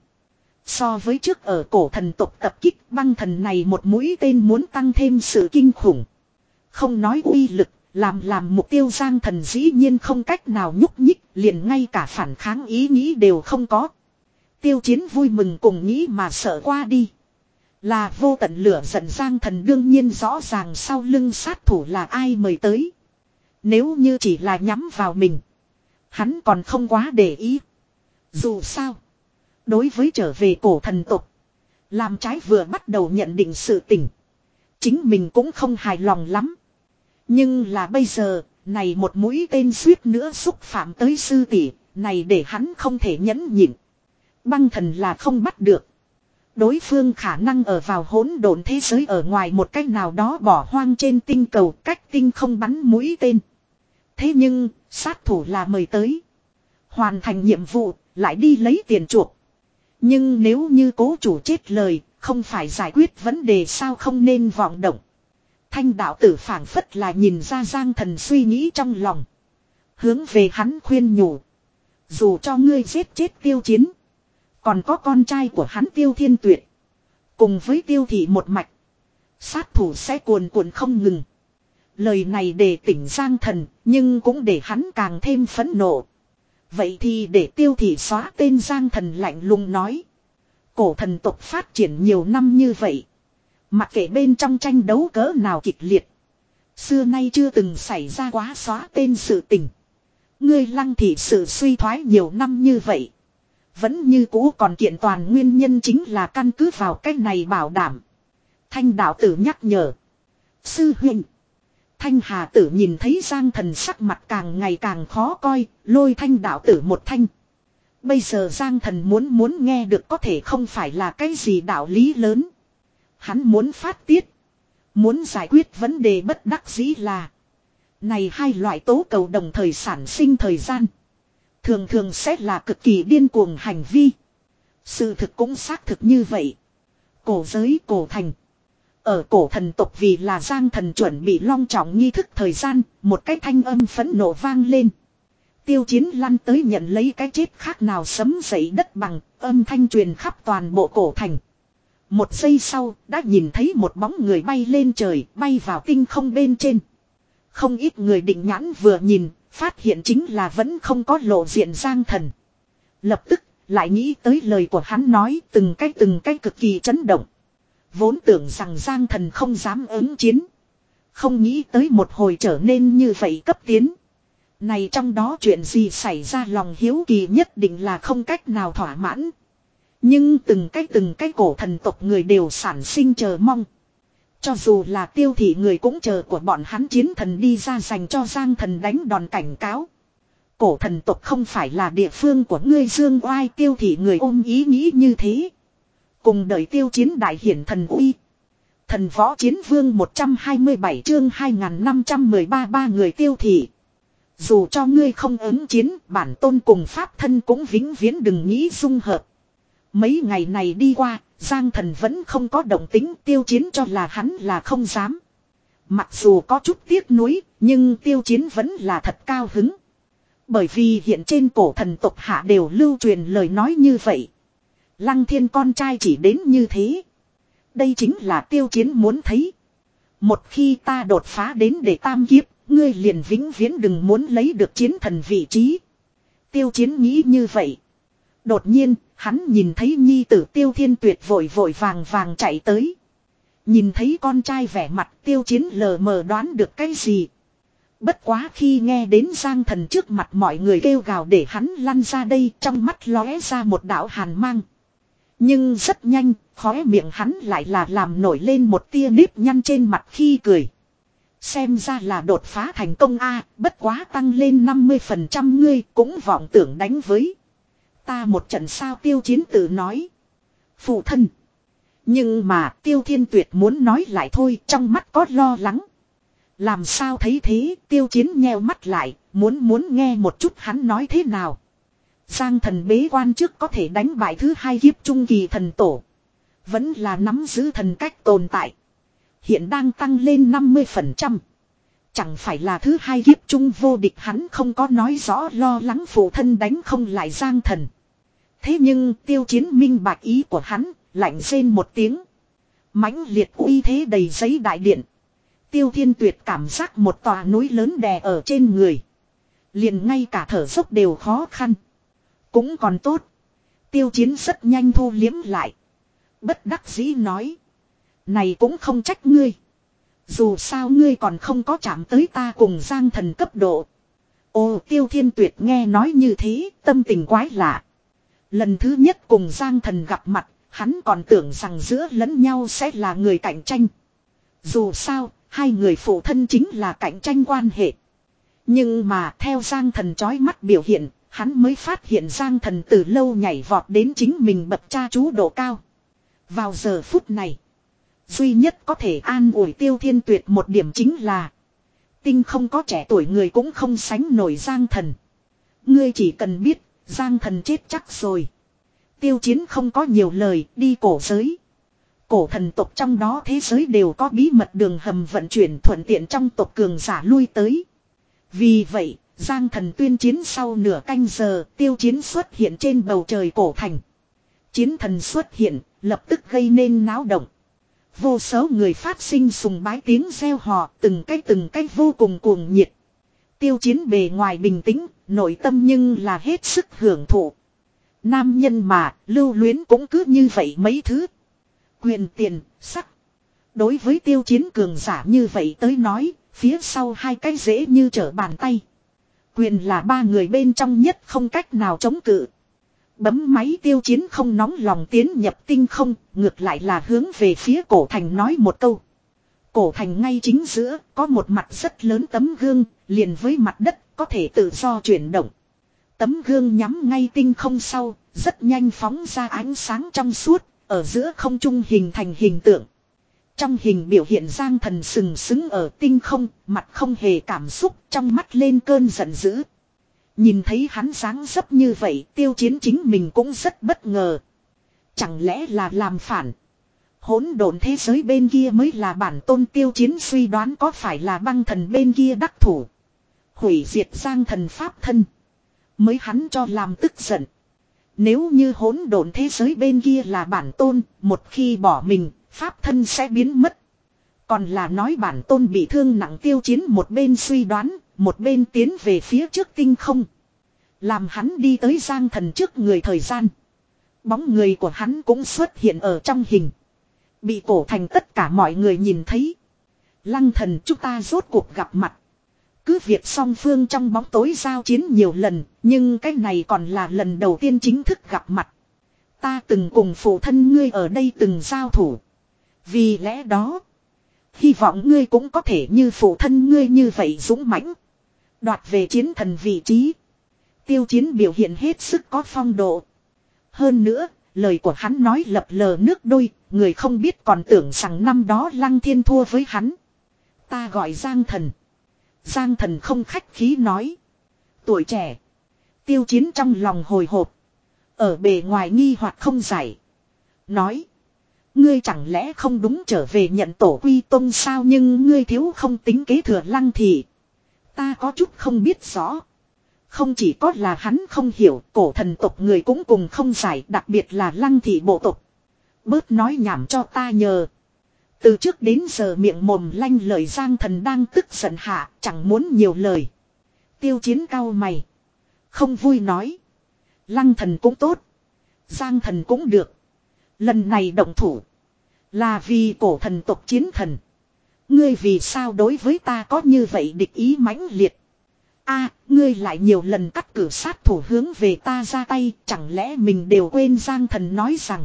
So với trước ở cổ thần tộc tập kích, băng thần này một mũi tên muốn tăng thêm sự kinh khủng. Không nói uy lực, làm làm mục tiêu Giang Thần dĩ nhiên không cách nào nhúc nhích, liền ngay cả phản kháng ý nghĩ đều không có. Tiêu Chiến vui mừng cùng nghĩ mà sợ qua đi. Là vô tận lửa giận Giang Thần đương nhiên rõ ràng sau lưng sát thủ là ai mời tới. Nếu như chỉ là nhắm vào mình, hắn còn không quá để ý. Dù sao, đối với trở về cổ thần tộc, làm trái vừa bắt đầu nhận định sự tình, chính mình cũng không hài lòng lắm. Nhưng là bây giờ, này một mũi tên suýt nữa xúc phạm tới sư tỷ, này để hắn không thể nhẫn nhịn. Băng thần là không bắt được. Đối phương khả năng ở vào hỗn độn thế giới ở ngoài một cách nào đó bỏ hoang trên tinh cầu, cách tinh không bắn mũi tên. Thế nhưng, sát thủ là mời tới. Hoàn thành nhiệm vụ, lại đi lấy tiền chuộc. Nhưng nếu như cố chủ chết lời, không phải giải quyết vấn đề sao không nên vọng động. Thanh đạo tử phảng phất là nhìn ra Giang Thần suy nghĩ trong lòng. Hướng về hắn khuyên nhủ. Dù cho ngươi giết chết Tiêu Chiến, còn có con trai của hắn Tiêu Thiên Tuyệt, cùng với Tiêu Thị một mạch, sát thủ sẽ cuồn cuộn không ngừng. Lời này để tỉnh Giang Thần, nhưng cũng để hắn càng thêm phẫn nộ. Vậy thì để Tiêu Thị xóa tên. Giang Thần lạnh lùng nói. Cổ thần tộc phát triển nhiều năm như vậy, mặc kệ bên trong tranh đấu cỡ nào kịch liệt, xưa nay chưa từng xảy ra quá xóa tên sự tình. Ngươi Lăng thị sự suy thoái nhiều năm như vậy, vẫn như cũ còn kiện toàn nguyên nhân chính là căn cứ vào cái này bảo đảm. Thanh đạo tử nhắc nhở. Sư huynh. Thanh Hà tử nhìn thấy Giang Thần sắc mặt càng ngày càng khó coi, lôi Thanh đạo tử một thanh. Bây giờ Giang Thần muốn muốn nghe được có thể không phải là cái gì đạo lý lớn. Hắn muốn phát tiết, muốn giải quyết vấn đề bất đắc dĩ là này hai loại tố cầu đồng thời sản sinh thời gian, thường thường sẽ là cực kỳ điên cuồng hành vi. Sự thực cũng xác thực như vậy. Cổ giới cổ thành, ở cổ thần tộc vì là Giang Thần chuẩn bị long trọng nghi thức thời gian, một cái thanh âm phẫn nộ vang lên. Tiêu Chiến lăn tới nhận lấy cái chết khác nào sấm dậy đất bằng, âm thanh truyền khắp toàn bộ cổ thành. Một giây sau, đã nhìn thấy một bóng người bay lên trời, bay vào tinh không bên trên. Không ít người định nhãn vừa nhìn, phát hiện chính là vẫn không có lộ diện Giang Thần. Lập tức, lại nghĩ tới lời của hắn nói, từng cái từng cái cực kỳ chấn động. Vốn tưởng rằng Giang Thần không dám ứng chiến, không nghĩ tới một hồi trở nên như vậy cấp tiến. Này trong đó chuyện gì xảy ra, lòng hiếu kỳ nhất định là không cách nào thỏa mãn. Nhưng từng cái từng cái cổ thần tộc người đều sản sinh chờ mong. Cho dù là Tiêu Thị người cũng chờ của bọn hắn chiến thần đi ra dành cho Giang Thần đánh đòn cảnh cáo. Cổ thần tộc không phải là địa phương của ngươi dương oai. Tiêu Thị người ôm ý nghĩ như thế, cùng đợi Tiêu Chiến đại hiển thần uy. Thần võ chiến vương một trăm hai mươi bảy chương hai nghìn năm trăm mười ba ba người Tiêu Thị. Dù cho ngươi không ứng chiến, bản tôn cùng pháp thân cũng vĩnh viễn đừng nghĩ dung hợp. Mấy ngày này đi qua, Giang Thần vẫn không có động tính, Tiêu Chiến cho là hắn là không dám. Mặc dù có chút tiếc nuối, nhưng Tiêu Chiến vẫn là thật cao hứng. Bởi vì hiện trên cổ thần tộc hạ đều lưu truyền lời nói như vậy. Lăng Thiên con trai chỉ đến như thế. Đây chính là Tiêu Chiến muốn thấy. Một khi ta đột phá đến để tam kiếp, ngươi liền vĩnh viễn đừng muốn lấy được chiến thần vị trí. Tiêu Chiến nghĩ như vậy. Đột nhiên, hắn nhìn thấy nhi tử Tiêu Thiên Tuyệt vội vội vàng vàng chạy tới. Nhìn thấy con trai vẻ mặt, Tiêu Chiến lờ mờ đoán được cái gì. Bất quá khi nghe đến Giang Thần trước mặt mọi người kêu gào để hắn lăn ra đây, trong mắt lóe ra một đạo hàn mang. Nhưng rất nhanh, khóe miệng hắn lại là làm nổi lên một tia nếp nhăn trên mặt khi cười. Xem ra là đột phá thành công a, bất quá tăng lên năm mươi phần trăm ngươi cũng vọng tưởng đánh với ta một trận sao, Tiêu Chiến tự nói. Phụ thân. Nhưng mà Tiêu Thiên Tuyệt muốn nói lại thôi, trong mắt có lo lắng. Làm sao thấy thế, Tiêu Chiến nheo mắt lại, muốn muốn nghe một chút hắn nói thế nào. Giang Thần bế quan trước có thể đánh bại thứ hai kiếp trung kỳ thần tổ. Vẫn là nắm giữ thần cách tồn tại. Hiện đang tăng lên năm mươi phần trăm. Chẳng phải là thứ hai kiếp trung vô địch, hắn không có nói rõ lo lắng phụ thân đánh không lại Giang Thần. Thế nhưng Tiêu Chiến minh bạch ý của hắn, lạnh rên một tiếng. Mãnh liệt uy thế đầy giấy đại điện. Tiêu Thiên Tuyệt cảm giác một tòa núi lớn đè ở trên người. Liền ngay cả thở dốc đều khó khăn. Cũng còn tốt. Tiêu Chiến rất nhanh thu liếm lại. Bất đắc dĩ nói. Này cũng không trách ngươi. Dù sao ngươi còn không có chạm tới ta cùng Giang Thần cấp độ. Ồ, Tiêu Thiên Tuyệt nghe nói như thế, tâm tình quái lạ. Lần thứ nhất cùng Giang Thần gặp mặt, hắn còn tưởng rằng giữa lẫn nhau sẽ là người cạnh tranh. Dù sao, hai người phụ thân chính là cạnh tranh quan hệ. Nhưng mà theo Giang Thần chói mắt biểu hiện, hắn mới phát hiện Giang Thần từ lâu nhảy vọt đến chính mình bậc cha chú độ cao. Vào giờ phút này, duy nhất có thể an ủi Tiêu Thiên Tuyệt một điểm chính là tinh không có trẻ tuổi người cũng không sánh nổi Giang Thần. Ngươi chỉ cần biết, Giang Thần chết chắc rồi. Tiêu Chiến không có nhiều lời, đi cổ giới. Cổ thần tộc trong đó thế giới đều có bí mật đường hầm vận chuyển thuận tiện trong tộc cường giả lui tới. Vì vậy, Giang Thần tuyên chiến sau nửa canh giờ, Tiêu Chiến xuất hiện trên bầu trời cổ thành. Chiến thần xuất hiện, lập tức gây nên náo động. Vô số người phát sinh sùng bái tiếng reo hò, từng cái từng cái vô cùng cuồng nhiệt. Tiêu Chiến bề ngoài bình tĩnh, nội tâm nhưng là hết sức hưởng thụ. Nam nhân mà, lưu luyến cũng cứ như vậy mấy thứ. Quyền, tiền, sắc. Đối với Tiêu Chiến cường giả như vậy tới nói, phía sau hai cái dễ như trở bàn tay. Quyền là ba người bên trong nhất không cách nào chống cự. Bấm máy Tiêu Chiến không nóng lòng tiến nhập tinh không, ngược lại là hướng về phía cổ thành nói một câu. Cổ thành ngay chính giữa, có một mặt rất lớn tấm gương, liền với mặt đất, có thể tự do chuyển động. Tấm gương nhắm ngay tinh không sau, rất nhanh phóng ra ánh sáng trong suốt, ở giữa không trung hình thành hình tượng. Trong hình biểu hiện Giang Thần sừng sững ở tinh không, mặt không hề cảm xúc, trong mắt lên cơn giận dữ. Nhìn thấy hắn dáng dấp như vậy, Tiêu Chiến chính mình cũng rất bất ngờ. Chẳng lẽ là làm phản? Hỗn độn thế giới bên kia mới là bản tôn, Tiêu Chiến suy đoán có phải là băng thần bên kia đắc thủ. Hủy diệt Giang Thần pháp thân. Mới hắn cho làm tức giận. Nếu như hỗn độn thế giới bên kia là bản tôn, một khi bỏ mình, pháp thân sẽ biến mất. Còn là nói bản tôn bị thương nặng, Tiêu Chiến một bên suy đoán, một bên tiến về phía trước tinh không. Làm hắn đi tới Giang Thần trước người thời gian. Bóng người của hắn cũng xuất hiện ở trong hình. Bị cổ thành tất cả mọi người nhìn thấy. Lăng Thần, chúng ta rốt cuộc gặp mặt. Cứ việc song phương trong bóng tối giao chiến nhiều lần, nhưng cái này còn là lần đầu tiên chính thức gặp mặt. Ta từng cùng phụ thân ngươi ở đây từng giao thủ. Vì lẽ đó, hy vọng ngươi cũng có thể như phụ thân ngươi như vậy dũng mãnh, đoạt về chiến thần vị trí. Tiêu Chiến biểu hiện hết sức có phong độ. Hơn nữa, lời của hắn nói lập lờ nước đôi, người không biết còn tưởng rằng năm đó Lăng Thiên thua với hắn. Ta gọi Giang Thần. Giang Thần không khách khí nói. Tuổi trẻ. Tiêu Chiến trong lòng hồi hộp. Ở bề ngoài nghi hoặc không giải. Nói. Ngươi chẳng lẽ không đúng trở về nhận tổ quy tông sao, nhưng ngươi thiếu không tính kế thừa Lăng thị. Ta có chút không biết rõ. Không chỉ có là hắn không hiểu, cổ thần tộc người cũng cùng không giải, đặc biệt là Lăng thị bộ tộc. Bớt nói nhảm cho ta nhờ. Từ trước đến giờ miệng mồm lanh lời Giang Thần đang tức giận hạ, chẳng muốn nhiều lời. Tiêu Chiến cau mày. Không vui nói. Lăng thần cũng tốt. Giang thần cũng được. Lần này động thủ. Là vì cổ thần tộc chiến thần. Ngươi vì sao đối với ta có như vậy địch ý mãnh liệt. A, ngươi lại nhiều lần cắt cử sát thủ hướng về ta ra tay. Chẳng lẽ mình đều quên Giang thần nói rằng.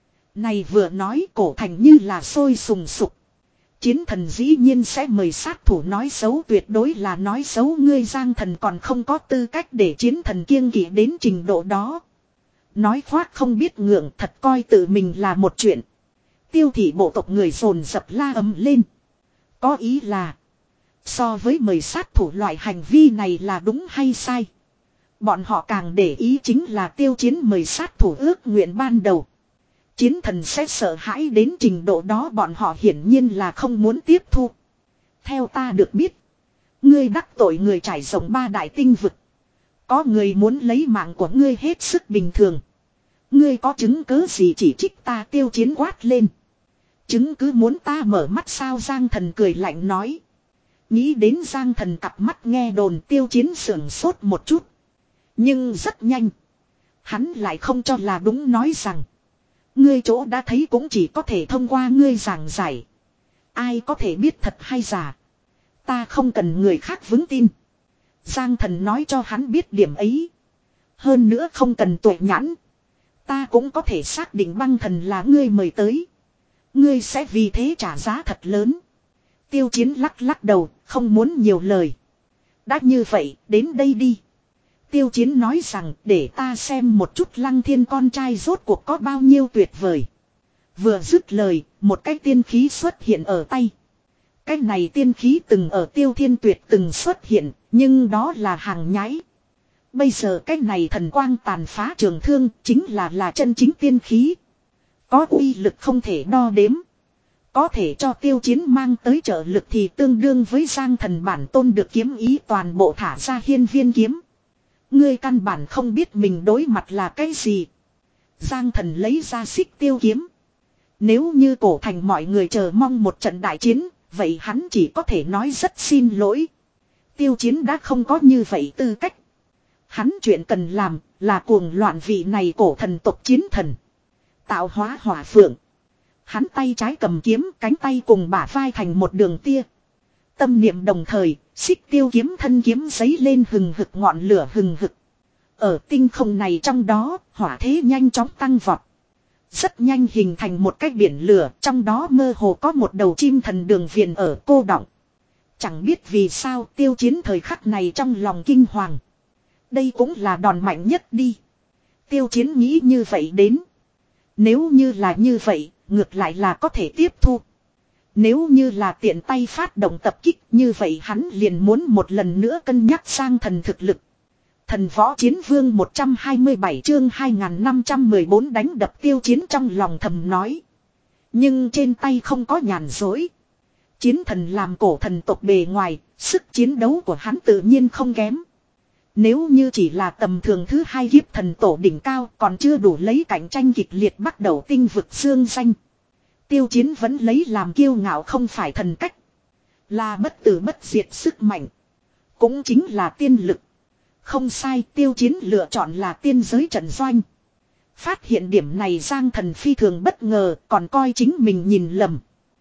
Này vừa nói cổ thành như là sôi sùng sục. Chiến thần dĩ nhiên sẽ mời sát thủ nói xấu, tuyệt đối là nói xấu. Ngươi Giang thần còn không có tư cách để chiến thần kiêng kỵ đến trình độ đó. Nói khoác không biết ngượng, thật coi tự mình là một chuyện. Tiêu thị bộ tộc người dồn dập la ầm lên. Có ý là so với mời sát thủ loại hành vi này là đúng hay sai. Bọn họ càng để ý chính là Tiêu Chiến mời sát thủ ước nguyện ban đầu. Chiến thần sẽ sợ hãi đến trình độ đó, bọn họ hiển nhiên là không muốn tiếp thu. Theo ta được biết, ngươi đắc tội người trải rộng ba đại tinh vực. Có người muốn lấy mạng của ngươi hết sức bình thường. Ngươi có chứng cứ gì chỉ trích ta? Tiêu Chiến quát lên. Chứng cứ muốn ta mở mắt sao? Giang thần cười lạnh nói. Nghĩ đến Giang thần cặp mắt nghe đồn, Tiêu Chiến sưởng sốt một chút. Nhưng rất nhanh, hắn lại không cho là đúng, nói rằng. Ngươi chỗ đã thấy cũng chỉ có thể thông qua ngươi giảng giải. Ai có thể biết thật hay giả? Ta không cần người khác vững tin. Giang thần nói cho hắn biết điểm ấy. Hơn nữa không cần tuệ nhãn. Ta cũng có thể xác định băng thần là ngươi mời tới. Ngươi sẽ vì thế trả giá thật lớn. Tiêu Chiến lắc lắc đầu, không muốn nhiều lời. Đã như vậy, đến đây đi. Tiêu Chiến nói rằng, để ta xem một chút Lăng Thiên con trai rốt cuộc có bao nhiêu tuyệt vời. Vừa dứt lời, một cái tiên khí xuất hiện ở tay. Cái này tiên khí từng ở Tiêu Thiên Tuyệt từng xuất hiện, nhưng đó là hàng nhái. Bây giờ cái này thần quang tàn phá trường thương chính là là chân chính tiên khí. Có uy lực không thể đo đếm. Có thể cho Tiêu Chiến mang tới trợ lực thì tương đương với Giang thần bản tôn được kiếm ý toàn bộ thả ra hiên viên kiếm. Ngươi căn bản không biết mình đối mặt là cái gì. Giang thần lấy ra xích tiêu kiếm. Nếu như cổ thành mọi người chờ mong một trận đại chiến, vậy hắn chỉ có thể nói rất xin lỗi. Tiêu Chiến đã không có như vậy tư cách. Hắn chuyện cần làm là cuồng loạn vị này cổ thần tộc chiến thần. Tạo hóa hỏa phượng. Hắn tay trái cầm kiếm, cánh tay cùng bả vai thành một đường tia. Tâm niệm đồng thời, xích tiêu kiếm thân kiếm giấy lên hừng hực ngọn lửa hừng hực. Ở tinh không này trong đó, hỏa thế nhanh chóng tăng vọt. Rất nhanh hình thành một cái biển lửa, trong đó mơ hồ có một đầu chim thần đường viền ở cô đọng. Chẳng biết vì sao Tiêu Chiến thời khắc này trong lòng kinh hoàng. Đây cũng là đòn mạnh nhất đi. Tiêu Chiến nghĩ như vậy đến. Nếu như là như vậy, ngược lại là có thể tiếp thu. Nếu như là tiện tay phát động tập kích như vậy, hắn liền muốn một lần nữa cân nhắc sang thần thực lực. Thần võ chiến vương một trăm hai mươi bảy chương hai nghìn năm trăm mười bốn đánh đập Tiêu Chiến trong lòng thầm nói. Nhưng trên tay không có nhàn dối. Chiến thần làm cổ thần tộc bề ngoài, sức chiến đấu của hắn tự nhiên không kém. Nếu như chỉ là tầm thường thứ hai kiếp thần tổ đỉnh cao còn chưa đủ lấy cạnh tranh kịch liệt bắt đầu tinh vực xương danh. Tiêu Chiến vẫn lấy làm kiêu ngạo không phải thần cách. Là bất tử bất diệt sức mạnh. Cũng chính là tiên lực. Không sai, Tiêu Chiến lựa chọn là tiên giới trận doanh. Phát hiện điểm này Giang thần phi thường bất ngờ, còn coi chính mình nhìn lầm.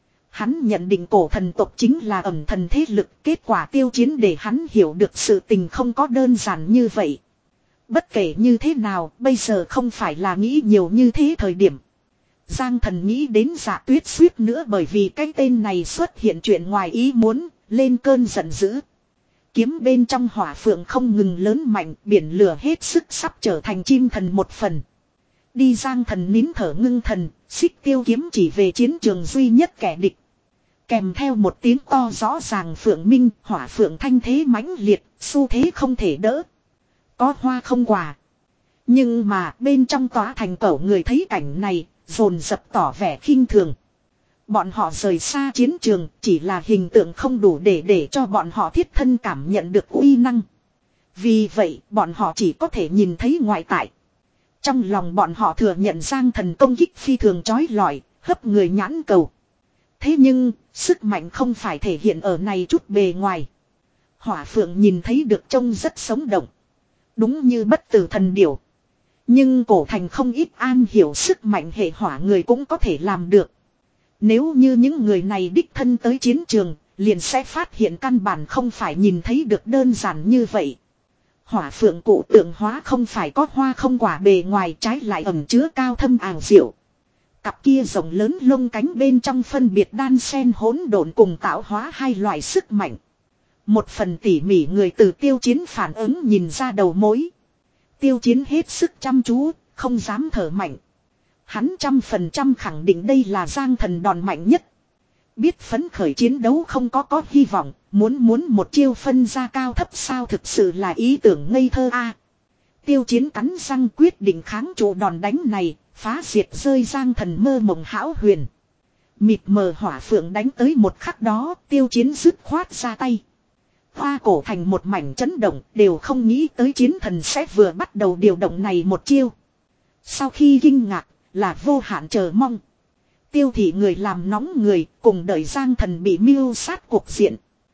Hắn nhận định cổ thần tộc chính là ẩn thần thế lực, kết quả Tiêu Chiến để hắn hiểu được sự tình không có đơn giản như vậy. Bất kể như thế nào, bây giờ không phải là nghĩ nhiều như thế thời điểm. Giang thần nghĩ đến Dạ Tuyết suýt nữa bởi vì cái tên này xuất hiện chuyện ngoài ý muốn, lên cơn giận dữ. Kiếm bên trong hỏa phượng không ngừng lớn mạnh, biển lửa hết sức sắp trở thành chim thần một phần. Đi Giang thần nín thở ngưng thần, xích tiêu kiếm chỉ về chiến trường duy nhất kẻ địch. Kèm theo một tiếng to rõ ràng phượng minh, hỏa phượng thanh thế mãnh liệt, xu thế không thể đỡ. Có hoa không quả. Nhưng mà bên trong tòa thành cẩu người thấy cảnh này, dồn dập tỏ vẻ khinh thường. Bọn họ rời xa chiến trường chỉ là hình tượng không đủ để để cho bọn họ thiết thân cảm nhận được uy năng. Vì vậy bọn họ chỉ có thể nhìn thấy ngoại tại. Trong lòng bọn họ thừa nhận Giang Thần công kích phi thường chói lọi, hấp người nhãn cầu. Thế nhưng, sức mạnh không phải thể hiện ở này chút bề ngoài. Hỏa Phượng nhìn thấy được trông rất sống động. Đúng như bất tử thần điểu. Nhưng cổ thành không ít an hiểu sức mạnh hệ hỏa người cũng có thể làm được. Nếu như những người này đích thân tới chiến trường, liền sẽ phát hiện căn bản không phải nhìn thấy được đơn giản như vậy. Hỏa Phượng cụ tượng hóa không phải có hoa không quả bề ngoài, trái lại ẩn chứa cao thâm ảo diệu. Cặp kia rộng lớn lông cánh bên trong phân biệt đan sen hỗn độn cùng tạo hóa hai loại sức mạnh. Một phần tỉ mỉ người từ Tiêu Chiến phản ứng nhìn ra đầu mối. Tiêu Chiến hết sức chăm chú, không dám thở mạnh. Hắn trăm phần trăm khẳng định đây là Giang Thần đòn mạnh nhất. Biết phấn khởi chiến đấu không có có hy vọng, muốn muốn một chiêu phân ra cao thấp sao, thực sự là ý tưởng ngây thơ a. Tiêu Chiến cắn răng quyết định kháng trụ đòn đánh này, phá diệt rơi Giang Thần mơ mộng hão huyền. Mịt mờ Hỏa Phượng đánh tới một khắc đó, Tiêu Chiến dứt khoát ra tay. Hoa cổ thành một mảnh chấn động, đều không nghĩ tới chiến thần sẽ vừa bắt đầu điều động này một chiêu. Sau khi kinh ngạc, là vô hạn chờ mong. Tiêu thị người làm nóng người, cùng đợi Giang Thần bị mưu sát cuộc diện.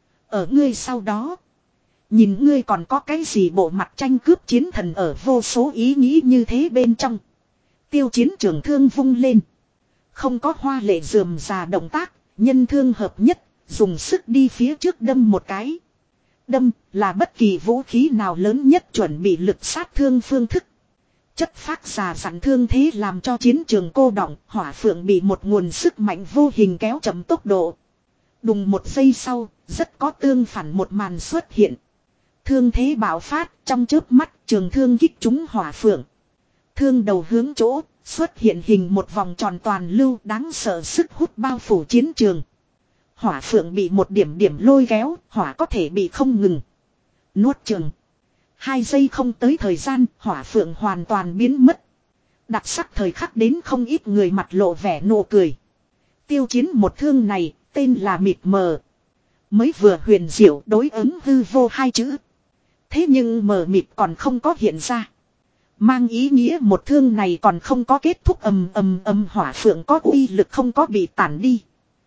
Ở ngươi sau đó, nhìn ngươi còn có cái gì bộ mặt tranh cướp chiến thần ở vô số ý nghĩ như thế bên trong. Tiêu Chiến trường thương vung lên. Không có hoa lệ rườm rà động tác, nhân thương hợp nhất, dùng sức đi phía trước đâm một cái. Đâm là bất kỳ vũ khí nào lớn nhất chuẩn bị lực sát thương phương thức. Chất phác già dặn thương thế làm cho chiến trường cô đọng, Hỏa Phượng bị một nguồn sức mạnh vô hình kéo chậm tốc độ. Đùng một giây sau, rất có tương phản một màn xuất hiện. Thương thế bạo phát, trong chớp mắt trường thương kích trúng Hỏa Phượng. Thương đầu hướng chỗ, xuất hiện hình một vòng tròn toàn lưu đáng sợ sức hút bao phủ chiến trường. Hỏa Phượng bị một điểm điểm lôi kéo, hỏa có thể bị không ngừng. Nuốt chừng. Hai giây không tới thời gian, Hỏa Phượng hoàn toàn biến mất. Đặc sắc thời khắc đến không ít người mặt lộ vẻ nụ cười. Tiêu Chiến một thương này, tên là mịt mờ. Mới vừa huyền diệu đối ứng hư vô hai chữ. Thế nhưng mờ mịt còn không có hiện ra. Mang ý nghĩa một thương này còn không có kết thúc, ầm ầm ầm, Hỏa Phượng có uy lực không có bị tản đi.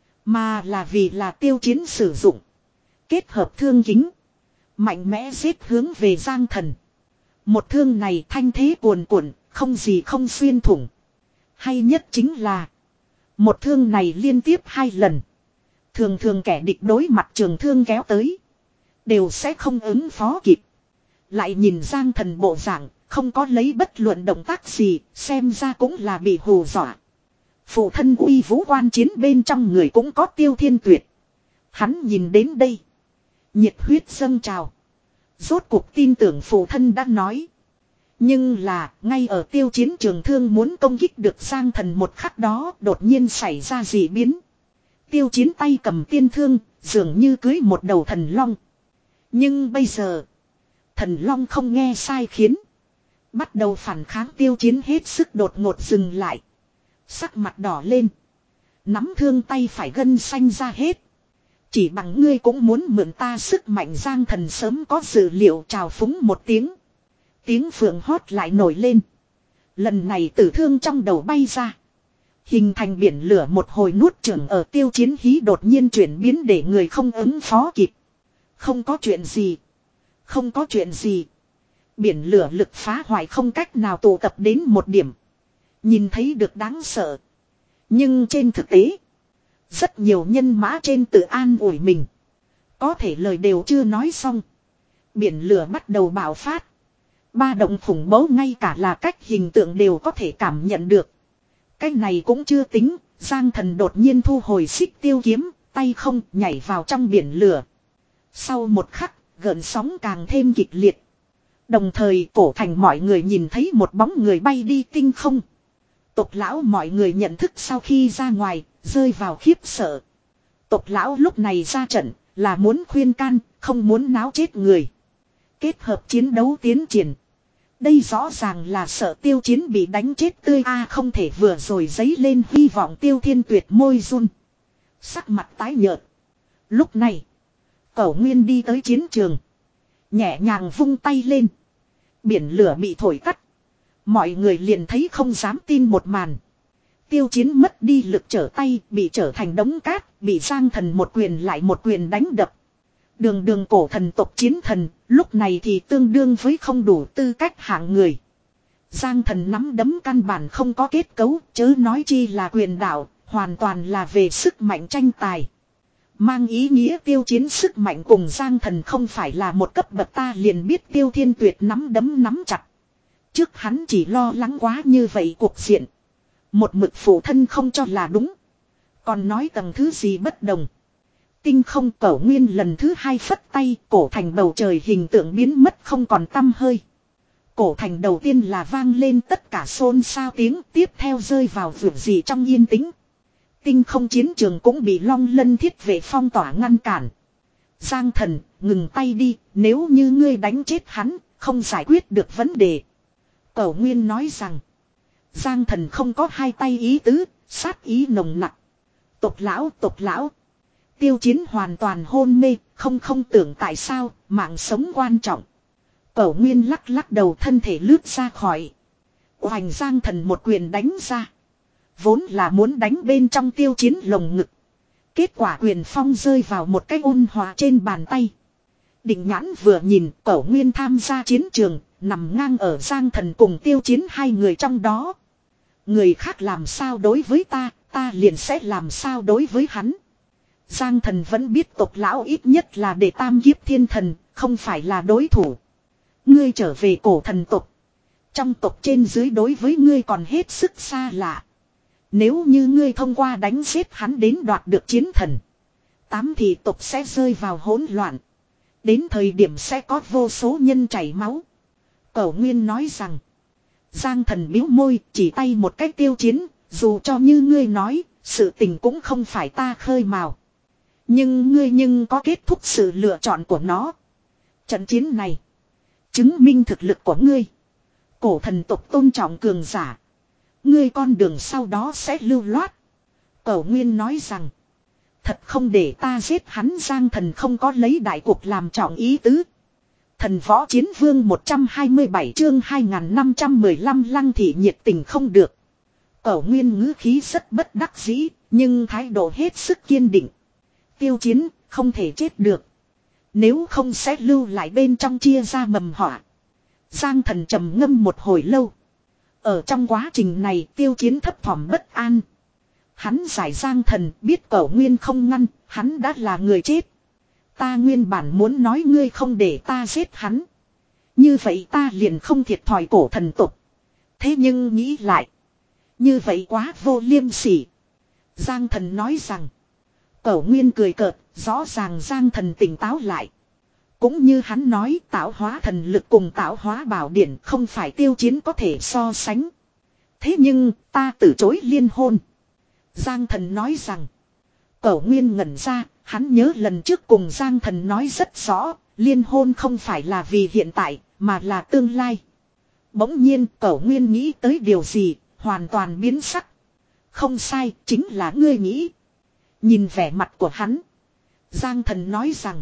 Mà là vì là Tiêu Chiến sử dụng. Kết hợp thương kính. Mạnh mẽ giết hướng về Giang Thần. Một thương này thanh thế cuồn cuộn, không gì không xuyên thủng. Hay nhất chính là một thương này liên tiếp hai lần. Thường thường kẻ địch đối mặt trường thương kéo tới, đều sẽ không ứng phó kịp. Lại nhìn Giang Thần bộ dạng, không có lấy bất luận động tác gì, xem ra cũng là bị hù dọa. Phụ thân uy vũ quan chiến bên trong người cũng có Tiêu Thiên Tuyệt. Hắn nhìn đến đây, nhiệt huyết dâng trào. Rốt cuộc tin tưởng phụ thân đã nói. Nhưng là, ngay ở Tiêu Chiến trường thương muốn công kích được Giang Thần một khắc đó, đột nhiên xảy ra dị biến. Tiêu Chiến tay cầm tiên thương, dường như cưới một đầu thần long. Nhưng bây giờ, thần long không nghe sai khiến. Bắt đầu phản kháng. Tiêu Chiến hết sức đột ngột dừng lại. Sắc mặt đỏ lên. Nắm thương tay phải gân xanh ra hết. Chỉ bằng ngươi cũng muốn mượn ta sức mạnh. Giang Thần sớm có dự liệu trào phúng một tiếng. Tiếng phượng hót lại nổi lên. Lần này tử thương trong đầu bay ra. Hình thành biển lửa một hồi nuốt chửng ở Tiêu Chiến hí đột nhiên chuyển biến để người không ứng phó kịp. Không có chuyện gì. Không có chuyện gì. Biển lửa lực phá hoại không cách nào tụ tập đến một điểm. Nhìn thấy được đáng sợ. Nhưng trên thực tế, rất nhiều nhân mã trên tự an ủi mình. Có thể lời đều chưa nói xong. Biển lửa bắt đầu bạo phát. Ba động khủng bố ngay cả là cách hình tượng đều có thể cảm nhận được. Cái này cũng chưa tính, Giang Thần đột nhiên thu hồi xích tiêu kiếm, tay không nhảy vào trong biển lửa. Sau một khắc, gợn sóng càng thêm kịch liệt. Đồng thời cổ thành mọi người nhìn thấy một bóng người bay đi tinh không. Tộc lão mọi người nhận thức sau khi ra ngoài, rơi vào khiếp sợ. Tộc lão lúc này ra trận, là muốn khuyên can, không muốn náo chết người. Kết hợp chiến đấu tiến triển. Đây rõ ràng là sợ Tiêu Chiến bị đánh chết tươi a, không thể vừa rồi giấy lên hy vọng. Tiêu Thiên Tuyệt môi run, sắc mặt tái nhợt. Lúc này, Cẩu Nguyên đi tới chiến trường, nhẹ nhàng vung tay lên. Biển lửa bị thổi tắt. Mọi người liền thấy không dám tin một màn. Tiêu Chiến mất đi lực trở tay, bị trở thành đống cát, bị Giang Thần một quyền lại một quyền đánh đập. Đường đường cổ thần tộc chiến thần, lúc này thì tương đương với không đủ tư cách hạng người. Giang Thần nắm đấm căn bản không có kết cấu, chớ nói chi là quyền đạo, hoàn toàn là về sức mạnh tranh tài. Mang ý nghĩa Tiêu Chiến sức mạnh cùng Giang Thần không phải là một cấp bậc. Ta liền biết Tiêu Thiên Tuyệt nắm đấm nắm chặt. Trước hắn chỉ lo lắng quá như vậy cuộc diện. Một mực phụ thân không cho là đúng. Còn nói tầng thứ gì bất đồng. Tinh không. Cẩu Nguyên lần thứ hai phất tay, cổ thành bầu trời hình tượng biến mất không còn tăm hơi. Cổ thành đầu tiên là vang lên tất cả xôn xao tiếng, tiếp theo rơi vào vượt gì trong yên tĩnh. Tinh không chiến trường cũng bị Long Lân thiết vệ phong tỏa ngăn cản. Giang Thần, ngừng tay đi, nếu như ngươi đánh chết hắn, không giải quyết được vấn đề. Cẩu Nguyên nói rằng, Giang Thần không có hai tay ý tứ, sát ý nồng nặc. Tộc lão, tộc lão. Tiêu Chiến hoàn toàn hôn mê, không không tưởng tại sao, mạng sống quan trọng. Cẩu Nguyên lắc lắc đầu, thân thể lướt ra khỏi. Hoành Giang Thần một quyền đánh ra. Vốn là muốn đánh bên trong Tiêu Chiến lồng ngực. Kết quả quyền phong rơi vào một cái ôn hòa trên bàn tay. Định nhãn vừa nhìn, Cẩu Nguyên tham gia chiến trường, nằm ngang ở Giang Thần cùng Tiêu Chiến hai người trong đó. Người khác làm sao đối với ta, ta liền sẽ làm sao đối với hắn. Giang Thần vẫn biết tộc lão ít nhất là để tam kiếp thiên thần, không phải là đối thủ. Ngươi trở về cổ thần tộc. Trong tộc trên dưới đối với ngươi còn hết sức xa lạ. Nếu như ngươi thông qua đánh giết hắn đến đoạt được chiến thần, tám thì tộc sẽ rơi vào hỗn loạn. Đến thời điểm sẽ có vô số nhân chảy máu. Cẩu Nguyên nói rằng. Giang Thần bĩu môi, chỉ tay một cách Tiêu Chiến, dù cho như ngươi nói, sự tình cũng không phải ta khơi mào. Nhưng ngươi nhưng có kết thúc sự lựa chọn của nó. Trận chiến này chứng minh thực lực của ngươi. Cổ thần tộc tôn trọng cường giả. Ngươi con đường sau đó sẽ lưu loát. Cẩu Nguyên nói rằng, thật không để ta giết hắn. Giang Thần không có lấy đại cuộc làm trọng ý tứ. Thần võ chiến vương một trăm hai mươi bảy chương hai nghìn năm trăm mười lăm Lăng Thị nhiệt tình không được. Cẩu Nguyên ngữ khí rất bất đắc dĩ, nhưng thái độ hết sức kiên định. Tiêu Chiến không thể chết được. Nếu không sẽ lưu lại bên trong chia ra mầm họa. Giang Thần trầm ngâm một hồi lâu. Ở trong quá trình này Tiêu Chiến thấp thỏm bất an. Hắn giải Giang Thần biết Cẩu Nguyên không ngăn, hắn đã là người chết. Ta nguyên bản muốn nói ngươi không để ta giết hắn. Như vậy ta liền không thiệt thòi cổ thần tục. Thế nhưng nghĩ lại, như vậy quá vô liêm sỉ. Giang Thần nói rằng. Cẩu Nguyên cười cợt, rõ ràng Giang Thần tỉnh táo lại. Cũng như hắn nói, tạo hóa thần lực cùng tạo hóa bảo điển không phải Tiêu Chiến có thể so sánh. Thế nhưng ta từ chối liên hôn. Giang Thần nói rằng. Cẩu Nguyên ngẩn ra, hắn nhớ lần trước cùng Giang Thần nói rất rõ, liên hôn không phải là vì hiện tại, mà là tương lai. Bỗng nhiên Cẩu Nguyên nghĩ tới điều gì, hoàn toàn biến sắc. Không sai, chính là ngươi nghĩ. Nhìn vẻ mặt của hắn, Giang Thần nói rằng,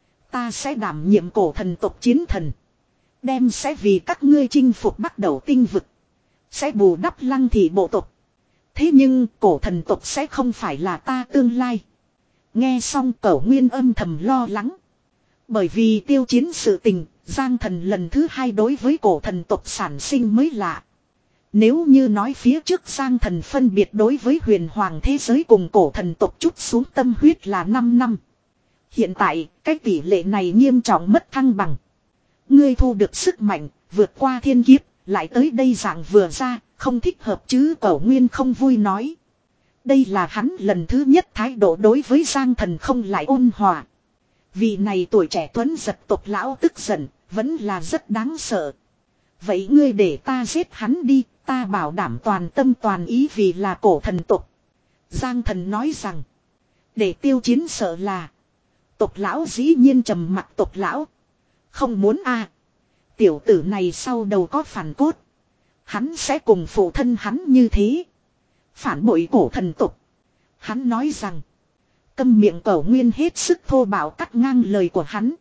ta sẽ đảm nhiệm cổ thần tộc chiến thần. Đem sẽ vì các ngươi chinh phục bắt đầu tinh vực. Sẽ bù đắp Lăng Thị bộ tộc. Thế nhưng cổ thần tộc sẽ không phải là ta tương lai. Nghe xong Cẩu Nguyên âm thầm lo lắng. Bởi vì Tiêu Chiến sự tình, Giang Thần lần thứ hai đối với cổ thần tộc sản sinh mới lạ. Nếu như nói phía trước Giang Thần phân biệt đối với huyền hoàng thế giới cùng cổ thần tộc chút xuống tâm huyết là năm năm. Hiện tại, cái tỷ lệ này nghiêm trọng mất thăng bằng. Ngươi thu được sức mạnh, vượt qua thiên kiếp, lại tới đây dạng vừa ra, không thích hợp chứ. Cẩu Nguyên không vui nói. Đây là hắn lần thứ nhất thái độ đối với Giang Thần không lại ôn hòa. Vì này tuổi trẻ tuấn giật tộc lão tức giận, vẫn là rất đáng sợ. Vậy ngươi để ta giết hắn đi, ta bảo đảm toàn tâm toàn ý vì là cổ thần tộc. Giang Thần nói rằng, để Tiêu Chiến sợ là. Tộc lão dĩ nhiên trầm mặt tộc lão. Không muốn a à. Tiểu tử này sau đầu có phản cốt. Hắn sẽ cùng phụ thân hắn như thế. Phản bội cổ thần tục. Hắn nói rằng. Câm miệng Cẩu Nguyên hết sức thô bạo cắt ngang lời của hắn.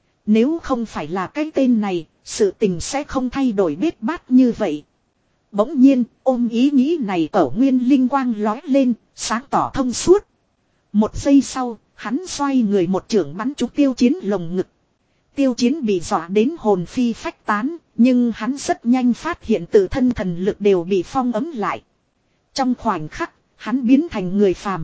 Nếu không phải là cái tên này, sự tình sẽ không thay đổi bết bát như vậy. Bỗng nhiên, ôm ý nghĩ này Cẩu Nguyên linh quang lói lên, sáng tỏ thông suốt. Một giây sau, hắn xoay người một chưởng bắn trúng Tiêu Chiến lồng ngực. Tiêu Chiến bị dọa đến hồn phi phách tán, nhưng hắn rất nhanh phát hiện tự thân thần lực đều bị phong ấm lại. Trong khoảnh khắc, hắn biến thành người phàm.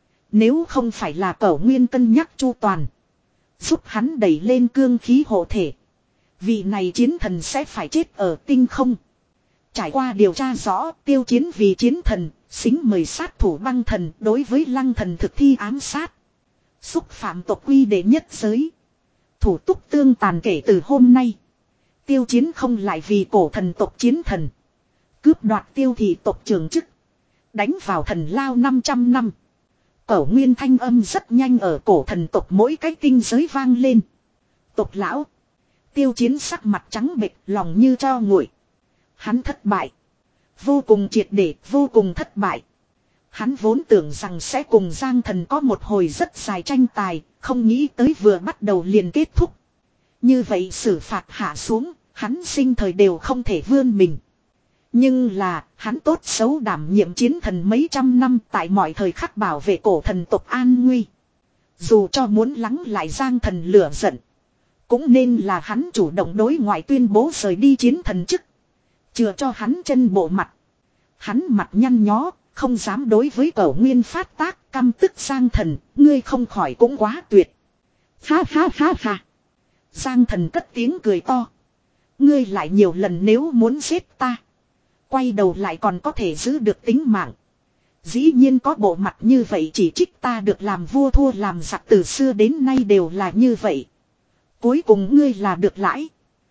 Nếu không phải là Cẩu Nguyên cân nhắc chu toàn, giúp hắn đẩy lên cương khí hộ thể, vị này chiến thần sẽ phải chết ở tinh không. Trải qua điều tra rõ, Tiêu Chiến vì chiến thần, xính mời sát thủ băng thần đối với lăng thần thực thi ám sát. Xúc phạm tộc quy đệ nhất giới. Thủ túc tương tàn kể từ hôm nay. Tiêu Chiến không lại vì cổ thần tộc chiến thần. Cướp đoạt Tiêu thị tộc trưởng chức. Đánh vào thần lao năm trăm năm. Cẩu Nguyên thanh âm rất nhanh ở cổ thần tộc mỗi cái tinh giới vang lên. Tộc lão. Tiêu Chiến sắc mặt trắng bệch, lòng như tro nguội. Hắn thất bại. Vô cùng triệt để, vô cùng thất bại. Hắn vốn tưởng rằng sẽ cùng Giang Thần có một hồi rất dài tranh tài, không nghĩ tới vừa bắt đầu liền kết thúc. Như vậy xử phạt hạ xuống, hắn sinh thời đều không thể vươn mình. Nhưng là, hắn tốt xấu đảm nhiệm chiến thần mấy trăm năm tại mọi thời khắc bảo vệ cổ thần tộc an nguy. Dù cho muốn lắng lại Giang Thần lửa giận, cũng nên là hắn chủ động đối ngoại tuyên bố rời đi chiến thần chức. Chừa cho hắn chân bộ mặt. Hắn mặt nhăn nhó, không dám đối với Cẩu Nguyên phát tác, căm tức Giang Thần, ngươi không khỏi cũng quá tuyệt. Ha ha ha ha. Giang Thần cất tiếng cười to. Ngươi lại nhiều lần nếu muốn giết ta, quay đầu lại còn có thể giữ được tính mạng. Dĩ nhiên có bộ mặt như vậy chỉ trích ta được làm vua thua làm giặc, từ xưa đến nay đều là như vậy. Cuối cùng ngươi là được lãi,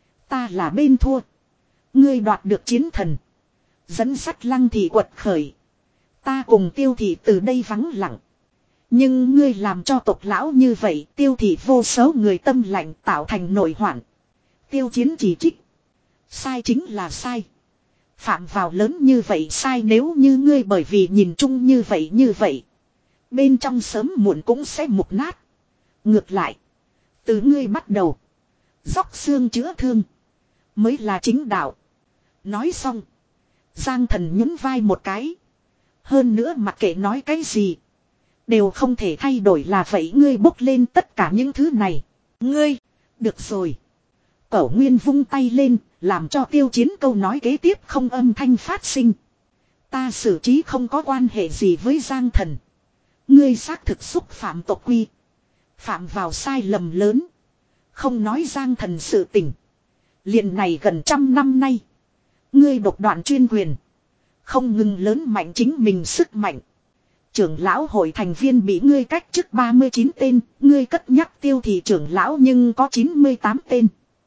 ta là bên thua. Ngươi đoạt được chiến thần, dẫn sắt lăng thị quật khởi, ta cùng Tiêu thị từ đây vắng lặng. Nhưng ngươi làm cho tộc lão như vậy, Tiêu thị vô số người tâm lạnh tạo thành nội hoạn. Tiêu Chiến chỉ trích. Sai chính là sai. Phạm vào lớn như vậy sai, nếu như ngươi bởi vì nhìn chung như vậy như vậy, bên trong sớm muộn cũng sẽ mục nát. Ngược lại, từ ngươi bắt đầu, dốc xương chữa thương, mới là chính đạo. Nói xong, Giang Thần nhún vai một cái. Hơn nữa mặc kệ nói cái gì, đều không thể thay đổi là vậy, ngươi bốc lên tất cả những thứ này. Ngươi, được rồi. Cẩu Nguyên vung tay lên, làm cho Tiêu Chiến câu nói kế tiếp không âm thanh phát sinh. Ta xử trí không có quan hệ gì với Giang Thần. Ngươi xác thực xúc phạm tộc quy, phạm vào sai lầm lớn. Không nói Giang Thần sự tình, liền này gần trăm năm nay, ngươi độc đoạn chuyên quyền, không ngừng lớn mạnh chính mình sức mạnh. Trưởng lão hội thành viên bị ngươi cách chức ba mươi chín tên, ngươi cất nhắc Tiêu thị trưởng lão nhưng có chín mươi tám tên.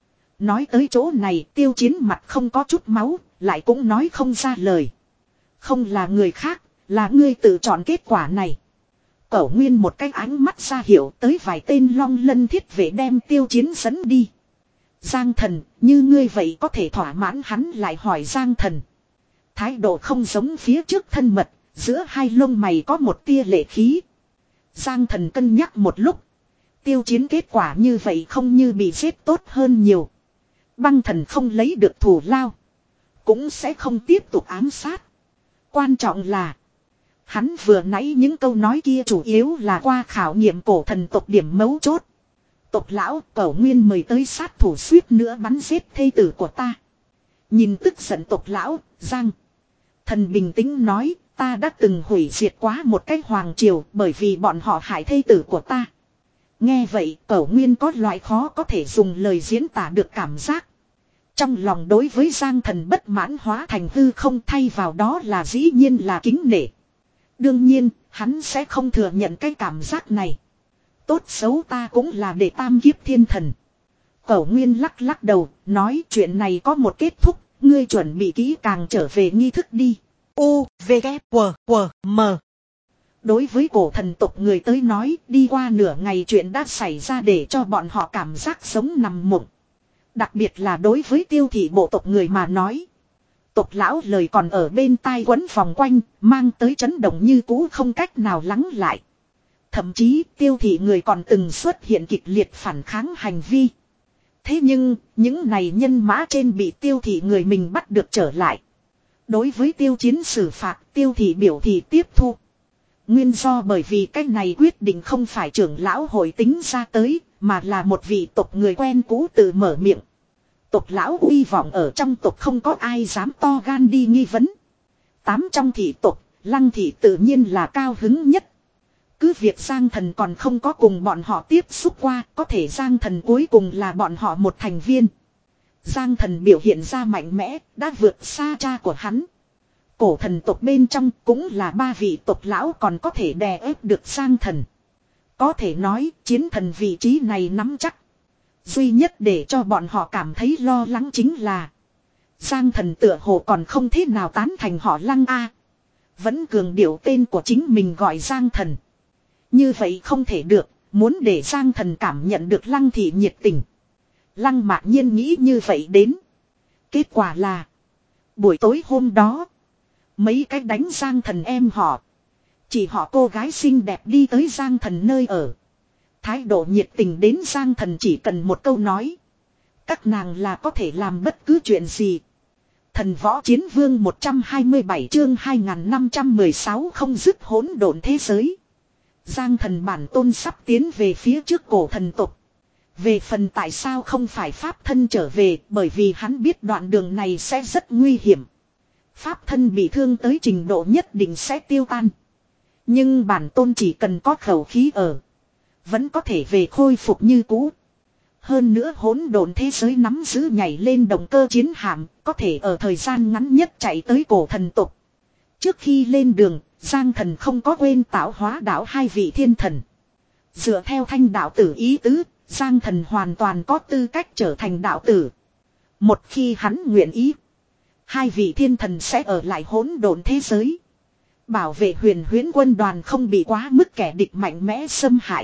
Nói tới chỗ này, Tiêu Chiến mặt không có chút máu, lại cũng nói không ra lời. Không là người khác, là ngươi tự chọn kết quả này. Cẩu Nguyên một cái ánh mắt ra hiệu tới vài tên long lân thiết vệ đem Tiêu Chiến dẫn đi. Giang Thần, như ngươi vậy có thể thỏa mãn, hắn lại hỏi Giang Thần. Thái độ không giống phía trước thân mật, giữa hai lông mày có một tia lệ khí. Giang Thần cân nhắc một lúc. Tiêu Chiến kết quả như vậy không như bị giết tốt hơn nhiều. Băng thần không lấy được thù lao, cũng sẽ không tiếp tục ám sát. Quan trọng là, hắn vừa nãy những câu nói kia chủ yếu là qua khảo nghiệm cổ thần tộc điểm mấu chốt. Tộc lão, Cẩu Nguyên mời tới sát thủ suýt nữa bắn giết thê tử của ta. Nhìn tức giận tộc lão, Giang Thần bình tĩnh nói, ta đã từng hủy diệt quá một cái hoàng triều bởi vì bọn họ hại thê tử của ta. Nghe vậy, Cẩu Nguyên có loại khó có thể dùng lời diễn tả được cảm giác. Trong lòng đối với Giang Thần bất mãn hóa thành hư không, thay vào đó là dĩ nhiên là kính nể. Đương nhiên, hắn sẽ không thừa nhận cái cảm giác này. Tốt xấu ta cũng là đệ tam kiếp thiên thần. Cẩu Nguyên lắc lắc đầu, nói chuyện này có một kết thúc, ngươi chuẩn bị kỹ càng trở về nghi thức đi. U, V, K, W, W, M. Đối với cổ thần tộc người tới nói, đi qua nửa ngày chuyện đã xảy ra để cho bọn họ cảm giác sống nằm mộng. Đặc biệt là đối với Tiêu thị bộ tộc người mà nói. Tộc lão lời còn ở bên tai quấn vòng quanh, mang tới chấn động như cũ không cách nào lắng lại. Thậm chí Tiêu thị người còn từng xuất hiện kịch liệt phản kháng hành vi. Thế nhưng, những này nhân mã trên bị Tiêu thị người mình bắt được trở lại. Đối với Tiêu Chiến xử phạt, Tiêu thị biểu thị tiếp thu. Nguyên do bởi vì cái này quyết định không phải trưởng lão hội tính ra tới, mà là một vị tộc người quen cũ tự mở miệng. Tộc lão uy vọng ở trong tộc không có ai dám to gan đi nghi vấn. Tám trong thị tộc, Lăng thị tự nhiên là cao hứng nhất. Cứ việc Giang Thần còn không có cùng bọn họ tiếp xúc qua, có thể Giang Thần cuối cùng là bọn họ một thành viên. Giang Thần biểu hiện ra mạnh mẽ, đã vượt xa cha của hắn. Cổ thần tộc bên trong cũng là ba vị tộc lão còn có thể đè ép được Giang Thần. Có thể nói chiến thần vị trí này nắm chắc. Duy nhất để cho bọn họ cảm thấy lo lắng chính là Giang Thần tựa hồ còn không thế nào tán thành họ Lăng A. Vẫn cường điệu tên của chính mình gọi Giang Thần. Như vậy không thể được, muốn để Giang Thần cảm nhận được Lăng thị nhiệt tình. Lăng mạc nhiên nghĩ như vậy đến. Kết quả là buổi tối hôm đó mấy cái đánh Giang Thần em họ. Chỉ họ cô gái xinh đẹp đi tới Giang Thần nơi ở. Thái độ nhiệt tình đến Giang Thần chỉ cần một câu nói. Các nàng là có thể làm bất cứ chuyện gì. Thần võ chiến vương một trăm hai mươi bảy chương hai nghìn năm trăm mười sáu không dứt hỗn độn thế giới. Giang Thần bản tôn sắp tiến về phía trước cổ thần tộc. Về phần tại sao không phải pháp thân trở về, bởi vì hắn biết đoạn đường này sẽ rất nguy hiểm. Pháp thân bị thương tới trình độ nhất định sẽ tiêu tan. Nhưng bản tôn chỉ cần có khẩu khí ở, vẫn có thể về khôi phục như cũ. Hơn nữa hỗn độn thế giới nắm giữ nhảy lên động cơ chiến hạm, có thể ở thời gian ngắn nhất chạy tới cổ thần tộc. Trước khi lên đường, Giang Thần không có quên tạo hóa đạo hai vị thiên thần. Dựa theo thanh đạo tử ý tứ, Giang Thần hoàn toàn có tư cách trở thành đạo tử. Một khi hắn nguyện ý, hai vị thiên thần sẽ ở lại hỗn độn thế giới. Bảo vệ huyền huyễn quân đoàn không bị quá mức kẻ địch mạnh mẽ xâm hại.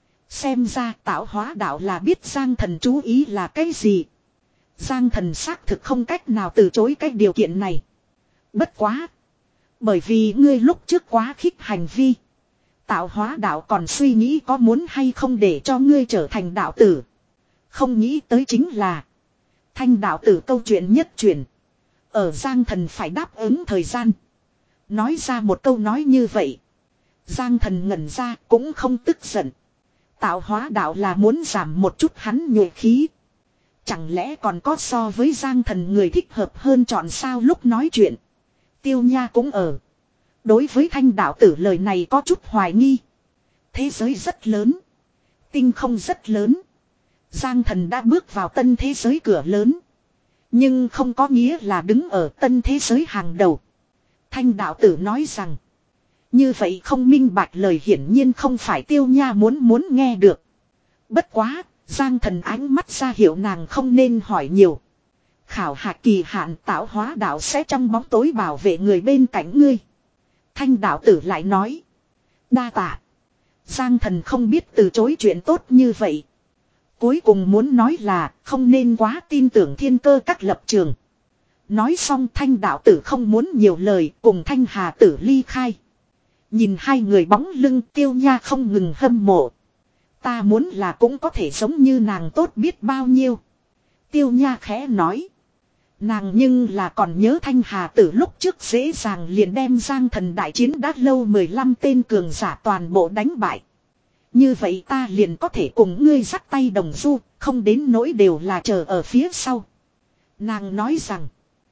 Xem ra tạo hóa đạo là biết Giang Thần chú ý là cái gì. Giang Thần xác thực không cách nào từ chối cái điều kiện này. Bất quá. Bởi vì ngươi lúc trước quá khích hành vi. Tạo hóa đạo còn suy nghĩ có muốn hay không để cho ngươi trở thành đạo tử. Không nghĩ tới chính là thanh đạo tử câu chuyện nhất truyền. Ở Giang Thần phải đáp ứng thời gian. Nói ra một câu nói như vậy. Giang Thần ngẩn ra cũng không tức giận. Tạo hóa đạo là muốn giảm một chút hắn nhuệ khí. Chẳng lẽ còn có so với Giang Thần người thích hợp hơn chọn sao lúc nói chuyện. Tiêu Nha cũng ở. Đối với thanh đạo tử lời này có chút hoài nghi. Thế giới rất lớn. Tinh không rất lớn. Giang Thần đã bước vào tân thế giới cửa lớn. Nhưng không có nghĩa là đứng ở tân thế giới hàng đầu. Thanh đạo tử nói rằng. Như vậy không minh bạch lời hiển nhiên không phải Tiêu Nha muốn muốn nghe được. Bất quá, Giang Thần ánh mắt ra hiệu nàng không nên hỏi nhiều. Khảo hạch kỳ hạn tạo hóa đạo sẽ trong bóng tối bảo vệ người bên cạnh ngươi. Thanh đạo tử lại nói. Đa tạ. Giang Thần không biết từ chối chuyện tốt như vậy. Cuối cùng muốn nói là không nên quá tin tưởng thiên cơ các lập trường. Nói xong thanh đạo tử không muốn nhiều lời cùng thanh hà tử ly khai. Nhìn hai người bóng lưng Tiêu Nha không ngừng hâm mộ. Ta muốn là cũng có thể giống như nàng tốt biết bao nhiêu. Tiêu Nha khẽ nói. Nàng nhưng là còn nhớ thanh hà tử lúc trước dễ dàng liền đem Giang Thần đại chiến đã lâu mười lăm tên cường giả toàn bộ đánh bại. Như vậy ta liền có thể cùng ngươi dắt tay đồng du, không đến nỗi đều là chờ ở phía sau. Nàng nói rằng.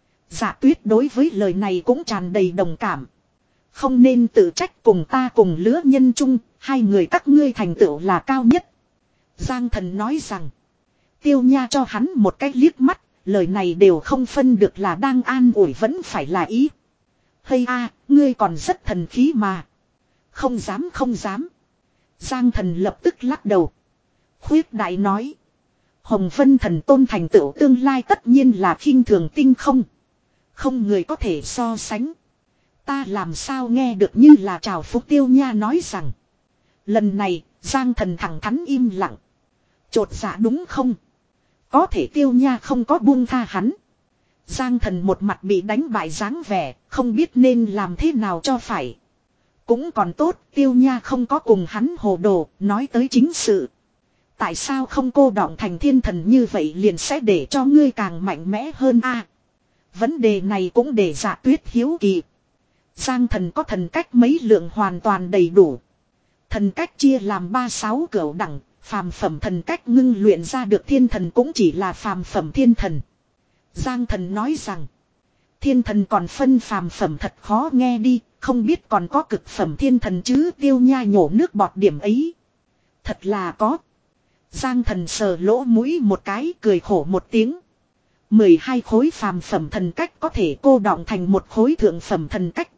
Dạ Tuyết đối với lời này cũng tràn đầy đồng cảm. Không nên tự trách cùng ta cùng lứa nhân chung, hai người các ngươi thành tựu là cao nhất. Giang Thần nói rằng. Tiêu Nha cho hắn một cái liếc mắt, lời này đều không phân được là đang an ủi vẫn phải là ý. Hay a, ngươi còn rất thần khí mà. Không dám không dám. Giang Thần lập tức lắc đầu. Khuyết đại nói. Hồng Vân Thần Tôn thành tựu tương lai tất nhiên là khinh thường tinh không. Không người có thể so sánh. Ta làm sao nghe được như là trào phúc. Tiêu Nha nói rằng. Lần này Giang Thần thẳng thắn im lặng. Chột dạ đúng không? Có thể Tiêu Nha không có buông tha hắn. Giang Thần một mặt bị đánh bại dáng vẻ, không biết nên làm thế nào cho phải. Cũng còn tốt, Tiêu Nha không có cùng hắn hồ đồ, nói tới chính sự. Tại sao không cô đọng thành thiên thần như vậy liền sẽ để cho ngươi càng mạnh mẽ hơn a? Vấn đề này cũng để Dạ Tuyết hiếu kỳ. Giang Thần có thần cách mấy lượng hoàn toàn đầy đủ. Thần cách chia làm ba sáu cửu đẳng, phàm phẩm thần cách ngưng luyện ra được thiên thần cũng chỉ là phàm phẩm thiên thần. Giang Thần nói rằng, thiên thần còn phân phàm phẩm thật khó nghe đi, không biết còn có cực phẩm thiên thần chứ. Tiêu Nha nhổ nước bọt điểm ấy. Thật là có. Giang Thần sờ lỗ mũi một cái, cười khổ một tiếng. mười hai khối phàm phẩm thần cách có thể cô đọng thành một khối thượng phẩm thần cách.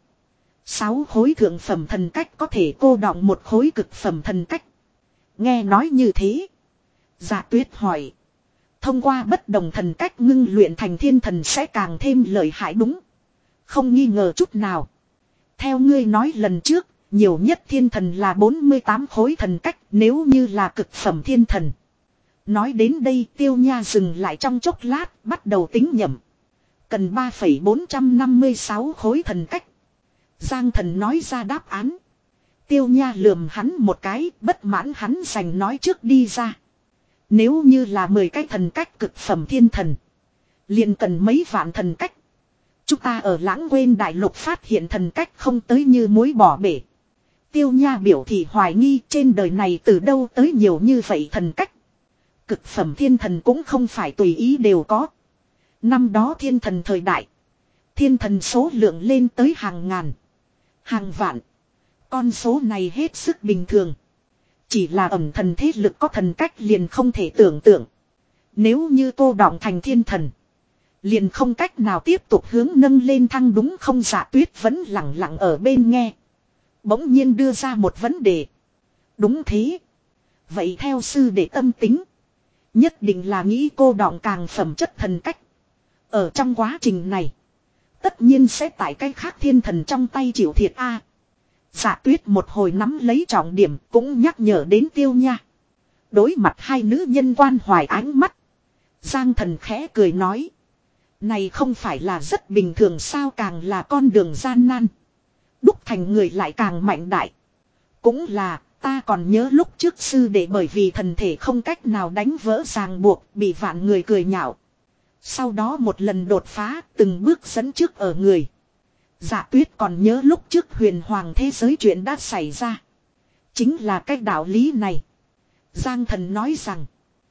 sáu khối thượng phẩm thần cách có thể cô đọng một khối cực phẩm thần cách. Nghe nói như thế, Dạ Tuyết hỏi, thông qua bất đồng thần cách ngưng luyện thành thiên thần sẽ càng thêm lợi hại đúng? Không nghi ngờ chút nào. Theo ngươi nói lần trước, nhiều nhất thiên thần là bốn mươi tám khối thần cách, nếu như là cực phẩm thiên thần. Nói đến đây Tiêu Nha dừng lại trong chốc lát, bắt đầu tính nhẩm. Cần ba phẩy bốn trăm năm mươi sáu khối thần cách. Giang Thần nói ra đáp án. Tiêu Nha lườm hắn một cái, bất mãn hắn giành nói trước đi ra. Nếu như là mười cái thần cách cực phẩm thiên thần, liền cần mấy vạn thần cách. Chúng ta ở Lãng Quên đại lục phát hiện thần cách không tới như muối bỏ bể. Tiêu Nha biểu thị hoài nghi trên đời này từ đâu tới nhiều như vậy thần cách. Cực phẩm thiên thần cũng không phải tùy ý đều có. Năm đó thiên thần thời đại, thiên thần số lượng lên tới hàng ngàn, hàng vạn. Con số này hết sức bình thường. Chỉ là ẩm thần thế lực có thần cách liền không thể tưởng tượng. Nếu như cô đọng thành thiên thần, liền không cách nào tiếp tục hướng nâng lên thăng đúng không? Dạ Tuyết vẫn lặng lặng ở bên nghe. Bỗng nhiên đưa ra một vấn đề. Đúng thế. Vậy theo sư đệ tâm tính, nhất định là nghĩ cô đọng càng phẩm chất thần cách. Ở trong quá trình này, tất nhiên sẽ tại cái khác thiên thần trong tay chịu thiệt a. Dạ Tuyết một hồi nắm lấy trọng điểm cũng nhắc nhở đến Tiêu Nha. Đối mặt hai nữ nhân quan hoài ánh mắt, Giang Thần khẽ cười nói, này không phải là rất bình thường sao? Càng là con đường gian nan, đúc thành người lại càng mạnh đại. Cũng là, ta còn nhớ lúc trước sư đệ bởi vì thần thể không cách nào đánh vỡ ràng buộc, bị vạn người cười nhạo. Sau đó một lần đột phá, từng bước dẫn trước ở người. Dạ Tuyết còn nhớ lúc trước huyền hoàng thế giới chuyện đã xảy ra. Chính là cái đạo lý này. Giang Thần nói rằng,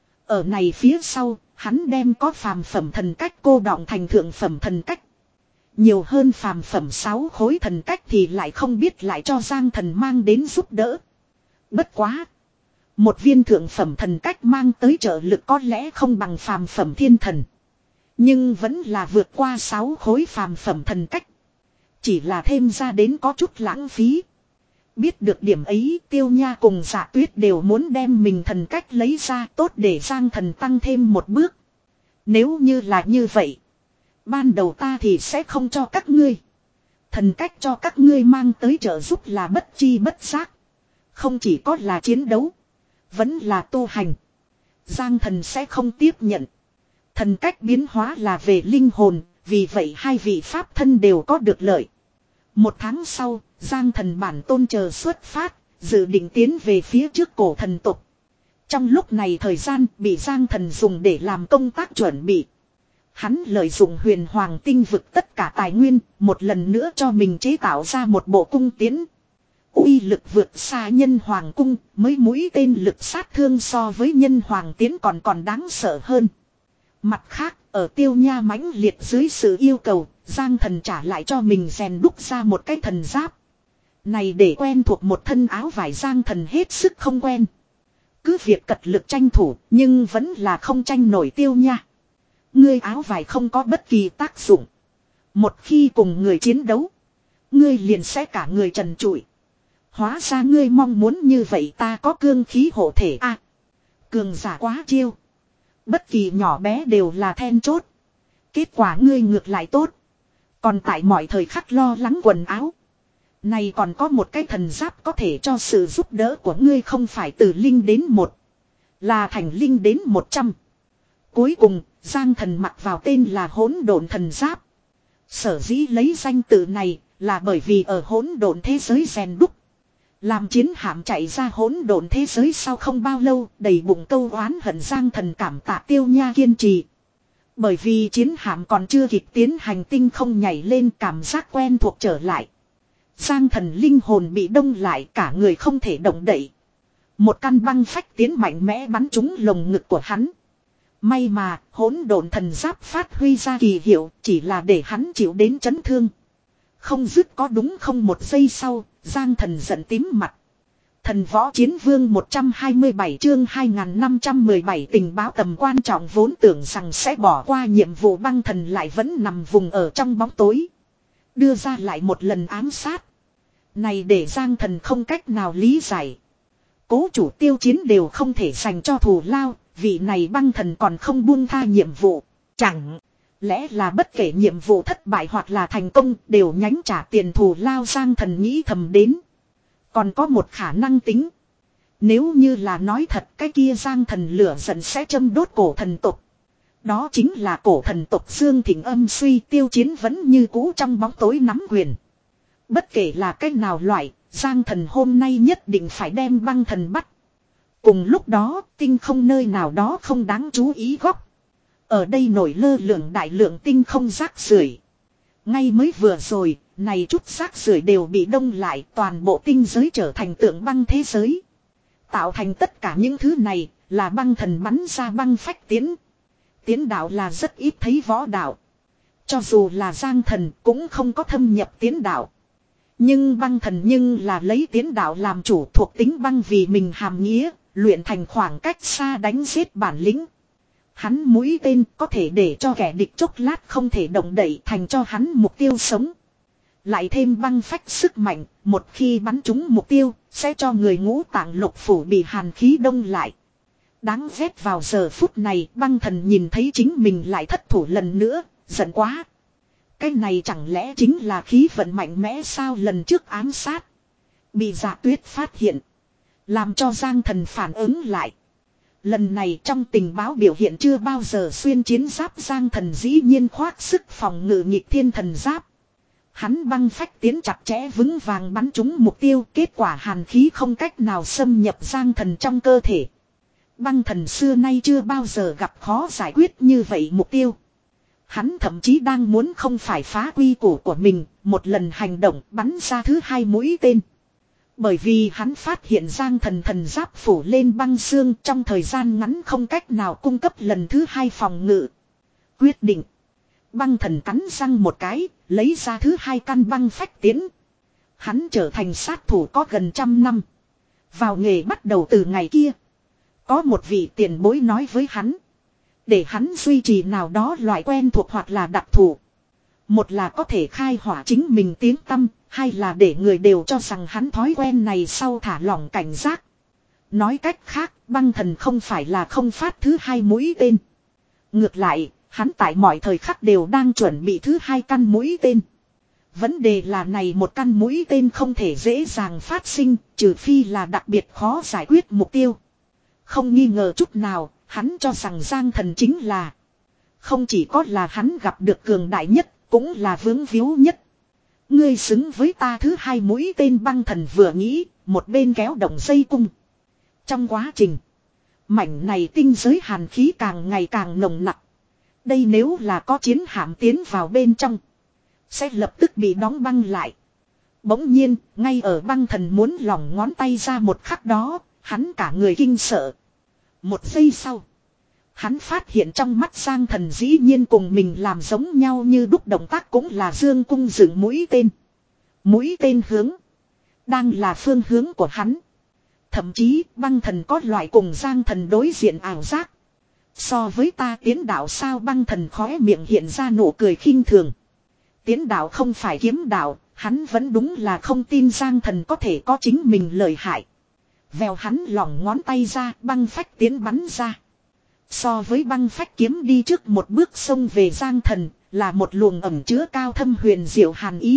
ở này phía sau, hắn đem có phàm phẩm thần cách cô đọng thành thượng phẩm thần cách. Nhiều hơn phàm phẩm sáu khối thần cách thì lại không biết lại cho Giang Thần mang đến giúp đỡ. Bất quá, một viên thượng phẩm thần cách mang tới trợ lực có lẽ không bằng phàm phẩm thiên thần, nhưng vẫn là vượt qua sáu khối phàm phẩm thần cách. Chỉ là thêm ra đến có chút lãng phí. Biết được điểm ấy, Tiêu Nha cùng Dạ Tuyết đều muốn đem mình thần cách lấy ra tốt để Giang Thần tăng thêm một bước. Nếu như là như vậy, ban đầu ta thì sẽ không cho các ngươi. Thần cách cho các ngươi mang tới trợ giúp là bất chi bất giác. Không chỉ có là chiến đấu, vẫn là tu hành. Giang Thần sẽ không tiếp nhận. Thần cách biến hóa là về linh hồn, vì vậy hai vị pháp thân đều có được lợi. Một tháng sau, Giang Thần bản tôn chờ xuất phát, dự định tiến về phía trước cổ thần tộc. Trong lúc này thời gian bị Giang Thần dùng để làm công tác chuẩn bị. Hắn lợi dụng huyền hoàng tinh vực tất cả tài nguyên, một lần nữa cho mình chế tạo ra một bộ cung tiến. Uy lực vượt xa nhân hoàng cung, mới mũi tên lực sát thương so với nhân hoàng tiến còn còn đáng sợ hơn. Mặt khác, ở Tiêu Nha mãnh liệt dưới sự yêu cầu, Giang Thần trả lại cho mình rèn đúc ra một cái thần giáp. Này để quen thuộc một thân áo vải Giang Thần hết sức không quen. Cứ việc cật lực tranh thủ, nhưng vẫn là không tranh nổi Tiêu Nha. Ngươi áo vải không có bất kỳ tác dụng. Một khi cùng người chiến đấu, ngươi liền sẽ cả người trần trụi. Hóa ra ngươi mong muốn như vậy, ta có cương khí hộ thể a. À, cường giả quá chiêu. Bất kỳ nhỏ bé đều là then chốt. Kết quả ngươi ngược lại tốt. Còn tại mọi thời khắc lo lắng quần áo. Này còn có một cái thần giáp có thể cho sự giúp đỡ của ngươi không phải từ linh đến một, là thành linh đến một trăm. Cuối cùng, Giang Thần mặc vào tên là Hỗn Độn Thần Giáp. Sở dĩ lấy danh tự này là bởi vì ở hỗn độn thế giới rèn đúc. Làm chiến hạm chạy ra hỗn độn thế giới sau không bao lâu, đầy bụng câu oán hận Giang Thần cảm tạ Tiêu Nha kiên trì. Bởi vì chiến hạm còn chưa kịp tiến hành tinh không nhảy lên, cảm giác quen thuộc trở lại. Giang Thần linh hồn bị đông lại, cả người không thể động đậy. Một căn băng phách tiến mạnh mẽ bắn trúng lồng ngực của hắn. May mà hỗn độn thần giáp phát huy ra kỳ hiệu, chỉ là để hắn chịu đến chấn thương. Không dứt có đúng không một giây sau, Giang Thần giận tím mặt. Thần võ chiến vương một trăm hai mươi bảy chương hai nghìn năm trăm mười bảy tình báo tầm quan trọng vốn tưởng rằng sẽ bỏ qua nhiệm vụ, băng thần lại vẫn nằm vùng ở trong bóng tối. Đưa ra lại một lần ám sát. Này để Giang Thần không cách nào lý giải. Cố chủ Tiêu Chiến đều không thể dành cho thù lao, vị này băng thần còn không buông tha nhiệm vụ. Chẳng lẽ là bất kể nhiệm vụ thất bại hoặc là thành công đều nhánh trả tiền thù lao, Giang Thần nghĩ thầm đến. Còn có một khả năng tính. Nếu như là nói thật, cái kia Giang Thần lửa giận sẽ châm đốt cổ thần tộc. Đó chính là cổ thần tộc Dương Thịnh âm suy, Tiêu Chiến vẫn như cũ trong bóng tối nắm quyền. Bất kể là cách nào loại, Giang Thần hôm nay nhất định phải đem băng thần bắt. Cùng lúc đó, tinh không nơi nào đó không đáng chú ý góc. Ở đây nổi lơ lửng đại lượng tinh không rác rưởi. Ngay mới vừa rồi, này chút rác rưởi đều bị đông lại, toàn bộ tinh giới trở thành tượng băng thế giới. Tạo thành tất cả những thứ này là băng thần bắn ra băng phách tiến. Tiến đạo là rất ít thấy võ đạo. Cho dù là Giang Thần cũng không có thâm nhập tiến đạo. Nhưng băng thần nhưng là lấy tiến đạo làm chủ, thuộc tính băng vì mình hàm nghĩa, luyện thành khoảng cách xa đánh giết bản lĩnh. Hắn mũi tên có thể để cho kẻ địch chốc lát không thể động đậy, thành cho hắn mục tiêu sống. Lại thêm băng phách sức mạnh, một khi bắn trúng mục tiêu, sẽ cho người ngũ tạng lục phủ bị hàn khí đông lại. Đáng ghét vào giờ phút này, băng thần nhìn thấy chính mình lại thất thủ lần nữa, giận quá. Cái này chẳng lẽ chính là khí vận mạnh mẽ sao? Lần trước ám sát bị Dạ Tuyết phát hiện, làm cho Giang Thần phản ứng lại. Lần này trong tình báo biểu hiện chưa bao giờ xuyên chiến giáp, Giang Thần dĩ nhiên khoác sức phòng ngự nghịch thiên thần giáp. Hắn băng phách tiến chặt chẽ vững vàng bắn trúng mục tiêu, kết quả hàn khí không cách nào xâm nhập Giang Thần trong cơ thể. Băng thần xưa nay chưa bao giờ gặp khó giải quyết như vậy mục tiêu. Hắn thậm chí đang muốn không phải phá quy củ của mình, một lần hành động bắn ra thứ hai mũi tên. Bởi vì hắn phát hiện Giang Thần thần giáp phủ lên băng xương, trong thời gian ngắn không cách nào cung cấp lần thứ hai phòng ngự. Quyết định. Băng thần cắn răng một cái, lấy ra thứ hai căn băng phách tiến. Hắn trở thành sát thủ có gần trăm năm. Vào nghề bắt đầu từ ngày kia. Có một vị tiền bối nói với hắn. Để hắn duy trì nào đó loại quen thuộc hoặc là đặc thù. Một là có thể khai hỏa chính mình tiếng tâm, hai là để người đều cho rằng hắn thói quen này sau thả lỏng cảnh giác. Nói cách khác, băng thần không phải là không phát thứ hai mũi tên. Ngược lại, hắn tại mọi thời khắc đều đang chuẩn bị thứ hai căn mũi tên. Vấn đề là này một căn mũi tên không thể dễ dàng phát sinh, trừ phi là đặc biệt khó giải quyết mục tiêu. Không nghi ngờ chút nào, hắn cho rằng Giang Thần chính là không chỉ có là hắn gặp được cường đại nhất, cũng là vướng víu nhất. Ngươi xứng với ta thứ hai mũi tên, băng thần vừa nghĩ, một bên kéo động dây cung. Trong quá trình, mảnh này tinh giới hàn khí càng ngày càng nồng nặc. Đây nếu là có chiến hạm tiến vào bên trong, sẽ lập tức bị đóng băng lại. Bỗng nhiên, ngay ở băng thần muốn lỏng ngón tay ra một khắc đó, hắn cả người kinh sợ. Một giây sau, hắn phát hiện trong mắt Giang Thần dĩ nhiên cùng mình làm giống nhau như đúc, động tác cũng là dương cung dựng mũi tên. Mũi tên hướng đang là phương hướng của hắn. Thậm chí băng thần có loại cùng Giang Thần đối diện ảo giác. So với ta tiến đạo sao? Băng thần khóe miệng hiện ra nụ cười khinh thường. Tiến đạo không phải kiếm đạo, hắn vẫn đúng là không tin Giang Thần có thể có chính mình lợi hại. Vèo, hắn lỏng ngón tay ra, băng phách tiến bắn ra. So với băng phách kiếm đi trước một bước xông về Giang Thần, là một luồng ẩm chứa cao thâm huyền diệu hàn ý.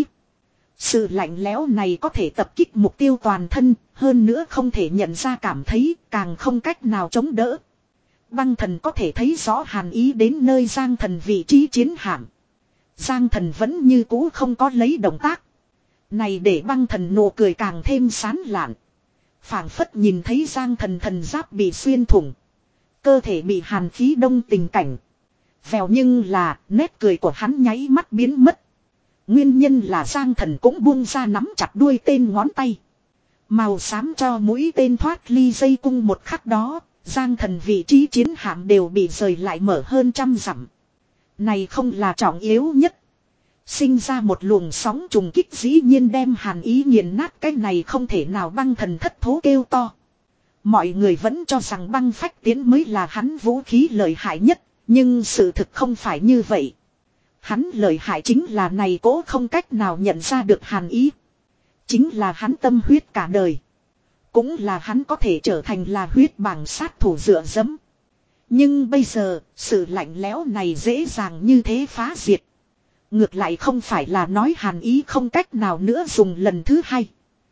Sự lạnh lẽo này có thể tập kích mục tiêu toàn thân, hơn nữa không thể nhận ra cảm thấy, càng không cách nào chống đỡ. Băng thần có thể thấy rõ hàn ý đến nơi Giang Thần vị trí chiến hạm. Giang Thần vẫn như cũ không có lấy động tác. Này để băng thần nụ cười càng thêm sán lạn. Phảng phất nhìn thấy Giang Thần thần giáp bị xuyên thủng. Cơ thể bị hàn khí đông tình cảnh. Vèo nhưng là nét cười của hắn nháy mắt biến mất. Nguyên nhân là Giang Thần cũng buông ra nắm chặt đuôi tên ngón tay. Màu xám cho mũi tên thoát ly dây cung một khắc đó. Giang Thần vị trí chiến hạm đều bị rời lại mở hơn trăm dặm. Này không là trọng yếu nhất. Sinh ra một luồng sóng trùng kích dĩ nhiên đem hàn ý nghiền nát, cái này không thể nào. Băng thần thất thố kêu to. Mọi người vẫn cho rằng băng phách tiến mới là hắn vũ khí lợi hại nhất. Nhưng sự thực không phải như vậy. Hắn lợi hại chính là này cố không cách nào nhận ra được hàn ý. Chính là hắn tâm huyết cả đời. Cũng là hắn có thể trở thành là huyết bảng sát thủ dựa dẫm. Nhưng bây giờ, sự lạnh lẽo này dễ dàng như thế phá diệt. Ngược lại không phải là nói hàn ý không cách nào nữa dùng lần thứ hai.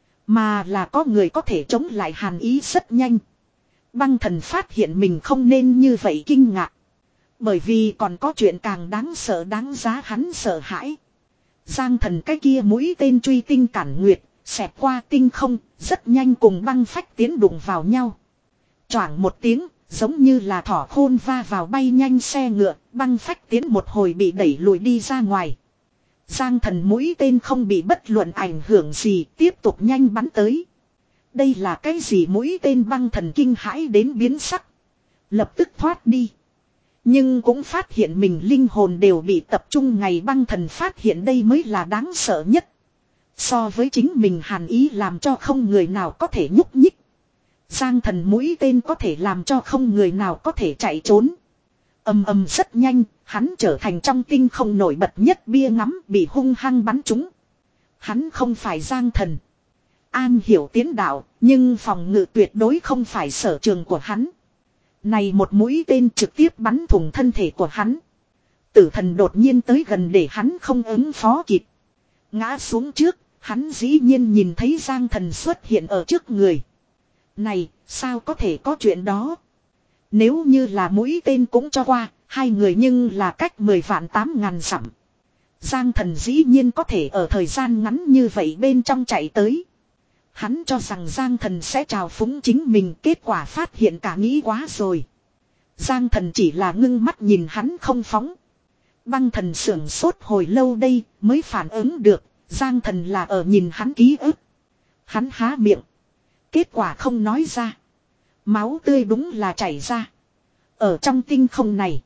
Mà là có người có thể chống lại hàn ý rất nhanh. Băng thần phát hiện mình không nên như vậy kinh ngạc. Bởi vì còn có chuyện càng đáng sợ đáng giá hắn sợ hãi. Giang Thần cái kia mũi tên truy tinh cản nguyệt, xẹt qua tinh không, rất nhanh cùng băng phách tiến đụng vào nhau. Choảng một tiếng, giống như là thỏ khôn va vào bay nhanh xe ngựa, băng phách tiến một hồi bị đẩy lùi đi ra ngoài. Giang Thần mũi tên không bị bất luận ảnh hưởng gì, tiếp tục nhanh bắn tới. Đây là cái gì? Mũi tên băng thần kinh hãi đến biến sắc. Lập tức thoát đi. Nhưng cũng phát hiện mình linh hồn đều bị tập trung. Ngày băng thần phát hiện đây mới là đáng sợ nhất. So với chính mình hàn ý làm cho không người nào có thể nhúc nhích. Giang Thần mũi tên có thể làm cho không người nào có thể chạy trốn. Ầm ầm rất nhanh, hắn trở thành trong tinh không nổi bật nhất bia ngắm bị hung hăng bắn trúng. Hắn không phải Giang Thần. An hiểu tiến đạo, nhưng phòng ngự tuyệt đối không phải sở trường của hắn. Này một mũi tên trực tiếp bắn thủng thân thể của hắn. Tử thần đột nhiên tới gần để hắn không ứng phó kịp. Ngã xuống trước, hắn dĩ nhiên nhìn thấy Giang Thần xuất hiện ở trước người. Này, sao có thể có chuyện đó? Nếu như là mũi tên cũng cho qua, hai người nhưng là cách mười vạn tám ngàn dặm. Giang Thần dĩ nhiên có thể ở thời gian ngắn như vậy bên trong chạy tới. Hắn cho rằng Giang Thần sẽ trào phúng chính mình, kết quả phát hiện cả nghĩ quá rồi. Giang Thần chỉ là ngưng mắt nhìn hắn không phóng. Băng thần sưởng sốt hồi lâu đây mới phản ứng được, Giang Thần là ở nhìn hắn ký ức. Hắn há miệng. Kết quả không nói ra. Máu tươi đúng là chảy ra. Ở trong tinh không này,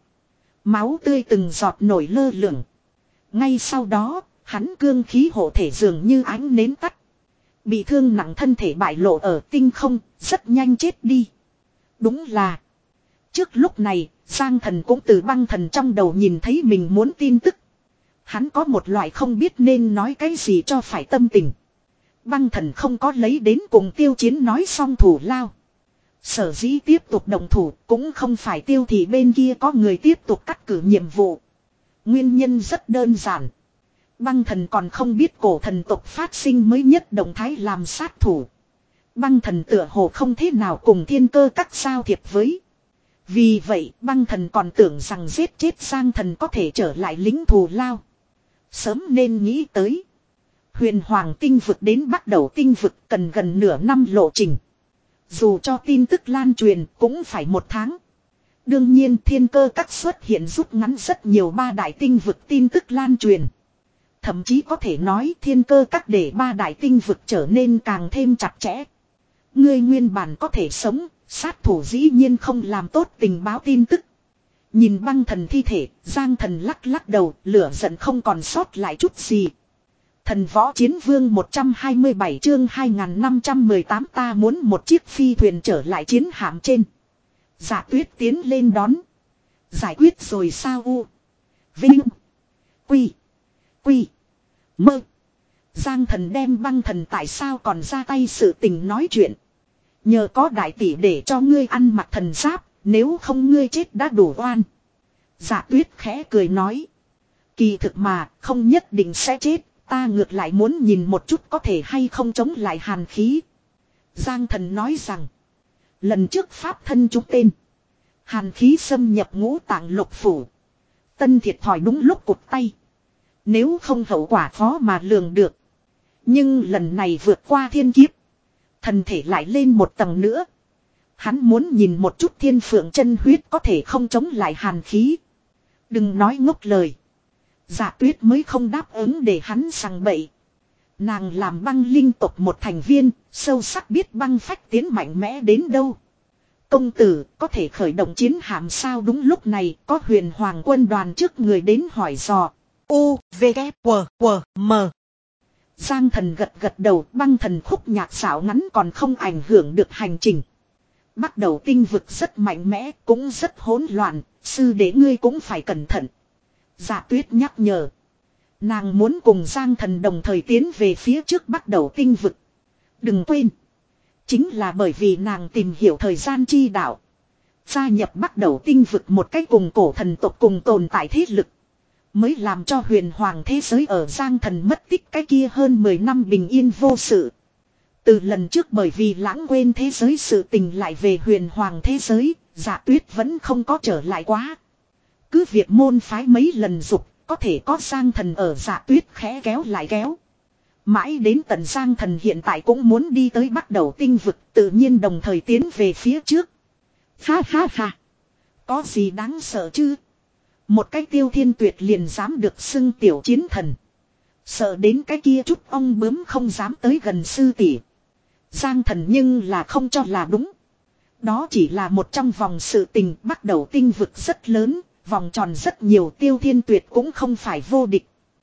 máu tươi từng giọt nổi lơ lửng. Ngay sau đó, hắn cương khí hộ thể dường như ánh nến tắt. Bị thương nặng thân thể bại lộ ở tinh không, rất nhanh chết đi. Đúng là. Trước lúc này, Giang Thần cũng từ băng thần trong đầu nhìn thấy mình muốn tin tức. Hắn có một loại không biết nên nói cái gì cho phải tâm tình. Băng thần không có lấy đến cùng Tiêu Chiến nói xong thủ lao. Sở dĩ tiếp tục động thủ cũng không phải Tiêu Thị bên kia có người tiếp tục cắt cử nhiệm vụ. Nguyên nhân rất đơn giản. Băng thần còn không biết cổ thần tộc phát sinh mới nhất động thái làm sát thủ. Băng thần tựa hồ không thế nào cùng thiên cơ các giao thiệp với. Vì vậy băng thần còn tưởng rằng giết chết Giang Thần có thể trở lại lính thù lao. Sớm nên nghĩ tới. Huyền Hoàng tinh vực đến bắt đầu tinh vực cần gần nửa năm lộ trình. Dù cho tin tức lan truyền cũng phải một tháng. Đương nhiên thiên cơ các xuất hiện rút ngắn rất nhiều ba đại tinh vực tin tức lan truyền. Thậm chí có thể nói thiên cơ các để ba đại tinh vực trở nên càng thêm chặt chẽ. Ngươi nguyên bản có thể sống, sát thủ dĩ nhiên không làm tốt tình báo tin tức. Nhìn băng thần thi thể, Giang Thần lắc lắc đầu, lửa giận không còn sót lại chút gì. Thần võ chiến vương một trăm hai mươi bảy chương hai nghìn năm trăm mười tám ta muốn một chiếc phi thuyền trở lại chiến hạm trên. Dạ Tuyết tiến lên đón. Giải quyết rồi sao u. Vinh. Quy. Quy. Mơ. Giang Thần đem băng thần tại sao còn ra tay sự tình nói chuyện. Nhờ có đại tỷ để cho ngươi ăn mặc thần giáp, nếu không ngươi chết đã đủ oan. Dạ Tuyết khẽ cười nói. Kỳ thực mà, không nhất định sẽ chết, ta ngược lại muốn nhìn một chút có thể hay không chống lại hàn khí. Giang Thần nói rằng, lần trước pháp thân chúng tên, Hàn khí xâm nhập ngũ tạng lục phủ. Tân thiệt thòi đúng lúc cụt tay. Nếu không hậu quả khó mà lường được. Nhưng lần này vượt qua thiên kiếp. Thần thể lại lên một tầng nữa. Hắn muốn nhìn một chút thiên phượng chân huyết có thể không chống lại hàn khí. Đừng nói ngốc lời. Dạ tuyết mới không đáp ứng để hắn sằng bậy. Nàng làm băng linh tộc một thành viên, sâu sắc biết băng phách tiến mạnh mẽ đến đâu. Công tử có thể khởi động chiến hạm sao? Đúng lúc này có huyền hoàng quân đoàn trước người đến hỏi dò. U, V, K, W, W, M. Giang thần gật gật đầu, băng thần khúc nhạc xảo ngắn còn không ảnh hưởng được hành trình. Bắt đầu tinh vực rất mạnh mẽ, cũng rất hỗn loạn, sư đệ ngươi cũng phải cẩn thận. Dạ tuyết nhắc nhở. Nàng muốn cùng Giang thần đồng thời tiến về phía trước bắt đầu tinh vực. Đừng quên. Chính là bởi vì nàng tìm hiểu thời gian chi đạo. Gia nhập bắt đầu tinh vực một cách cùng cổ thần tộc cùng tồn tại thế lực. Mới làm cho huyền hoàng thế giới ở Giang thần mất tích cái kia hơn mười năm bình yên vô sự. Từ lần trước bởi vì lãng quên thế giới sự tình lại về huyền hoàng thế giới, Dạ tuyết vẫn không có trở lại quá. Cứ việc môn phái mấy lần dục, có thể có Giang thần ở Dạ tuyết khẽ kéo lại kéo. Mãi đến tận Giang thần hiện tại cũng muốn đi tới bắt đầu tinh vực, tự nhiên đồng thời tiến về phía trước. Ha ha ha. Có gì đáng sợ chứ? Một cái Tiêu Thiên Tuyệt liền dám được xưng tiểu chiến thần. Sợ đến cái kia chút ong bướm không dám tới gần sư tỷ. Giang thần nhưng là không cho là đúng. Đó chỉ là một trong vòng sự tình, bắt đầu tinh vực rất lớn, vòng tròn rất nhiều, Tiêu Thiên Tuyệt cũng không phải vô địch.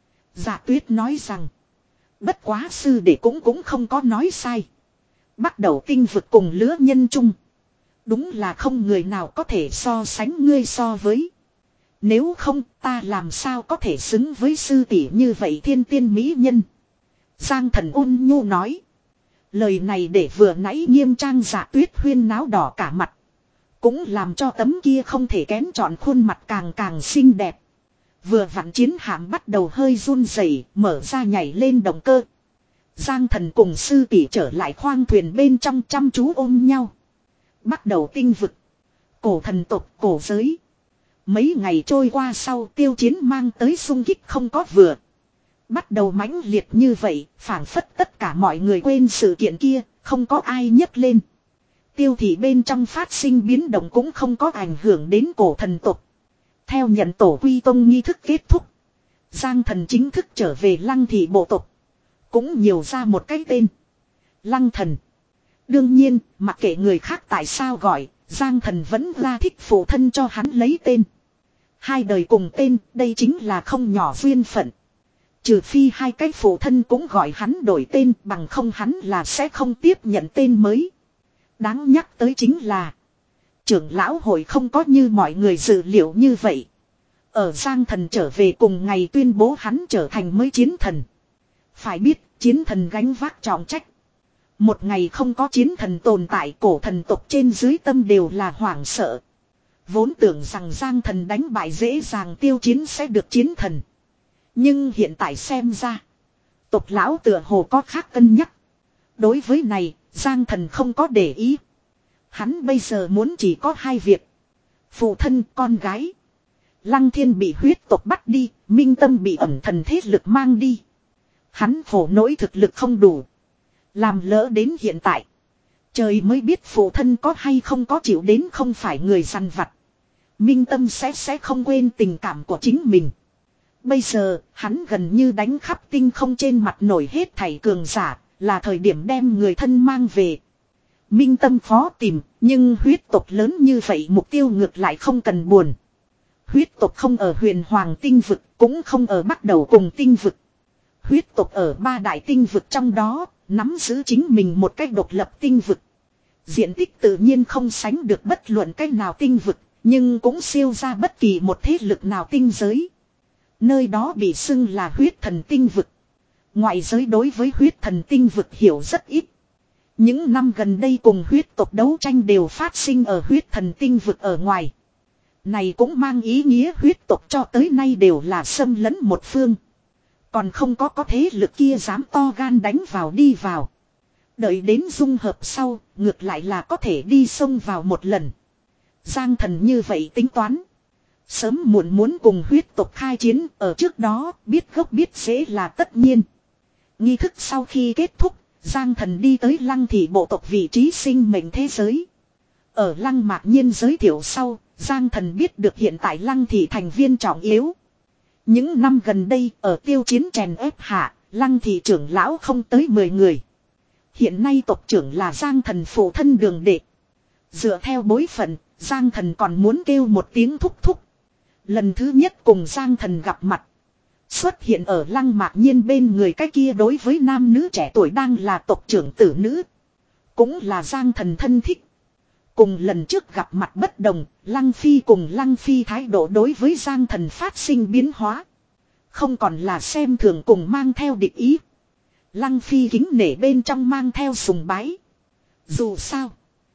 Dạ tuyết nói rằng. Bất quá sư đệ cũng cũng không có nói sai. Bắt đầu tinh vực cùng lứa nhân chung. Đúng là không người nào có thể so sánh ngươi so với. Nếu không ta làm sao có thể xứng với sư tỷ như vậy thiên tiên mỹ nhân. Giang thần ôn nhu nói. Lời này để vừa nãy nghiêm trang Dạ tuyết huyên náo đỏ cả mặt. Cũng làm cho tấm kia không thể kén chọn khuôn mặt càng càng xinh đẹp. Vừa vặn chiến hạm bắt đầu hơi run rẩy, mở ra nhảy lên động cơ. Giang thần cùng sư tỷ trở lại khoang thuyền bên trong chăm chú ôm nhau. Bắt đầu tinh vực. Cổ thần tộc cổ giới. Mấy ngày trôi qua sau tiêu chiến mang tới xung kích không có vừa. Bắt đầu mãnh liệt như vậy, phảng phất tất cả mọi người quên sự kiện kia, không có ai nhấc lên. Tiêu thị bên trong phát sinh biến động cũng không có ảnh hưởng đến cổ thần tộc. Theo nhận tổ quy tông nghi thức kết thúc. Giang thần chính thức trở về Lăng thị bộ tộc. Cũng nhiều ra một cái tên. Lăng thần. Đương nhiên, mặc kệ người khác tại sao gọi, Giang thần vẫn ra thích phụ thân cho hắn lấy tên. Hai đời cùng tên, đây chính là không nhỏ duyên phận. Trừ phi hai cái phụ thân cũng gọi hắn đổi tên, bằng không hắn là sẽ không tiếp nhận tên mới. Đáng nhắc tới chính là trưởng lão hội không có như mọi người dự liệu như vậy. Ở Giang thần trở về cùng ngày tuyên bố hắn trở thành mới chiến thần. Phải biết, chiến thần gánh vác trọng trách. Một ngày không có chiến thần tồn tại, cổ thần tộc trên dưới tâm đều là hoảng sợ. Vốn tưởng rằng Giang thần đánh bại dễ dàng tiêu chiến sẽ được chiến thần. Nhưng hiện tại xem ra, tộc lão tựa hồ có khác cân nhắc. Đối với này, Giang thần không có để ý. Hắn bây giờ muốn chỉ có hai việc. Phụ thân con gái. Lăng thiên bị huyết tộc bắt đi, Minh Tâm bị ẩn thần thế lực mang đi. Hắn khổ nỗi thực lực không đủ. Làm lỡ đến hiện tại. Trời mới biết phụ thân có hay không có chịu đến không phải người săn vặt. Minh Tâm sẽ sẽ không quên tình cảm của chính mình. Bây giờ, hắn gần như đánh khắp tinh không trên mặt nổi hết thảy cường giả, là thời điểm đem người thân mang về. Minh Tâm khó tìm, nhưng huyết tộc lớn như vậy mục tiêu ngược lại không cần buồn. Huyết tộc không ở huyền hoàng tinh vực, cũng không ở bắt đầu cùng tinh vực. Huyết tộc ở ba đại tinh vực trong đó, nắm giữ chính mình một cách độc lập tinh vực. Diện tích tự nhiên không sánh được bất luận cách nào tinh vực, nhưng cũng siêu ra bất kỳ một thế lực nào tinh giới. Nơi đó bị xưng là huyết thần tinh vực. Ngoại giới đối với huyết thần tinh vực hiểu rất ít. Những năm gần đây cùng huyết tộc đấu tranh đều phát sinh ở huyết thần tinh vực ở ngoài. Này cũng mang ý nghĩa huyết tộc cho tới nay đều là xâm lấn một phương. Còn không có có thế lực kia dám to gan đánh vào đi vào. Đợi đến dung hợp sau, ngược lại là có thể đi xông vào một lần. Giang Thần như vậy tính toán. Sớm muộn muốn cùng huyết tộc khai chiến, ở trước đó biết gốc biết rễ là tất nhiên. Nghi thức sau khi kết thúc, Giang Thần đi tới Lăng thị bộ tộc vị trí sinh mệnh thế giới. Ở Lăng Mạc Nhiên giới thiệu sau, Giang Thần biết được hiện tại Lăng thị thành viên trọng yếu. Những năm gần đây ở tiêu chiến chèn ép hạ, Lăng thị trưởng lão không tới mười người. Hiện nay tộc trưởng là Giang Thần phụ thân Đường Đệ. Dựa theo bối phận, Giang Thần còn muốn kêu một tiếng thúc thúc. Lần thứ nhất cùng Giang Thần gặp mặt. Xuất hiện ở Lăng Mạc Nhiên bên người cái kia đối với nam nữ trẻ tuổi đang là tộc trưởng tử nữ. Cũng là Giang Thần thân thích. Cùng lần trước gặp mặt bất đồng, Lăng Phi cùng Lăng Phi thái độ đối với Giang Thần phát sinh biến hóa. Không còn là xem thường cùng mang theo địch ý. Lăng Phi kính nể bên trong mang theo sùng bái. Dù sao,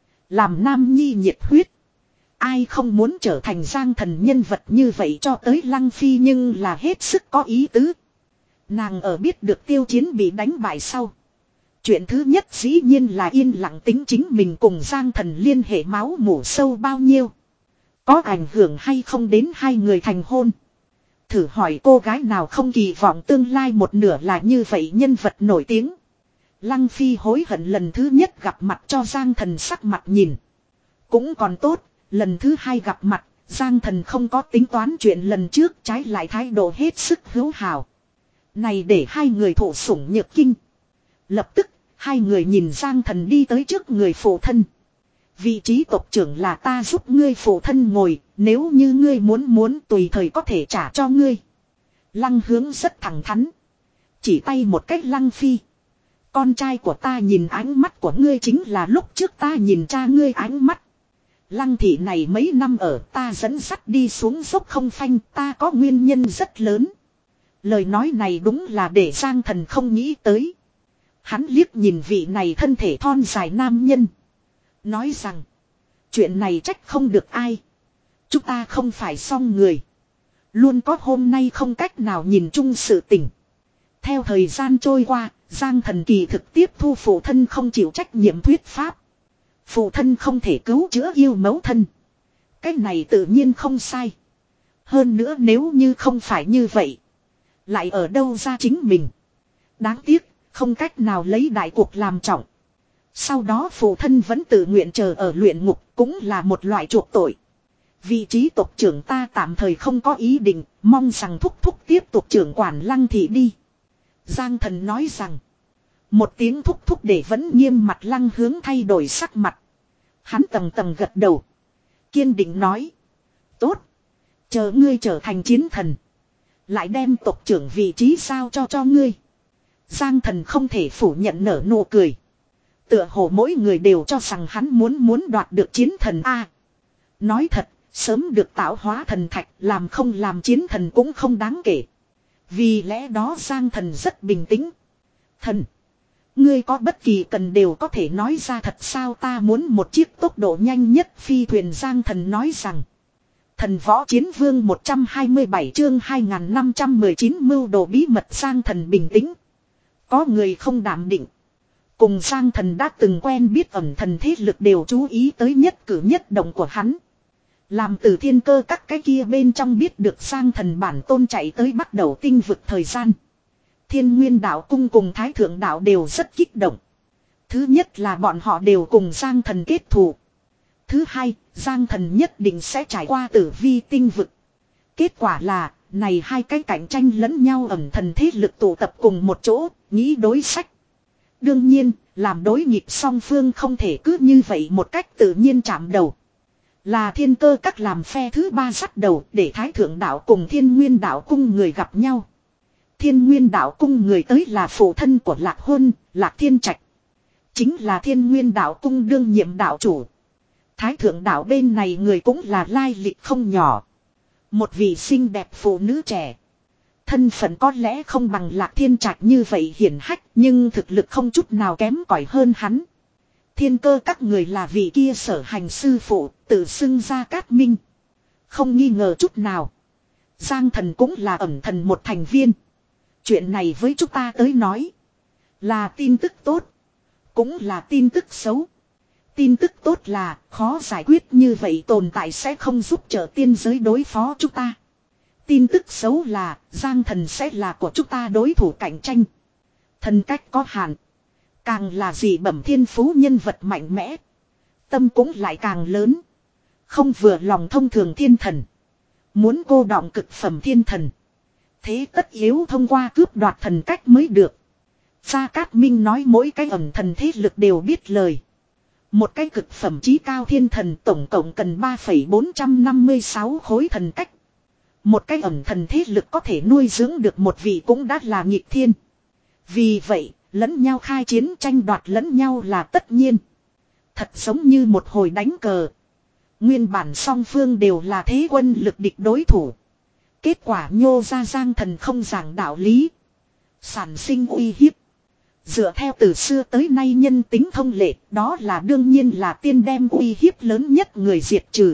làm nam nhi nhiệt huyết. Ai không muốn trở thành Giang Thần nhân vật như vậy cho tới Lăng Phi nhưng là hết sức có ý tứ. Nàng ở biết được tiêu chiến bị đánh bại sau. Chuyện thứ nhất dĩ nhiên là yên lặng tính chính mình cùng Giang Thần liên hệ máu mủ sâu bao nhiêu. Có ảnh hưởng hay không đến hai người thành hôn. Thử hỏi cô gái nào không kỳ vọng tương lai một nửa là như vậy nhân vật nổi tiếng. Lăng Phi hối hận lần thứ nhất gặp mặt cho Giang Thần sắc mặt nhìn. Cũng còn tốt, lần thứ hai gặp mặt, Giang Thần không có tính toán chuyện lần trước trái lại thái độ hết sức hữu hảo. Này để hai người thụ sủng nhược kinh. Lập tức, hai người nhìn Giang Thần đi tới trước người phụ thân. Vị trí tộc trưởng là ta giúp ngươi phụ thân ngồi, nếu như ngươi muốn muốn tùy thời có thể trả cho ngươi. Lăng Hướng rất thẳng thắn. Chỉ tay một cách Lăng Phi. Con trai của ta nhìn ánh mắt của ngươi chính là lúc trước ta nhìn cha ngươi ánh mắt. Lăng thị này mấy năm ở ta dẫn dắt đi xuống dốc không phanh, ta có nguyên nhân rất lớn. Lời nói này đúng là để Giang Thần không nghĩ tới. Hắn liếc nhìn vị này thân thể thon dài nam nhân. Nói rằng, chuyện này trách không được ai. Chúng ta không phải song người. Luôn có hôm nay không cách nào nhìn chung sự tình. Theo thời gian trôi qua, Giang Thần kỳ thực tiếp thu phụ thân không chịu trách nhiệm thuyết pháp. Phụ thân không thể cứu chữa yêu mẫu thân. Cái này tự nhiên không sai. Hơn nữa nếu như không phải như vậy, lại ở đâu ra chính mình. Đáng tiếc, không cách nào lấy đại cuộc làm trọng. Sau đó phụ thân vẫn tự nguyện chờ ở luyện ngục, cũng là một loại chuộc tội. Vị trí tộc trưởng ta tạm thời không có ý định, mong rằng thúc thúc tiếp tục trưởng quản Lăng thị đi. Giang Thần nói rằng, một tiếng thúc thúc để vẫn nghiêm mặt Lăng Hướng thay đổi sắc mặt. Hắn tầng tầng gật đầu, kiên định nói, tốt, chờ ngươi trở thành chiến thần, lại đem tộc trưởng vị trí sao cho cho ngươi. Giang Thần không thể phủ nhận nở nụ cười. Tựa hồ mỗi người đều cho rằng hắn muốn muốn đoạt được chiến thần A. Nói thật, sớm được tạo hóa thần thạch, làm không làm chiến thần cũng không đáng kể. Vì lẽ đó Giang Thần rất bình tĩnh. Thần, ngươi có bất kỳ cần đều có thể nói ra thật sao, ta muốn một chiếc tốc độ nhanh nhất phi thuyền. Giang Thần nói rằng. Thần Võ Chiến Vương một trăm hai mươi bảy chương hai nghìn năm trăm mười chín mưu đồ bí mật. Giang Thần bình tĩnh. Có người không đảm định. Cùng Giang Thần đã từng quen biết ẩn thần thế lực đều chú ý tới nhất cử nhất động của hắn. Làm từ thiên cơ các cái kia bên trong biết được Giang Thần bản tôn chạy tới bắt đầu tinh vực thời gian. Thiên Nguyên Đạo Cung cùng Thái Thượng Đạo đều rất kích động. Thứ nhất là bọn họ đều cùng Giang Thần kết thù. Thứ hai, Giang Thần nhất định sẽ trải qua tử vi tinh vực. Kết quả là, này hai cái cạnh tranh lẫn nhau ẩn thần thế lực tụ tập cùng một chỗ, nghĩ đối sách. Đương nhiên, làm đối nghịch song phương không thể cứ như vậy một cách tự nhiên chạm đầu. Là thiên cơ các làm phe thứ ba dắt đầu để Thái Thượng Đạo cùng Thiên Nguyên Đạo Cung người gặp nhau. Thiên Nguyên Đạo Cung người tới là phụ thân của Lạc Huân, Lạc Thiên Trạch. Chính là Thiên Nguyên Đạo Cung đương nhiệm đạo chủ. Thái Thượng Đạo bên này người cũng là lai lịch không nhỏ. Một vị xinh đẹp phụ nữ trẻ. Thân phận có lẽ không bằng Lạc Thiên Trạch như vậy hiển hách, nhưng thực lực không chút nào kém cỏi hơn hắn. Thiên cơ các người là vị kia sở hành sư phụ, tự xưng ra Cát Minh. Không nghi ngờ chút nào. Giang Thần cũng là ẩn thần một thành viên. Chuyện này với chúng ta tới nói, là tin tức tốt, cũng là tin tức xấu. Tin tức tốt là khó giải quyết như vậy tồn tại sẽ không giúp trợ tiên giới đối phó chúng ta. Tin tức xấu là Giang Thần sẽ là của chúng ta đối thủ cạnh tranh. Thần cách có hạn. Càng là dị bẩm thiên phú nhân vật mạnh mẽ. Tâm cũng lại càng lớn. Không vừa lòng thông thường thiên thần. Muốn cô đọng cực phẩm thiên thần. Thế tất yếu thông qua cướp đoạt thần cách mới được. Gia Cát Minh nói mỗi cái ẩn thần thế lực đều biết lời. Một cái cực phẩm chí cao thiên thần tổng cộng cần ba phẩy bốn trăm năm mươi sáu khối thần cách. Một cái ẩn thần thế lực có thể nuôi dưỡng được một vị cũng đã là nghịch thiên. Vì vậy, lẫn nhau khai chiến tranh đoạt lẫn nhau là tất nhiên. Thật giống như một hồi đánh cờ. Nguyên bản song phương đều là thế quân lực địch đối thủ. Kết quả nhô ra Giang Thần không giảng đạo lý. Sản sinh uy hiếp. Dựa theo từ xưa tới nay nhân tính thông lệ, đó là đương nhiên là tiên đem uy hiếp lớn nhất người diệt trừ.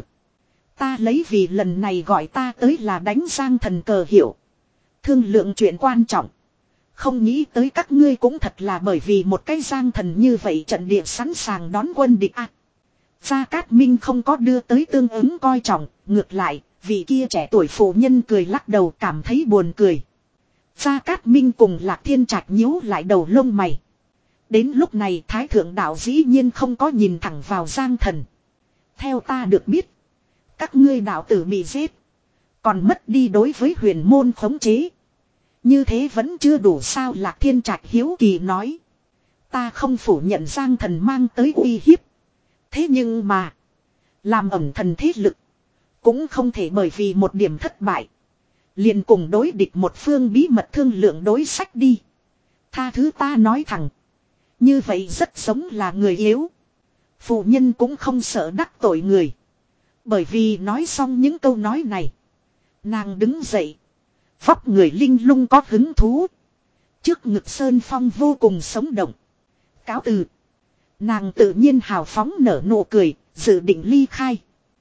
Ta lấy vì lần này gọi ta tới là đánh Giang Thần cờ hiệu. Thương lượng chuyện quan trọng. Không nghĩ tới các ngươi cũng thật là bởi vì một cái Giang Thần như vậy trận địa sẵn sàng đón quân địch à. Gia Cát Minh không có đưa tới tương ứng coi trọng, ngược lại, vị kia trẻ tuổi phụ nhân cười lắc đầu cảm thấy buồn cười. Gia Cát Minh cùng Lạc Thiên Trạch nhíu lại đầu lông mày. Đến lúc này Thái Thượng Đạo dĩ nhiên không có nhìn thẳng vào Giang Thần. Theo ta được biết, các ngươi đạo tử bị giết, còn mất đi đối với huyền môn khống chế. Như thế vẫn chưa đủ sao Lạc Thiên Trạch hiếu kỳ nói. Ta không phủ nhận Giang Thần mang tới uy hiếp. Thế nhưng mà, làm ẩn thần thế lực, cũng không thể bởi vì một điểm thất bại. Liền cùng đối địch một phương bí mật thương lượng đối sách đi. Tha thứ ta nói thẳng. Như vậy rất giống là người yếu. Phụ nhân cũng không sợ đắc tội người. Bởi vì nói xong những câu nói này, nàng đứng dậy. Vóc người linh lung có hứng thú. Trước ngực sơn phong vô cùng sống động. Cáo từ. Nàng tự nhiên hào phóng nở nụ cười, dự định ly khai.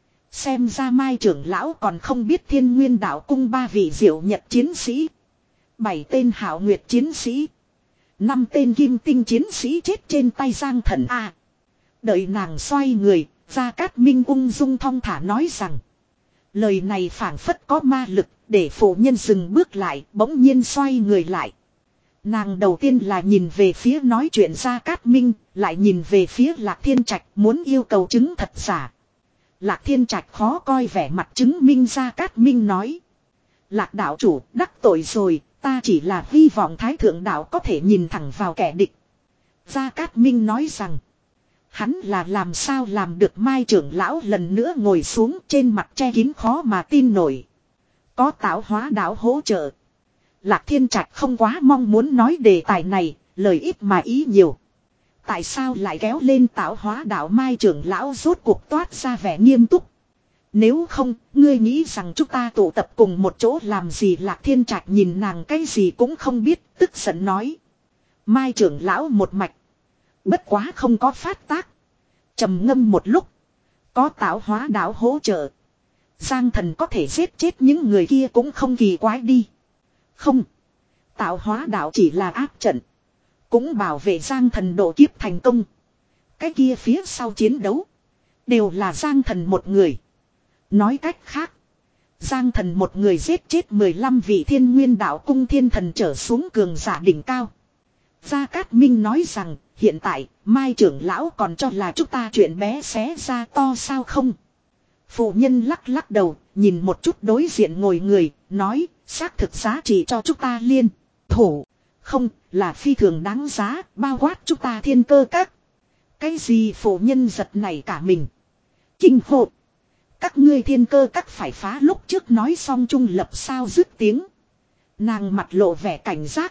Xem ra Mai trưởng lão còn không biết Thiên Nguyên Đạo cung ba vị diệu nhật chiến sĩ. Bảy tên hảo nguyệt chiến sĩ. Năm tên kim tinh chiến sĩ chết trên tay Giang Thần A. Đợi nàng xoay người, Gia Cát Minh ung dung thong thả nói rằng. Lời này phảng phất có ma lực, để phụ nhân dừng bước lại, bỗng nhiên xoay người lại. Nàng đầu tiên là nhìn về phía nói chuyện Gia Cát Minh, lại nhìn về phía Lạc Thiên Trạch muốn yêu cầu chứng thật giả. Lạc Thiên Trạch khó coi vẻ mặt chứng minh Gia Cát Minh nói. Lạc đạo chủ đắc tội rồi, ta chỉ là hy vọng Thái Thượng Đạo có thể nhìn thẳng vào kẻ địch. Gia Cát Minh nói rằng. Hắn là làm sao làm được Mai trưởng lão lần nữa ngồi xuống trên mặt che kín khó mà tin nổi. Có tạo hóa đạo hỗ trợ. Lạc Thiên Trạch không quá mong muốn nói đề tài này, lời ít mà ý nhiều. Tại sao lại kéo lên tạo hóa đạo Mai trưởng lão rốt cuộc toát ra vẻ nghiêm túc. Nếu không, ngươi nghĩ rằng chúng ta tụ tập cùng một chỗ làm gì Lạc Thiên Trạch nhìn nàng cái gì cũng không biết, tức giận nói. Mai trưởng lão một mạch. Bất quá không có phát tác. Trầm ngâm một lúc. Có tạo hóa đạo hỗ trợ. Giang Thần có thể giết chết những người kia cũng không kỳ quái đi. Không. Tạo hóa đạo chỉ là áp trận. Cũng bảo vệ Giang Thần độ kiếp thành công. Cái kia phía sau chiến đấu. Đều là Giang Thần một người. Nói cách khác. Giang Thần một người giết chết mười lăm vị Thiên Nguyên Đạo cung thiên thần trở xuống cường giả đỉnh cao. Gia Cát Minh nói rằng. Hiện tại Mai trưởng lão còn cho là chúng ta chuyện bé xé ra to sao không. Phụ nhân lắc lắc đầu. Nhìn một chút đối diện ngồi người. Nói xác thực giá trị cho chúng ta liên thủ. Không là phi thường đáng giá. Bao quát chúng ta thiên cơ các. Cái gì phụ nhân giật này cả mình. Kinh hộ. Các ngươi thiên cơ các phải phá lúc trước nói xong trung lập sao dứt tiếng. Nàng mặt lộ vẻ cảnh giác.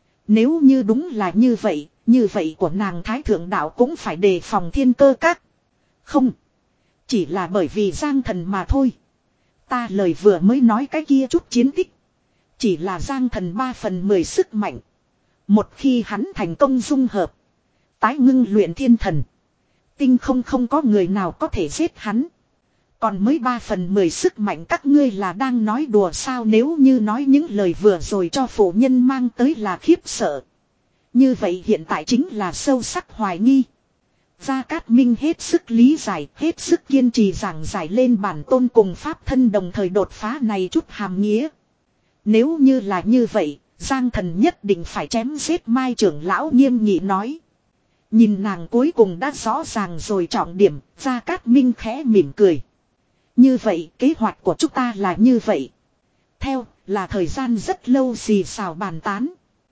Nếu như đúng là như vậy. Như vậy của nàng Thái Thượng Đạo cũng phải đề phòng thiên cơ các. Không. Chỉ là bởi vì Giang Thần mà thôi. Ta lời vừa mới nói cái kia chút chiến tích. Chỉ là Giang Thần ba phần mười sức mạnh. Một khi hắn thành công dung hợp. Tái ngưng luyện thiên thần. Tinh không không có người nào có thể giết hắn. Còn mới ba phần mười sức mạnh các ngươi là đang nói đùa sao nếu như nói những lời vừa rồi cho phụ nhân mang tới là khiếp sợ. Như vậy hiện tại chính là sâu sắc hoài nghi. Gia Cát Minh hết sức lý giải, hết sức kiên trì giảng giải lên bản tôn cùng pháp thân đồng thời đột phá này chút hàm nghĩa. Nếu như là như vậy, Giang Thần nhất định phải chém giết Mai trưởng lão nghiêm nghị nói. Nhìn nàng cuối cùng đã rõ ràng rồi trọng điểm, Gia Cát Minh khẽ mỉm cười. Như vậy, kế hoạch của chúng ta là như vậy. Theo, là thời gian rất lâu xì xào bàn tán.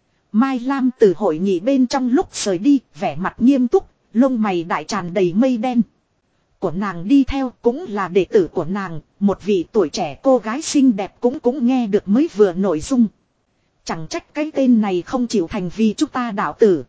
Mai Lam từ hội nghị bên trong lúc rời đi, vẻ mặt nghiêm túc, lông mày đại tràn đầy mây đen. Của nàng đi theo cũng là đệ tử của nàng, một vị tuổi trẻ cô gái xinh đẹp cũng cũng nghe được mới vừa nội dung. Chẳng trách cái tên này không chịu thành vì chúng ta đạo tử.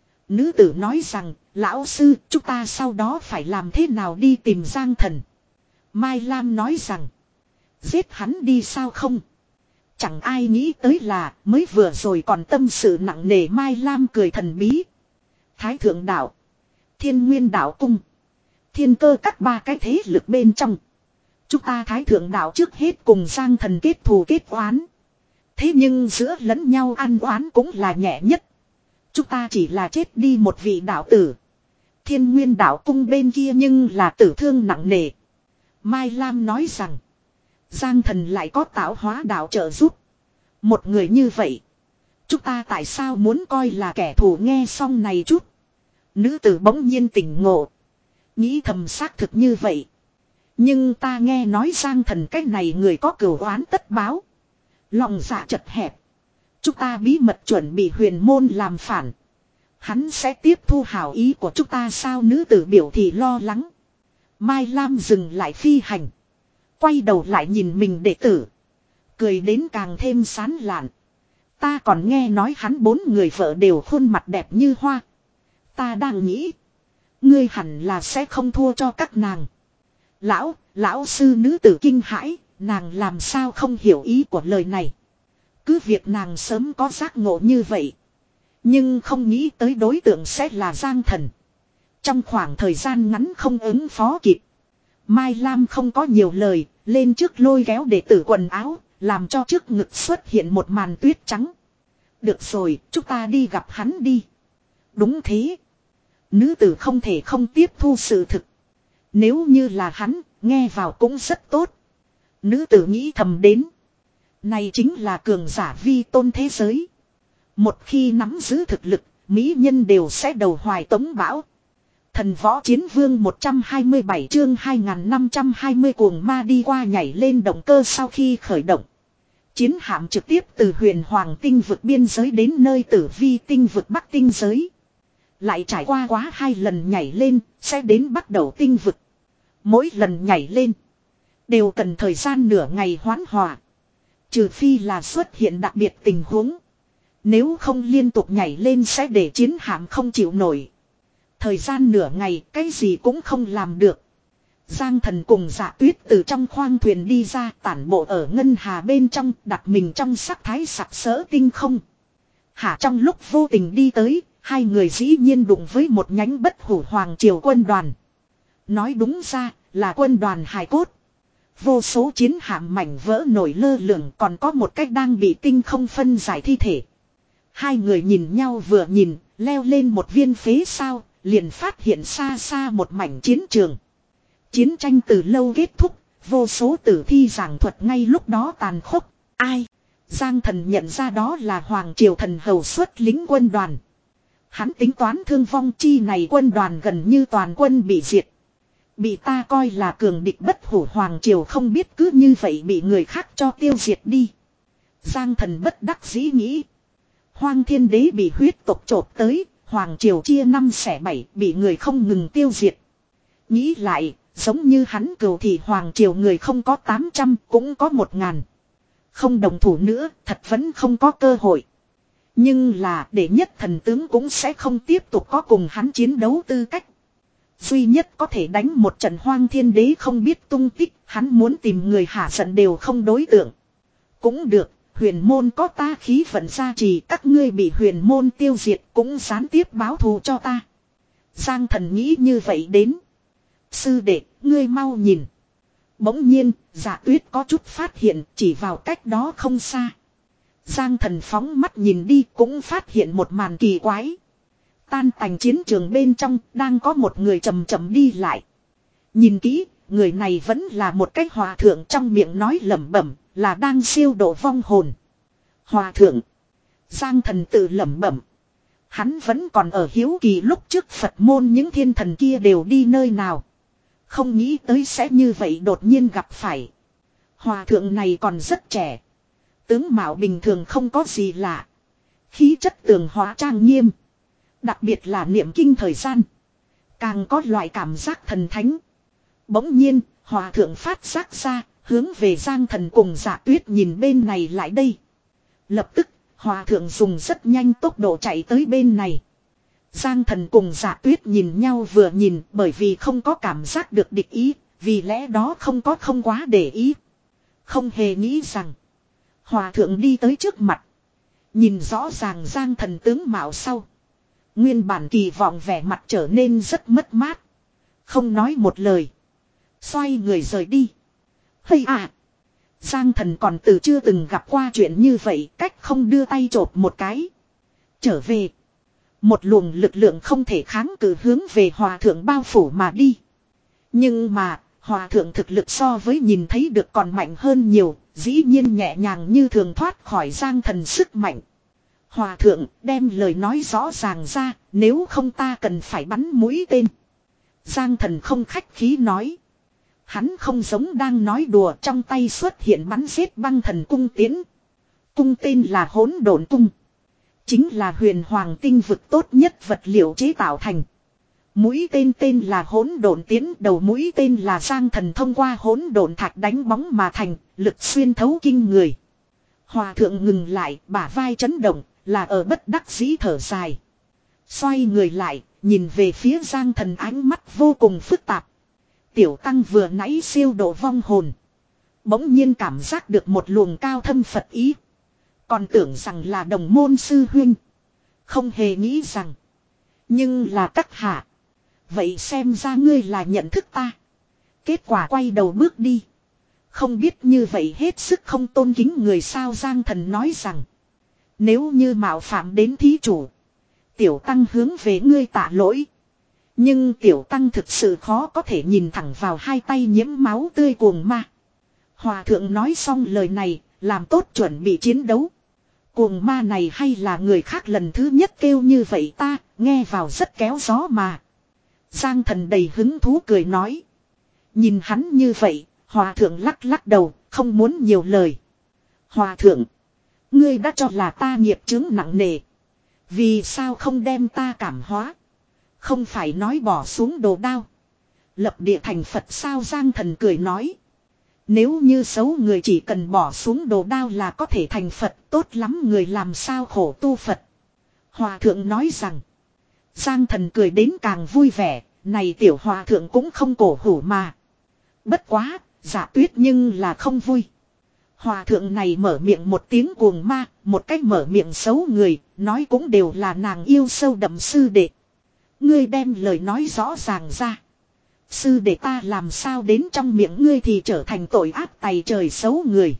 Nữ tử nói rằng, lão sư, chúng ta sau đó phải làm thế nào đi tìm Giang Thần. Mai Lam nói rằng, giết hắn đi sao không? Chẳng ai nghĩ tới là, mới vừa rồi còn tâm sự nặng nề. Mai Lam cười thần bí. Thái Thượng Đạo, Thiên Nguyên Đạo Cung, Thiên Cơ các ba cái thế lực bên trong. Chúng ta Thái Thượng Đạo trước hết cùng Giang Thần kết thù kết oán. Thế nhưng giữa lẫn nhau ăn oán cũng là nhẹ nhất. Chúng ta chỉ là chết đi một vị đạo tử. Thiên Nguyên Đạo Cung bên kia nhưng là tử thương nặng nề. Mai Lam nói rằng, Giang Thần lại có tạo hóa đạo trợ giúp. Một người như vậy, chúng ta tại sao muốn coi là kẻ thù? Nghe xong này chút, nữ tử bỗng nhiên tỉnh ngộ. Nghĩ thầm xác thực như vậy. Nhưng ta nghe nói Giang Thần cách này người có cửu oán tất báo. Lòng dạ chật hẹp. Chúng ta bí mật chuẩn bị huyền môn làm phản. Hắn sẽ tiếp thu hảo ý của chúng ta sao? Nữ tử biểu thị lo lắng. Mai Lam dừng lại phi hành. Quay đầu lại nhìn mình đệ tử. Cười đến càng thêm sán lạn. Ta còn nghe nói hắn bốn người vợ đều khuôn mặt đẹp như hoa. Ta đang nghĩ, ngươi hẳn là sẽ không thua cho các nàng. Lão, lão sư. Nữ tử kinh hãi, nàng làm sao không hiểu ý của lời này. Cứ việc nàng sớm có giác ngộ như vậy, nhưng không nghĩ tới đối tượng sẽ là Giang Thần. Trong khoảng thời gian ngắn không ứng phó kịp. Mai Lam không có nhiều lời, lên trước lôi kéo đệ tử quần áo, làm cho trước ngực xuất hiện một màn tuyết trắng. Được rồi, chúng ta đi gặp hắn đi. Đúng thế. Nữ tử không thể không tiếp thu sự thực. Nếu như là hắn, nghe vào cũng rất tốt. Nữ tử nghĩ thầm đến. Này chính là cường giả vi tôn thế giới. Một khi nắm giữ thực lực, mỹ nhân đều sẽ đầu hoài tống bão. Thần võ chiến vương một trăm hai mươi bảy chương hai nghìn năm trăm hai mươi cuồng ma đi qua nhảy lên động cơ sau khi khởi động. Chiến hạm trực tiếp từ huyền hoàng tinh vực biên giới đến nơi tử vi tinh vực bắc tinh giới. Lại trải qua quá hai lần nhảy lên, sẽ đến bắt đầu tinh vực. Mỗi lần nhảy lên, đều cần thời gian nửa ngày hoán hòa. Trừ phi là xuất hiện đặc biệt tình huống. Nếu không liên tục nhảy lên sẽ để chiến hạm không chịu nổi. Thời gian nửa ngày cái gì cũng không làm được. Giang Thần cùng Dạ Tuyết từ trong khoang thuyền đi ra, tản bộ ở ngân hà bên trong, đặt mình trong sắc thái sặc sỡ tinh không. Hả, trong lúc vô tình đi tới, hai người dĩ nhiên đụng với một nhánh bất hủ hoàng triều quân đoàn. Nói đúng ra là quân đoàn hài cốt. Vô số chiến hạm mảnh vỡ nổi lơ lửng, còn có một cách đang bị tinh không phân giải thi thể. Hai người nhìn nhau vừa nhìn, leo lên một viên phế sao, liền phát hiện xa xa một mảnh chiến trường. Chiến tranh từ lâu kết thúc, vô số tử thi giảng thuật ngay lúc đó tàn khốc. Ai? Giang Thần nhận ra đó là Hoàng Triều Thần Hầu xuất lính quân đoàn. Hắn tính toán thương vong chi này quân đoàn gần như toàn quân bị diệt. Bị ta coi là cường địch bất hủ Hoàng Triều không biết cứ như vậy bị người khác cho tiêu diệt đi. Giang Thần bất đắc dĩ nghĩ. Hoang Thiên Đế bị huyết tộc chộp tới, Hoàng Triều chia năm xẻ bảy bị người không ngừng tiêu diệt. Nghĩ lại, giống như hắn cừu thì Hoàng Triều người không có tám trăm cũng có một ngàn. Không đồng thủ nữa, thật vẫn không có cơ hội. Nhưng là để nhất thần tướng cũng sẽ không tiếp tục có cùng hắn chiến đấu tư cách. Duy nhất có thể đánh một trận Hoang Thiên Đế không biết tung tích, hắn muốn tìm người hạ giận đều không đối tượng. Cũng được, huyền môn có ta khí vận gia trì, các ngươi bị huyền môn tiêu diệt cũng gián tiếp báo thù cho ta. Giang Thần nghĩ như vậy đến. Sư đệ, ngươi mau nhìn. Bỗng nhiên, Dạ Tuyết có chút phát hiện, chỉ vào cách đó không xa. Giang Thần phóng mắt nhìn đi cũng phát hiện một màn kỳ quái. Tan tành chiến trường bên trong đang có một người chậm chậm đi lại. Nhìn kỹ, người này vẫn là một cái hòa thượng, trong miệng nói lẩm bẩm là đang siêu độ vong hồn. Hòa thượng. Giang Thần tự lẩm bẩm. Hắn vẫn còn ở hiếu kỳ lúc trước Phật môn những thiên thần kia đều đi nơi nào. Không nghĩ tới sẽ như vậy đột nhiên gặp phải. Hòa thượng này còn rất trẻ. Tướng mạo bình thường không có gì lạ. Khí chất tường hóa trang nghiêm. Đặc biệt là niệm kinh thời gian. Càng có loại cảm giác thần thánh. Bỗng nhiên, hòa thượng phát giác ra, hướng về Giang Thần cùng Dạ Tuyết nhìn bên này lại đây. Lập tức, hòa thượng dùng rất nhanh tốc độ chạy tới bên này. Giang Thần cùng Dạ Tuyết nhìn nhau vừa nhìn, bởi vì không có cảm giác được địch ý, vì lẽ đó không có không quá để ý. Không hề nghĩ rằng, hòa thượng đi tới trước mặt. Nhìn rõ ràng Giang Thần tướng mạo sau. Nguyên bản kỳ vọng vẻ mặt trở nên rất mất mát. Không nói một lời. Xoay người rời đi. Hây à! Giang Thần còn từ chưa từng gặp qua chuyện như vậy, cách không đưa tay chộp một cái. Trở về. Một luồng lực lượng không thể kháng cự hướng về hòa thượng bao phủ mà đi. Nhưng mà, hòa thượng thực lực so với nhìn thấy được còn mạnh hơn nhiều, dĩ nhiên nhẹ nhàng như thường thoát khỏi Giang Thần sức mạnh. Hòa thượng đem lời nói rõ ràng ra, nếu không ta cần phải bắn mũi tên. Giang Thần không khách khí nói. Hắn không giống đang nói đùa, trong tay xuất hiện bắn giết băng thần cung tiến. Cung tên là Hỗn Độn cung. Chính là huyền hoàng tinh vực tốt nhất vật liệu chế tạo thành. Mũi tên tên là Hỗn Độn tiến, đầu mũi tên là Giang Thần thông qua hỗn độn thạch đánh bóng mà thành, lực xuyên thấu kinh người. Hòa thượng ngừng lại, bả vai chấn động, là ở bất đắc dĩ thở dài. Xoay người lại, nhìn về phía Giang Thần, ánh mắt vô cùng phức tạp. Tiểu tăng vừa nãy siêu độ vong hồn. Bỗng nhiên cảm giác được một luồng cao thâm Phật ý. Còn tưởng rằng là đồng môn sư huynh. Không hề nghĩ rằng. Nhưng là các hạ. Vậy xem ra ngươi là nhận thức ta. Kết quả quay đầu bước đi. Không biết như vậy hết sức không tôn kính người sao. Giang Thần nói rằng. Nếu như mạo phạm đến thí chủ. Tiểu tăng hướng về ngươi tạ lỗi. Nhưng tiểu tăng thực sự khó có thể nhìn thẳng vào hai tay nhiễm máu tươi cuồng ma. Hòa thượng nói xong lời này, làm tốt chuẩn bị chiến đấu. Cuồng ma này hay là người khác lần thứ nhất kêu như vậy ta, nghe vào rất kéo gió mà. Giang Thần đầy hứng thú cười nói. Nhìn hắn như vậy, hòa thượng lắc lắc đầu, không muốn nhiều lời. Hòa thượng, ngươi đã cho là ta nghiệp chướng nặng nề. Vì sao không đem ta cảm hóa? Không phải nói bỏ xuống đồ đao. Lập địa thành Phật sao? Giang Thần cười nói. Nếu như xấu người chỉ cần bỏ xuống đồ đao là có thể thành Phật, tốt lắm người làm sao khổ tu Phật. Hòa thượng nói rằng. Giang Thần cười đến càng vui vẻ, này tiểu hòa thượng cũng không cổ hủ mà. Bất quá, Dạ Tuyết nhưng là không vui. Hòa thượng này mở miệng một tiếng cuồng ma, một cách mở miệng xấu người, nói cũng đều là nàng yêu sâu đậm sư đệ. Ngươi đem lời nói rõ ràng ra. Sư đệ ta làm sao đến trong miệng ngươi thì trở thành tội ác tày trời xấu người.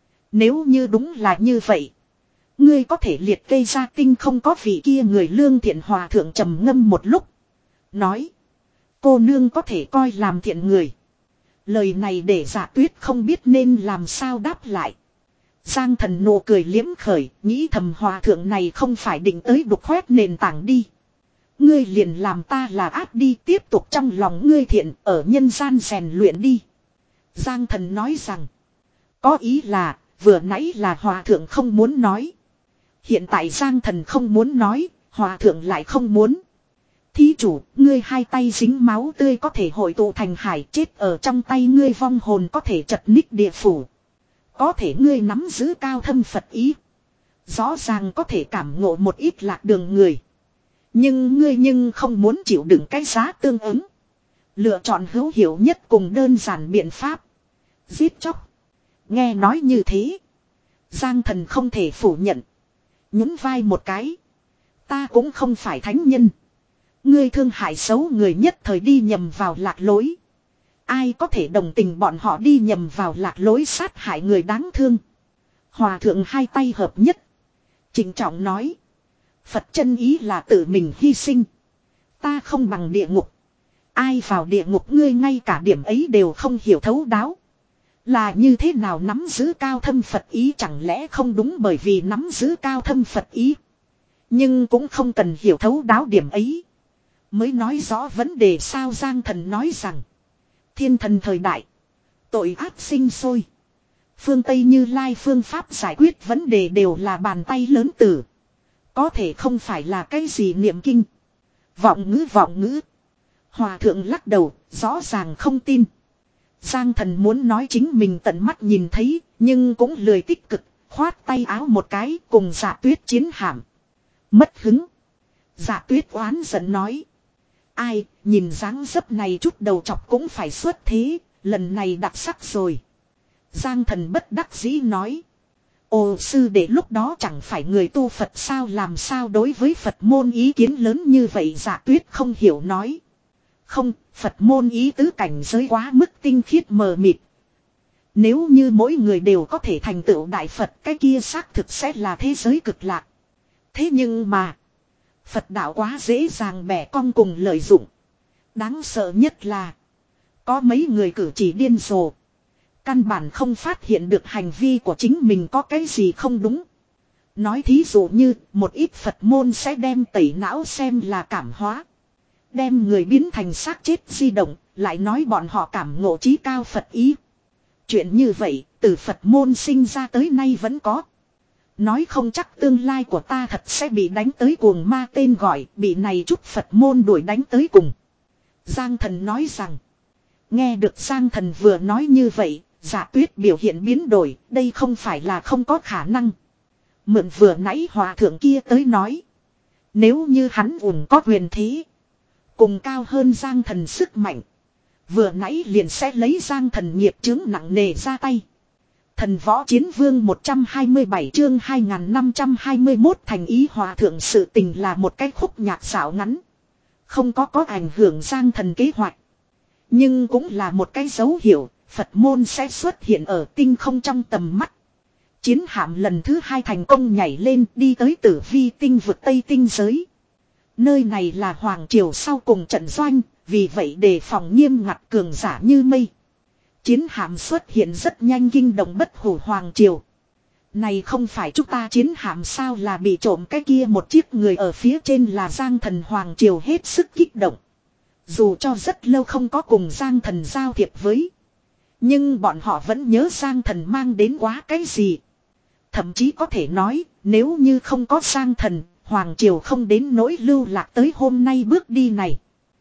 Nếu như đúng là như vậy. Ngươi có thể liệt kê ra tinh không có vị kia người lương thiện. Hòa thượng trầm ngâm một lúc. Nói. Cô nương có thể coi làm thiện người. Lời này để Dạ Tuyết không biết nên làm sao đáp lại. Giang Thần nụ cười liếm khởi. Nghĩ thầm hòa thượng này không phải định tới đục khoét nền tảng đi. Ngươi liền làm ta là ác đi, tiếp tục trong lòng ngươi thiện ở nhân gian rèn luyện đi. Giang Thần nói rằng. Có ý là vừa nãy là hòa thượng không muốn nói. Hiện tại Giang Thần không muốn nói, hòa thượng lại không muốn. Thí chủ, ngươi hai tay dính máu tươi có thể hội tụ thành hải, chết ở trong tay ngươi vong hồn có thể chật ních địa phủ. Có thể ngươi nắm giữ cao thâm Phật ý. Rõ ràng có thể cảm ngộ một ít lạc đường người. Nhưng ngươi nhưng không muốn chịu đựng cái giá tương ứng. Lựa chọn hữu hiệu nhất cùng đơn giản biện pháp. Giết chóc. Nghe nói như thế. Giang Thần không thể phủ nhận. Nhún vai một cái. Ta cũng không phải thánh nhân. Ngươi thương hại xấu người nhất thời đi nhầm vào lạc lối. Ai có thể đồng tình bọn họ đi nhầm vào lạc lối sát hại người đáng thương. Hòa thượng hai tay hợp nhất. Trịnh trọng nói. Phật chân ý là tự mình hy sinh. Ta không bằng địa ngục. Ai vào địa ngục ngươi ngay cả điểm ấy đều không hiểu thấu đáo. Là như thế nào nắm giữ cao thâm Phật ý, chẳng lẽ không đúng bởi vì nắm giữ cao thâm Phật ý. Nhưng cũng không cần hiểu thấu đáo điểm ấy. Mới nói rõ vấn đề sao. Giang Thần nói rằng. Thiên thần thời đại. Tội ác sinh sôi. Phương Tây Như Lai phương pháp giải quyết vấn đề đều là bàn tay lớn tử. Có thể không phải là cái gì niệm kinh. Vọng ngữ vọng ngữ. Hòa thượng lắc đầu, rõ ràng không tin. Giang Thần muốn nói chính mình tận mắt nhìn thấy, nhưng cũng lười tích cực, khoát tay áo một cái cùng Dạ Tuyết chiến hạm. Mất hứng. Dạ Tuyết oán giận nói. Ai, nhìn dáng dấp này chút đầu chọc cũng phải xuất thế, lần này đặc sắc rồi. Giang Thần bất đắc dĩ nói. Ồ sư đệ lúc đó chẳng phải người tu Phật sao, làm sao đối với Phật môn ý kiến lớn như vậy. Dạ Tuyết không hiểu nói. Không, Phật môn ý tứ cảnh giới quá mức tinh khiết mờ mịt. Nếu như mỗi người đều có thể thành tựu Đại Phật, cái kia xác thực sẽ là thế giới cực lạc. Thế nhưng mà, Phật đạo quá dễ dàng bẻ cong cùng lợi dụng. Đáng sợ nhất là, có mấy người cử chỉ điên rồ. Căn bản không phát hiện được hành vi của chính mình có cái gì không đúng. Nói thí dụ như, một ít Phật môn sẽ đem tẩy não xem là cảm hóa. Đem người biến thành xác chết di động, lại nói bọn họ cảm ngộ trí cao Phật ý. Chuyện như vậy, từ Phật môn sinh ra tới nay vẫn có. Nói không chắc tương lai của ta thật sẽ bị đánh tới cuồng ma tên gọi, bị này chút Phật môn đuổi đánh tới cùng. Giang Thần nói rằng, nghe được Giang Thần vừa nói như vậy, Dạ Tuyết biểu hiện biến đổi, đây không phải là không có khả năng. Mượn vừa nãy hòa thượng kia tới nói. Nếu như hắn ủng có quyền thế, cùng cao hơn Giang Thần sức mạnh, vừa nãy liền sẽ lấy Giang Thần nghiệp chứng nặng nề ra tay. Thần võ chiến vương một trăm hai mươi bảy chương hai nghìn năm trăm hai mươi mốt thành ý hòa thượng sự tình là một cái khúc nhạc xảo ngắn. Không có có ảnh hưởng Giang Thần kế hoạch. Nhưng cũng là một cái dấu hiệu, Phật môn sẽ xuất hiện ở tinh không trong tầm mắt. Chiến hạm lần thứ hai thành công nhảy lên đi tới Tử Vi tinh vực Tây tinh giới. Nơi này là Hoàng Triều sau cùng trận doanh, vì vậy đề phòng nghiêm ngặt cường giả như mây. Chiến hạm xuất hiện rất nhanh kinh động bất hủ Hoàng Triều. Này không phải chúng ta chiến hạm sao, là bị trộm cái kia một chiếc người ở phía trên là Giang Thần. Hoàng Triều hết sức kích động. Dù cho rất lâu không có cùng Giang Thần giao thiệp với, nhưng bọn họ vẫn nhớ Giang Thần mang đến quá cái gì. Thậm chí có thể nói, nếu như không có Giang Thần, Hoàng Triều không đến nỗi lưu lạc tới hôm nay bước đi này.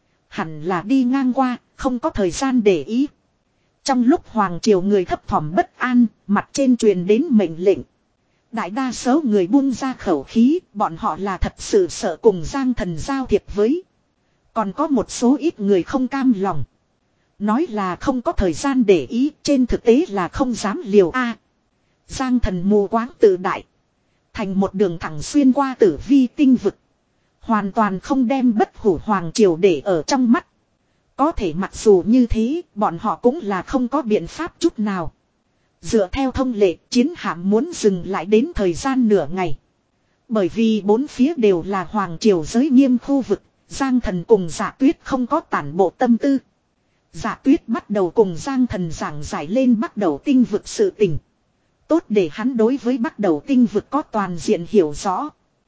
Hẳn là đi ngang qua, không có thời gian để ý. Trong lúc Hoàng Triều người thấp thỏm bất an, mặt trên truyền đến mệnh lệnh. Đại đa số người buông ra khẩu khí, bọn họ là thật sự sợ cùng Giang Thần giao thiệp với. Còn có một số ít người không cam lòng. Nói là không có thời gian để ý, trên thực tế là không dám liều a. Giang Thần mù quáng tự đại. Thành một đường thẳng xuyên qua Tử Vi tinh vực. Hoàn toàn không đem bất hủ Hoàng Triều để ở trong mắt. Có thể mặc dù như thế, bọn họ cũng là không có biện pháp chút nào. Dựa theo thông lệ, chiến hạm muốn dừng lại đến thời gian nửa ngày. Bởi vì bốn phía đều là Hoàng Triều giới nghiêm khu vực, Giang Thần cùng Dạ Tuyết không có tản bộ tâm tư. Dạ Tuyết bắt đầu cùng Giang Thần giảng giải lên bắt đầu tinh vực sự tình. Tốt để hắn đối với bắt đầu tinh vực có toàn diện hiểu rõ.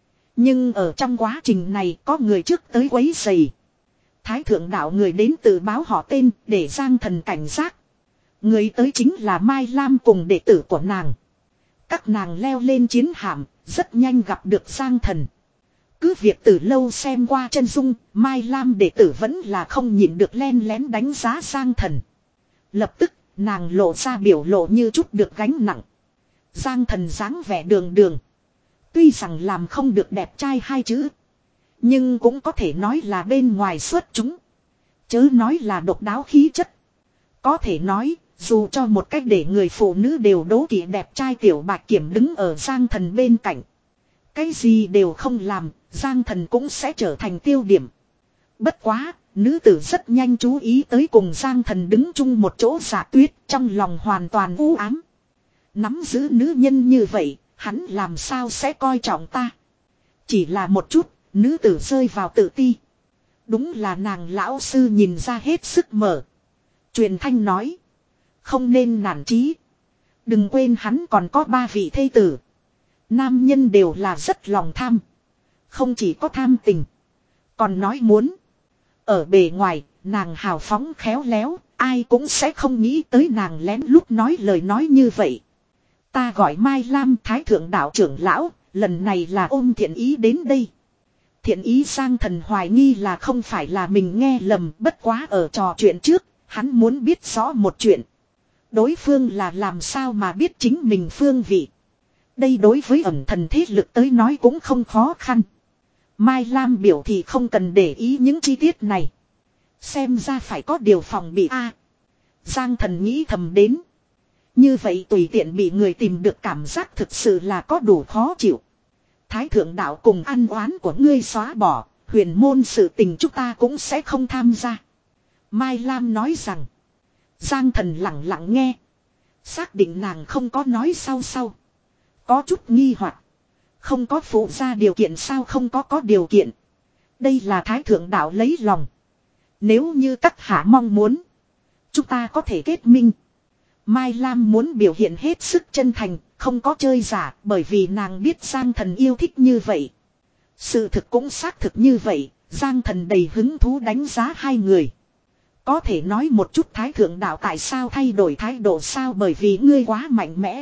Nhưng ở trong quá trình này có người trước tới quấy rầy. Thái thượng đạo người đến tự báo họ tên để Giang Thần cảnh giác. Người tới chính là Mai Lam cùng đệ tử của nàng. Các nàng leo lên chiến hạm, rất nhanh gặp được Giang Thần. Cứ việc từ lâu xem qua chân dung, Mai Lam đệ tử vẫn là không nhịn được len lén đánh giá Giang Thần. Lập tức, nàng lộ ra biểu lộ như chút được gánh nặng. Giang Thần dáng vẻ đường đường. Tuy rằng làm không được đẹp trai hai chữ, nhưng cũng có thể nói là bên ngoài xuất chúng. Chớ nói là độc đáo khí chất. Có thể nói, dù cho một cách để người phụ nữ đều đố kỵ đẹp trai Tiểu Bạch Kiểm đứng ở Giang Thần bên cạnh, cái gì đều không làm, Giang Thần cũng sẽ trở thành tiêu điểm. Bất quá, nữ tử rất nhanh chú ý tới cùng Giang Thần đứng chung một chỗ Dạ Tuyết, trong lòng hoàn toàn u ám. Nắm giữ nữ nhân như vậy, hắn làm sao sẽ coi trọng ta? Chỉ là một chút, nữ tử rơi vào tự ti. Đúng là nàng lão sư nhìn ra hết sức mở. Truyền thanh nói. Không nên nản chí. Đừng quên hắn còn có ba vị thê tử. Nam nhân đều là rất lòng tham. Không chỉ có tham tình. Còn nói muốn. Ở bề ngoài, nàng hào phóng khéo léo. Ai cũng sẽ không nghĩ tới nàng lén lút nói lời nói như vậy. Ta gọi Mai Lam Thái Thượng Đạo trưởng lão. Lần này là ôm thiện ý đến đây. Thiện ý Giang Thần hoài nghi là không phải là mình nghe lầm. Bất quá ở trò chuyện trước. Hắn muốn biết rõ một chuyện. Đối phương là làm sao mà biết chính mình phương vị. Đây đối với ẩn thần thế lực tới nói cũng không khó khăn. Mai Lam biểu thì không cần để ý những chi tiết này. Xem ra phải có điều phòng bị a. Giang Thần nghĩ thầm đến. Như vậy tùy tiện bị người tìm được cảm giác thực sự là có đủ khó chịu. Thái Thượng Đạo cùng ăn oán của ngươi xóa bỏ. Huyền môn sự tình chúng ta cũng sẽ không tham gia. Mai Lam nói rằng. Giang Thần lặng lặng nghe. Xác định nàng không có nói sau sau. Có chút nghi hoặc. Không có phụ ra điều kiện sao không có có điều kiện. Đây là Thái Thượng Đạo lấy lòng. Nếu như các hạ mong muốn. Chúng ta có thể kết minh. Mai Lam muốn biểu hiện hết sức chân thành. Không có chơi giả. Bởi vì nàng biết Giang Thần yêu thích như vậy. Sự thực cũng xác thực như vậy. Giang Thần đầy hứng thú đánh giá hai người. Có thể nói một chút Thái Thượng Đạo tại sao thay đổi thái độ sao bởi vì ngươi quá mạnh mẽ.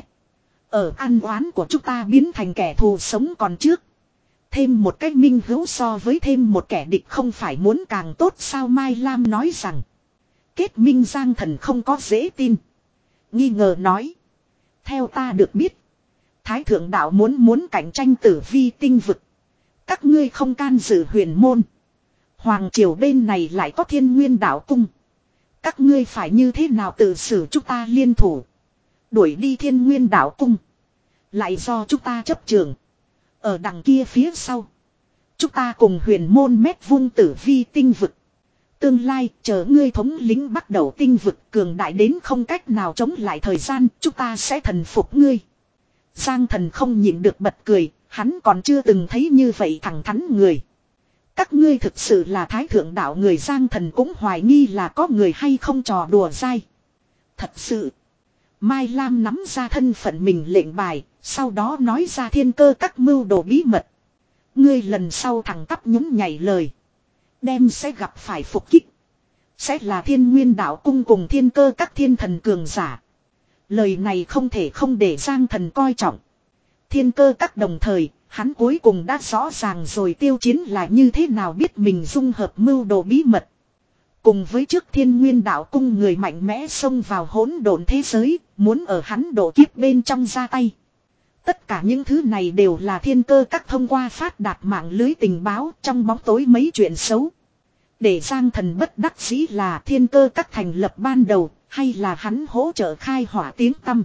Ở ăn oán của chúng ta biến thành kẻ thù sống còn trước. Thêm một cách minh hữu so với thêm một kẻ địch không phải muốn càng tốt sao Mai Lam nói rằng. Kết minh Giang Thần không có dễ tin. Nghi ngờ nói. Theo ta được biết. Thái Thượng Đạo muốn muốn cạnh tranh tử vi tinh vực. Các ngươi không can dự huyền môn. Hoàng triều bên này lại có Thiên Nguyên Đạo cung. Các ngươi phải như thế nào tự xử chúng ta liên thủ. Đuổi đi Thiên Nguyên Đạo cung. Lại do chúng ta chấp trường. Ở đằng kia phía sau. Chúng ta cùng huyền môn mét vuông tử vi tinh vực. Tương lai chờ ngươi thống lĩnh bắt đầu tinh vực cường đại đến không cách nào chống lại thời gian. Chúng ta sẽ thần phục ngươi. Giang Thần không nhịn được bật cười. Hắn còn chưa từng thấy như vậy thẳng thắn người. Các ngươi thực sự là Thái Thượng Đạo người Giang Thần cũng hoài nghi là có người hay không trò đùa dai. Thật sự. Mai Lam nắm ra thân phận mình lệnh bài. Sau đó nói ra thiên cơ các mưu đồ bí mật. Ngươi lần sau thẳng tắp nhún nhảy lời. Đem sẽ gặp phải phục kích. Sẽ là Thiên Nguyên Đạo cung cùng thiên cơ các thiên thần cường giả. Lời này không thể không để Giang Thần coi trọng. Thiên cơ các đồng thời. Hắn cuối cùng đã rõ ràng rồi Tiêu Chiến là như thế nào biết mình dung hợp mưu đồ bí mật. Cùng với trước Thiên Nguyên Đạo cung người mạnh mẽ xông vào hỗn độn thế giới, muốn ở hắn độ kiếp bên trong ra tay. Tất cả những thứ này đều là thiên cơ các thông qua phát đạt mạng lưới tình báo trong bóng tối mấy chuyện xấu. Để Giang Thần bất đắc dĩ là thiên cơ các thành lập ban đầu, hay là hắn hỗ trợ khai hỏa tiếng tăm.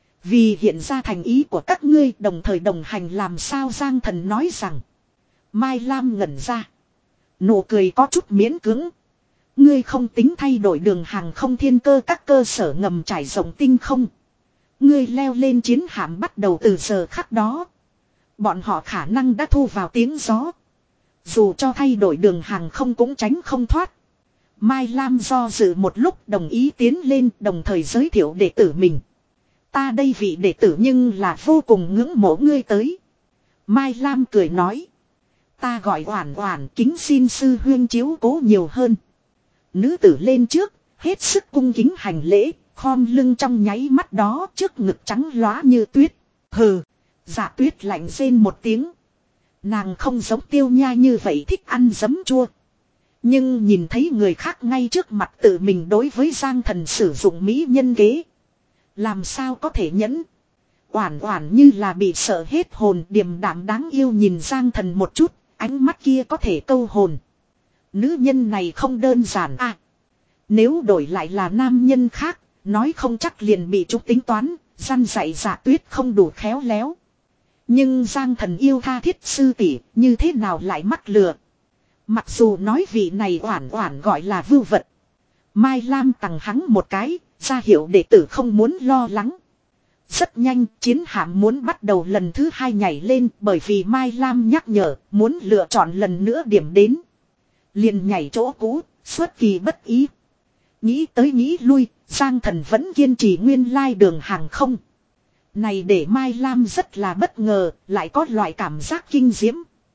Vì hiện ra thành ý của các ngươi đồng thời đồng hành làm sao Giang Thần nói rằng. Mai Lam ngẩn ra. Nụ cười có chút miễn cưỡng. Ngươi không tính thay đổi đường hàng không thiên cơ các cơ sở ngầm trải rộng tinh không. Ngươi leo lên chiến hạm bắt đầu từ giờ khắc đó. Bọn họ khả năng đã thu vào tiếng gió. Dù cho thay đổi đường hàng không cũng tránh không thoát. Mai Lam do dự một lúc đồng ý tiến lên đồng thời giới thiệu đệ tử mình. Ta đây vị đệ tử nhưng là vô cùng ngưỡng mộ ngươi tới. Mai Lam cười nói. Ta gọi Oản Oản kính xin sư huyên chiếu cố nhiều hơn. Nữ tử lên trước, hết sức cung kính hành lễ, khom lưng trong nháy mắt đó trước ngực trắng lóa như tuyết. Hừ, Dạ Tuyết lạnh rên một tiếng. Nàng không giống Tiêu Nha như vậy thích ăn giấm chua. Nhưng nhìn thấy người khác ngay trước mặt tự mình đối với Giang Thần sử dụng mỹ nhân kế. Làm sao có thể nhẫn. Oản Oản như là bị sợ hết hồn điềm đạm đáng yêu nhìn Giang Thần một chút. Ánh mắt kia có thể câu hồn. Nữ nhân này không đơn giản à. Nếu đổi lại là nam nhân khác. Nói không chắc liền bị chúng tính toán. Răn dạy Dạ Tuyết không đủ khéo léo. Nhưng Giang Thần yêu tha thiết sư tỷ như thế nào lại mắc lừa. Mặc dù nói vị này Oản Oản gọi là vưu vật. Mai Lam tặng hắn một cái. Ra hiệu đệ tử không muốn lo lắng. Rất nhanh, chiến hạm muốn bắt đầu lần thứ hai nhảy lên bởi vì Mai Lam nhắc nhở muốn lựa chọn lần nữa điểm đến. Liền nhảy chỗ cũ, xuất kỳ bất ý. Nghĩ tới nghĩ lui, Giang Thần vẫn kiên trì nguyên lai đường hàng không. Này để Mai Lam rất là bất ngờ, lại có loại cảm giác kinh diễm.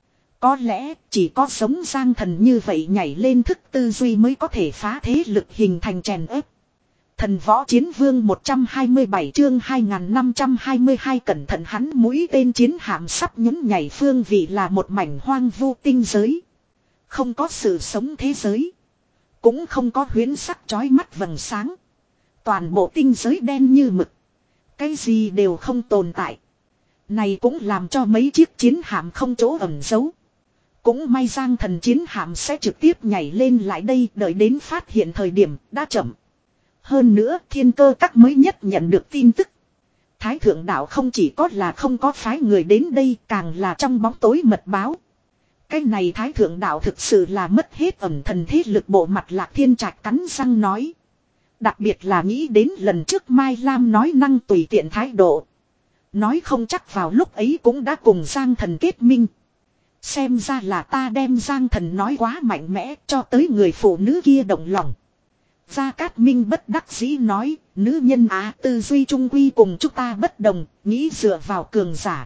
Có lẽ chỉ có sống Giang Thần như vậy nhảy lên thức tư duy mới có thể phá thế lực hình thành chèn ép. Thần võ chiến vương một trăm hai mươi bảy chương hai nghìn năm trăm hai mươi hai cẩn thận hắn mũi tên chiến hạm sắp nhún nhảy phương vị là một mảnh hoang vu tinh giới. Không có sự sống thế giới. Cũng không có huyễn sắc chói mắt vầng sáng. Toàn bộ tinh giới đen như mực. Cái gì đều không tồn tại. Này cũng làm cho mấy chiếc chiến hạm không chỗ ẩn giấu. Cũng may Giang Thần chiến hạm sẽ trực tiếp nhảy lên lại đây, đợi đến phát hiện thời điểm đã chậm. Hơn nữa thiên cơ các mới nhất nhận được tin tức. Thái thượng đạo không chỉ có là không có phái người đến đây, càng là trong bóng tối mật báo. Cái này thái thượng đạo thực sự là mất hết ẩn thần thế lực. Bộ mặt Lạc Thiên Trạch cắn răng nói. Đặc biệt là nghĩ đến lần trước Mai Lam nói năng tùy tiện thái độ. Nói không chắc vào lúc ấy cũng đã cùng Giang Thần kết minh. Xem ra là ta đem Giang Thần nói quá mạnh mẽ cho tới người phụ nữ kia động lòng. Gia Cát Minh bất đắc dĩ nói, nữ nhân á tư duy trung quy cùng chúng ta bất đồng, nghĩ dựa vào cường giả.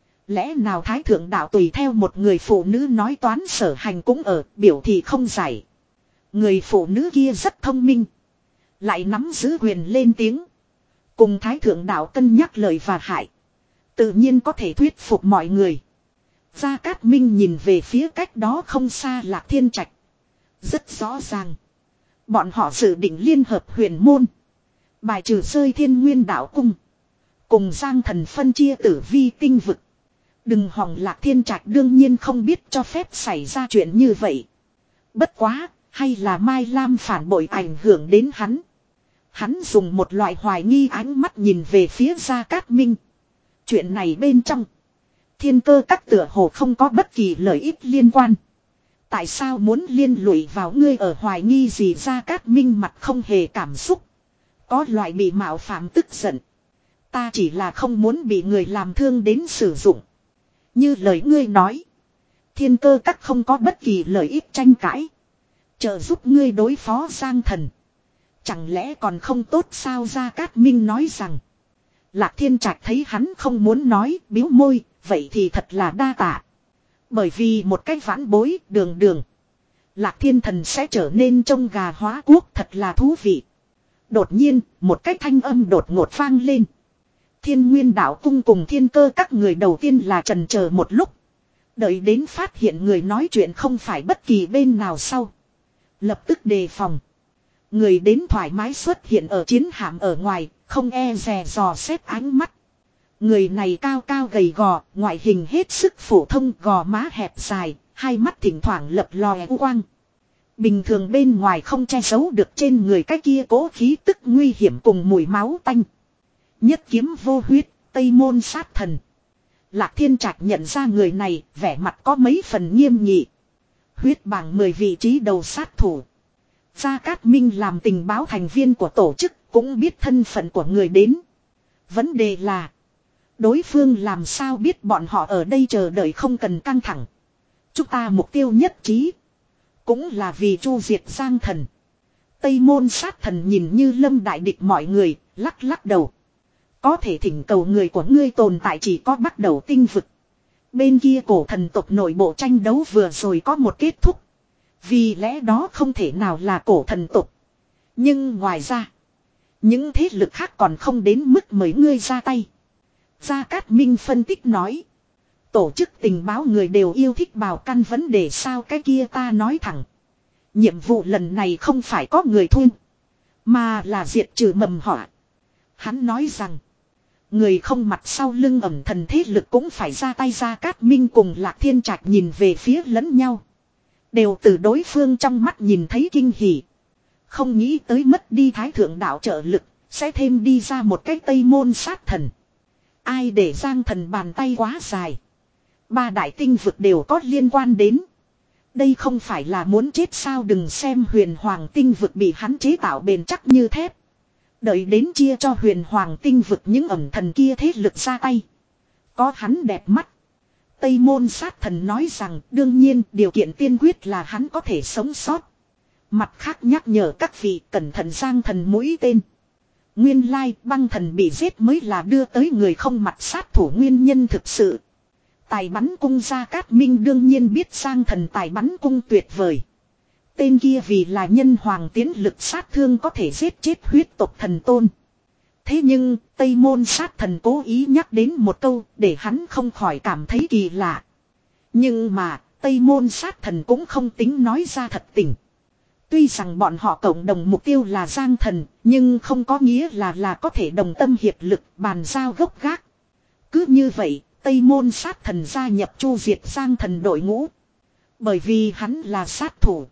Lẽ nào thái thượng đạo tùy theo một người phụ nữ nói toán sở hành cũng ở, biểu thị không giải. Người phụ nữ kia rất thông minh. Lại nắm giữ quyền lên tiếng. Cùng thái thượng đạo cân nhắc lời và hại. Tự nhiên có thể thuyết phục mọi người. Gia Cát Minh nhìn về phía cách đó không xa Lạc Thiên Trạch. Rất rõ ràng. Bọn họ dự định liên hợp huyền môn. Bài trừ rơi Thiên Nguyên đạo cung. Cùng Giang Thần phân chia tử vi tinh vực. Đừng hòng Lạc Thiên Trạch đương nhiên không biết cho phép xảy ra chuyện như vậy. Bất quá, hay là Mai Lam phản bội ảnh hưởng đến hắn. Hắn dùng một loại hoài nghi ánh mắt nhìn về phía Gia Cát Minh. Chuyện này bên trong. Thiên cơ các tựa hồ không có bất kỳ lợi ích liên quan. Tại sao muốn liên lụy vào ngươi ở hoài nghi gì? Gia Cát Minh mặt không hề cảm xúc. Có loại bị mạo phạm tức giận. Ta chỉ là không muốn bị người làm thương đến sử dụng. Như lời ngươi nói. Thiên cơ các không có bất kỳ lợi ích tranh cãi. Trợ giúp ngươi đối phó Giang Thần. Chẳng lẽ còn không tốt sao? Gia Cát Minh nói rằng. Lạc Thiên Trạch thấy hắn không muốn nói, biếu môi, vậy thì thật là đa tạ. Bởi vì một cách vãn bối, đường đường. Lạc Thiên Thần sẽ trở nên trông gà hóa quốc, thật là thú vị. Đột nhiên, một cái thanh âm đột ngột vang lên. Thiên Nguyên đạo cung cùng thiên cơ các người đầu tiên là trần chờ một lúc. Đợi đến phát hiện người nói chuyện không phải bất kỳ bên nào sau. Lập tức đề phòng. Người đến thoải mái xuất hiện ở chiến hạm ở ngoài, không e dè dò xét ánh mắt. Người này cao cao gầy gò, ngoại hình hết sức phổ thông, gò má hẹp dài, hai mắt thỉnh thoảng lập lòe u quang. Bình thường bên ngoài không che giấu được trên người cái kia cố khí tức nguy hiểm cùng mùi máu tanh. Nhất kiếm vô huyết, Tây Môn sát thần. Lạc Thiên Trạch nhận ra người này, vẻ mặt có mấy phần nghiêm nghị. Huyết bảng mười vị trí đầu sát thủ. Gia Cát Minh làm tình báo thành viên của tổ chức, cũng biết thân phận của người đến. Vấn đề là, đối phương làm sao biết bọn họ ở đây chờ đợi không cần căng thẳng. Chúng ta mục tiêu nhất trí. Cũng là vì chu diệt Giang Thần. Tây Môn sát thần nhìn như lâm đại địch mọi người, lắc lắc đầu. Có thể thỉnh cầu người của ngươi tồn tại chỉ có bắt đầu tinh vực. Bên kia cổ thần tộc nội bộ tranh đấu vừa rồi có một kết thúc. Vì lẽ đó không thể nào là cổ thần tộc. Nhưng ngoài ra, những thế lực khác còn không đến mức mời ngươi ra tay. Gia Cát Minh phân tích nói. Tổ chức tình báo người đều yêu thích bào căn vấn đề sao cái kia ta nói thẳng. Nhiệm vụ lần này không phải có người thuê. Mà là diệt trừ mầm họa. Hắn nói rằng. Người không mặt sau lưng ẩm thần thế lực cũng phải ra tay. Gia Cát Minh cùng Lạc Thiên Trạch nhìn về phía lẫn nhau. Đều từ đối phương trong mắt nhìn thấy kinh hỉ. Không nghĩ tới mất đi thái thượng đạo trợ lực. Sẽ thêm đi ra một cái Tây Môn sát thần. Ai để Giang Thần bàn tay quá dài. Ba đại tinh vực đều có liên quan đến. Đây không phải là muốn chết sao? Đừng xem huyền hoàng tinh vực bị hắn chế tạo bền chắc như thép. Đợi đến chia cho huyền hoàng tinh vực những ẩm thần kia thế lực ra tay. Có hắn đẹp mắt. Tây môn sát thần nói rằng đương nhiên điều kiện tiên quyết là hắn có thể sống sót. Mặt khác nhắc nhở các vị cẩn thận giang thần mũi tên. Nguyên lai băng thần bị giết mới là đưa tới người không mặt sát thủ nguyên nhân thực sự. Tài bắn cung Gia Cát Minh đương nhiên biết giang thần tài bắn cung tuyệt vời. Tên kia vì là nhân hoàng tiến lực sát thương có thể giết chết huyết tộc thần tôn. Thế nhưng Tây môn sát thần cố ý nhắc đến một câu để hắn không khỏi cảm thấy kỳ lạ. Nhưng mà Tây môn sát thần cũng không tính nói ra thật tình. Tuy rằng bọn họ cộng đồng mục tiêu là giang thần, nhưng không có nghĩa là là có thể đồng tâm hiệp lực bàn giao gốc gác. Cứ như vậy, Tây môn sát thần gia nhập chu diệt giang thần đội ngũ. Bởi vì hắn là sát thủ.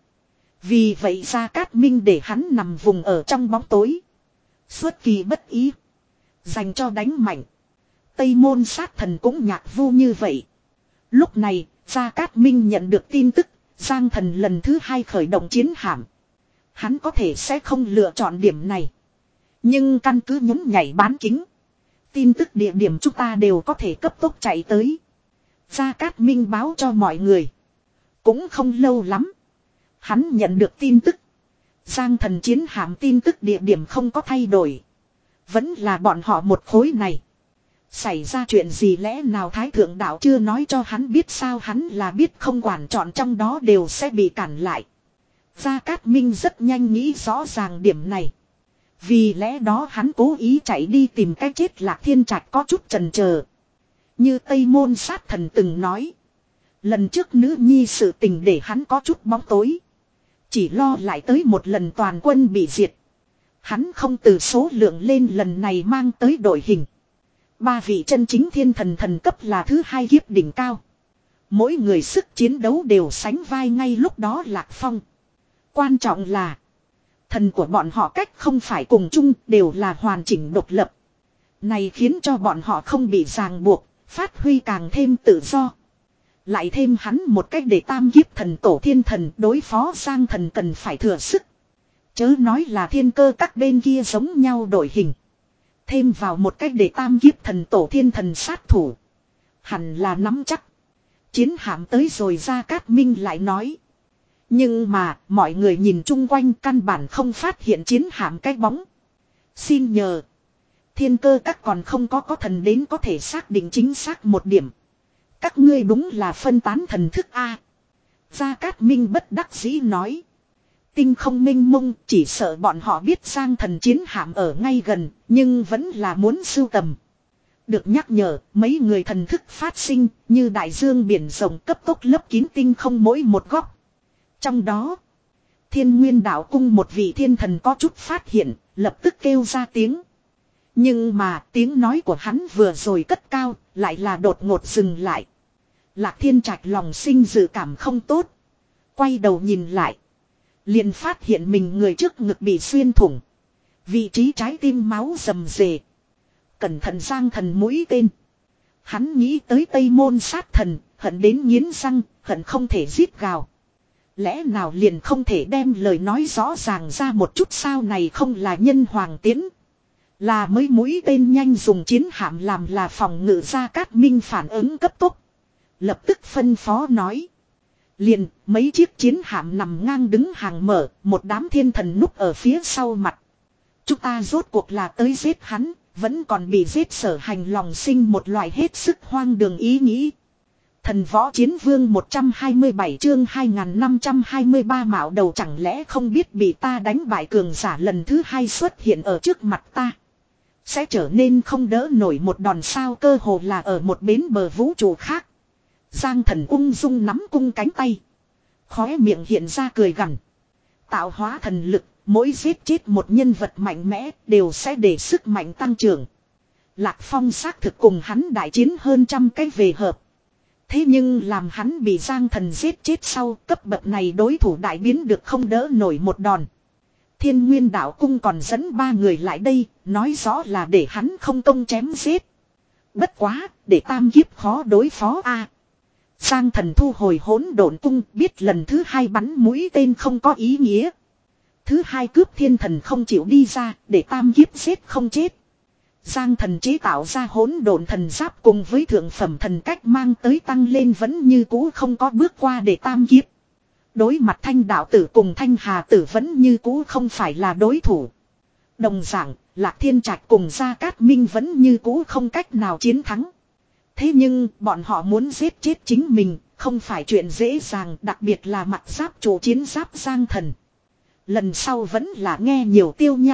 Vì vậy Gia Cát Minh để hắn nằm vùng ở trong bóng tối. Xuất kỳ bất ý. Dành cho đánh mạnh. Tây môn sát thần cũng nhạc vu như vậy. Lúc này, Gia Cát Minh nhận được tin tức, giang thần lần thứ hai khởi động chiến hạm. Hắn có thể sẽ không lựa chọn điểm này. Nhưng căn cứ nhún nhảy bán kính. Tin tức địa điểm chúng ta đều có thể cấp tốc chạy tới. Gia Cát Minh báo cho mọi người. Cũng không lâu lắm. Hắn nhận được tin tức. Giang thần chiến hạm tin tức địa điểm không có thay đổi. Vẫn là bọn họ một khối này. Xảy ra chuyện gì lẽ nào Thái Thượng Đạo chưa nói cho hắn biết sao hắn là biết không quản chọn trong đó đều sẽ bị cản lại. Gia Cát Minh rất nhanh nghĩ rõ ràng điểm này. Vì lẽ đó hắn cố ý chạy đi tìm cách chết Lạc Thiên Trạch có chút chần chờ. Như Tây môn sát thần từng nói. Lần trước nữ nhi sự tình để hắn có chút bóng tối. Chỉ lo lại tới một lần toàn quân bị diệt. Hắn không từ số lượng lên lần này mang tới đội hình. Ba vị chân chính thiên thần thần cấp là thứ hai kiếp đỉnh cao. Mỗi người sức chiến đấu đều sánh vai ngay lúc đó Lạc Phong. Quan trọng là thần của bọn họ cách không phải cùng chung đều là hoàn chỉnh độc lập. Này khiến cho bọn họ không bị ràng buộc, phát huy càng thêm tự do. Lại thêm hắn một cách để tam kiếp thần tổ thiên thần đối phó giang thần cần phải thừa sức. Chớ nói là thiên cơ các bên kia giống nhau đổi hình. Thêm vào một cách để tam kiếp thần tổ thiên thần sát thủ. Hẳn là nắm chắc. Chiến hạm tới rồi Gia Cát Minh lại nói. Nhưng mà mọi người nhìn chung quanh căn bản không phát hiện chiến hạm cái bóng. Xin nhờ. Thiên cơ các còn không có có thần đến có thể xác định chính xác một điểm. Các ngươi đúng là phân tán thần thức A. Gia Cát Minh bất đắc dĩ nói. Tinh không minh mông chỉ sợ bọn họ biết giang thần chiến hạm ở ngay gần. Nhưng vẫn là muốn sưu tầm. Được nhắc nhở mấy người thần thức phát sinh như đại dương biển rộng cấp tốc lấp kín tinh không mỗi một góc. Trong đó Thiên Nguyên Đạo Cung một vị thiên thần có chút phát hiện lập tức kêu ra tiếng. Nhưng mà tiếng nói của hắn vừa rồi cất cao lại là đột ngột dừng lại. Lạc Thiên Trạch lòng sinh dự cảm không tốt. Quay đầu nhìn lại. Liền phát hiện mình người trước ngực bị xuyên thủng. Vị trí trái tim máu rầm rề. Cẩn thận giang thần mũi tên. Hắn nghĩ tới Tây môn sát thần. Hận đến nghiến răng. Hận không thể giết gào. Lẽ nào liền không thể đem lời nói rõ ràng ra một chút sao này không là nhân hoàng tiến. Là mới mũi tên nhanh dùng chiến hạm làm là phòng ngự Gia Cát Minh phản ứng cấp tốc. Lập tức phân phó nói. Liền mấy chiếc chiến hạm nằm ngang đứng hàng mở. Một đám thiên thần núp ở phía sau mặt. Chúng ta rốt cuộc là tới giết hắn. Vẫn còn bị giết sở hành lòng sinh một loại hết sức hoang đường ý nghĩ. Thần võ chiến vương một trăm hai mươi bảy chương hai nghìn năm trăm hai mươi ba mạo đầu chẳng lẽ không biết bị ta đánh bại cường giả lần thứ hai xuất hiện ở trước mặt ta. Sẽ trở nên không đỡ nổi một đòn sao cơ hồ là ở một bến bờ vũ trụ khác. Giang thần ung dung nắm cung cánh tay. Khóe miệng hiện ra cười gằn. Tạo hóa thần lực, mỗi giết chết một nhân vật mạnh mẽ đều sẽ để sức mạnh tăng trưởng. Lạc Phong xác thực cùng hắn đại chiến hơn trăm cái về hợp. Thế nhưng làm hắn bị giang thần giết chết sau cấp bậc này đối thủ đại biến được không đỡ nổi một đòn. Thiên Nguyên Đạo Cung còn dẫn ba người lại đây, nói rõ là để hắn không công chém giết. Bất quá, để tam kiếp khó đối phó a. Giang thần thu hồi hỗn độn cung biết lần thứ hai bắn mũi tên không có ý nghĩa. Thứ hai cướp thiên thần không chịu đi ra, để tam kiếp giết không chết. Giang thần chế tạo ra hỗn độn thần giáp cùng với thượng phẩm thần cách mang tới tăng lên vẫn như cũ không có bước qua để tam kiếp. Đối mặt thanh đạo tử cùng thanh hà tử vẫn như cũ không phải là đối thủ. Đồng dạng, Lạc Thiên Trạch cùng Gia Cát Minh vẫn như cũ không cách nào chiến thắng. Thế nhưng, bọn họ muốn giết chết chính mình, không phải chuyện dễ dàng, đặc biệt là mặt giáp chủ chiến giáp Giang thần. Lần sau vẫn là nghe nhiều tiêu nha.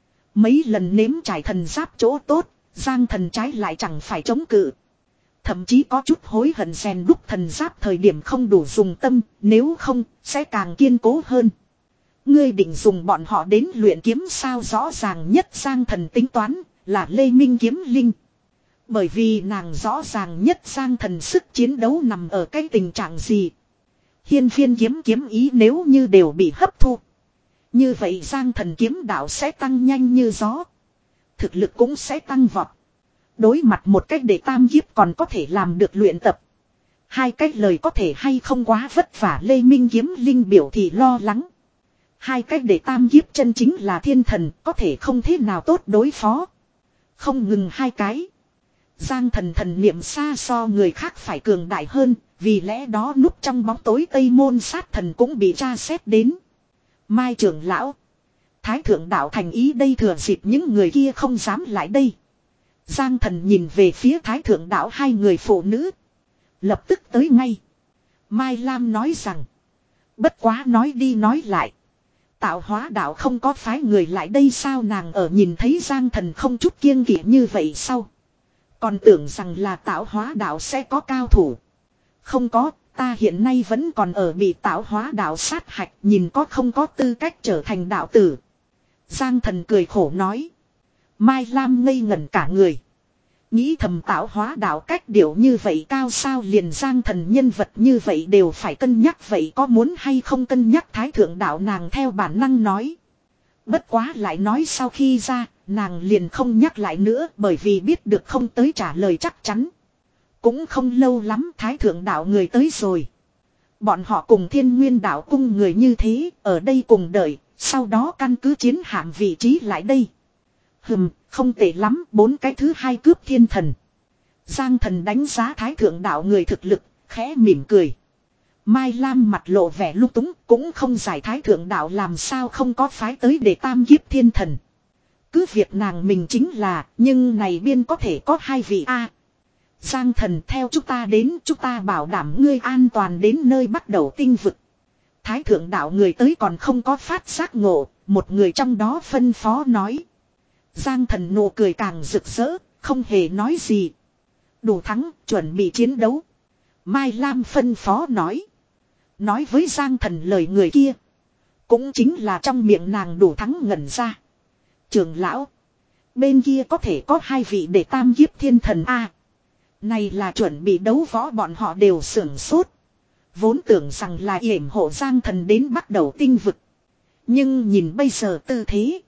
Mấy lần nếm trải thần giáp chỗ tốt, Giang thần trái lại chẳng phải chống cự. Thậm chí có chút hối hận rèn đúc thần giáp thời điểm không đủ dùng tâm, nếu không, sẽ càng kiên cố hơn. Ngươi định dùng bọn họ đến luyện kiếm sao? Rõ ràng nhất Giang thần tính toán, là Lê Minh kiếm linh. Bởi vì nàng rõ ràng nhất Giang thần sức chiến đấu nằm ở cái tình trạng gì. Hiên phiên kiếm kiếm ý nếu như đều bị hấp thu. Như vậy Giang thần kiếm đạo sẽ tăng nhanh như gió. Thực lực cũng sẽ tăng vọt. Đối mặt một cách để tam kiếp còn có thể làm được luyện tập. Hai cách lời có thể hay không quá vất vả, Lê Minh kiếm linh biểu thị lo lắng. Hai cách để tam kiếp chân chính là thiên thần, có thể không thế nào tốt đối phó. Không ngừng hai cái. Giang thần thần niệm xa so người khác phải cường đại hơn, vì lẽ đó núp trong bóng tối Tây Môn sát thần cũng bị tra xét đến. Mai trưởng lão, Thái thượng đạo thành ý đây, thừa dịp những người kia không dám lại đây. Giang thần nhìn về phía Thái thượng đạo hai người phụ nữ. Lập tức tới ngay. Mai Lam nói rằng, bất quá nói đi nói lại, Tạo Hóa đạo không có phái người lại đây sao? Nàng ở nhìn thấy Giang thần không chút kiêng kỵ như vậy sau, còn tưởng rằng là Tạo Hóa đạo sẽ có cao thủ. Không có, ta hiện nay vẫn còn ở bị Tạo Hóa đạo sát hạch, nhìn có không có tư cách trở thành đạo tử. Giang thần cười khổ nói. Mai Lam ngây ngẩn cả người. Nghĩ thầm Tạo Hóa đạo cách điệu như vậy cao sao, liền Giang thần nhân vật như vậy đều phải cân nhắc, vậy có muốn hay không cân nhắc Thái thượng đạo? Nàng theo bản năng nói. Bất quá lại nói sau khi ra, nàng liền không nhắc lại nữa, bởi vì biết được không tới trả lời chắc chắn. Cũng không lâu lắm Thái thượng đạo người tới rồi. Bọn họ cùng Thiên Nguyên đạo cung người như thế, ở đây cùng đợi, sau đó căn cứ chiến hạm vị trí lại đây. Hừm, không tệ lắm, bốn cái thứ hai cướp thiên thần. Giang thần đánh giá Thái thượng đạo người thực lực, khẽ mỉm cười. Mai Lam mặt lộ vẻ lung túng, cũng không giải Thái thượng đạo làm sao không có phái tới để tam kiếp thiên thần. Cứ việc nàng mình chính là, nhưng này biên có thể có hai vị a. Giang thần theo chúng ta đến, chúng ta bảo đảm ngươi an toàn đến nơi bắt đầu tinh vực. Thái thượng đạo người tới còn không có phát giác ngộ, một người trong đó phân phó nói. Giang thần nụ cười càng rực rỡ, không hề nói gì. Đủ thắng, chuẩn bị chiến đấu. Mai Lam phân phó nói. Nói với Giang thần lời người kia, cũng chính là trong miệng nàng đủ thắng ngẩn ra. Trưởng lão, bên kia có thể có hai vị để tam kiếp thiên thần a. Này là chuẩn bị đấu võ, bọn họ đều sưởng sốt. Vốn tưởng rằng là yểm hộ Giang thần đến bắt đầu tinh vực. Nhưng nhìn bây giờ tư thế,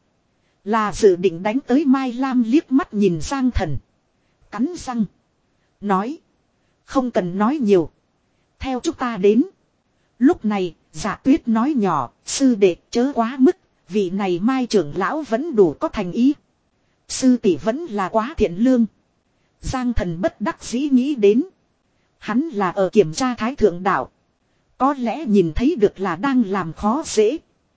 là dự định đánh tới. Mai Lam liếc mắt nhìn Giang thần, cắn răng nói, không cần nói nhiều, theo chúng ta đến. Lúc này Dạ Tuyết nói nhỏ, sư đệ chớ quá mức, vị này Mai trưởng lão vẫn đủ có thành ý. Sư tỷ vẫn là quá thiện lương. Giang thần bất đắc dĩ nghĩ đến, hắn là ở kiểm tra Thái thượng đạo, có lẽ nhìn thấy được là đang làm khó dễ.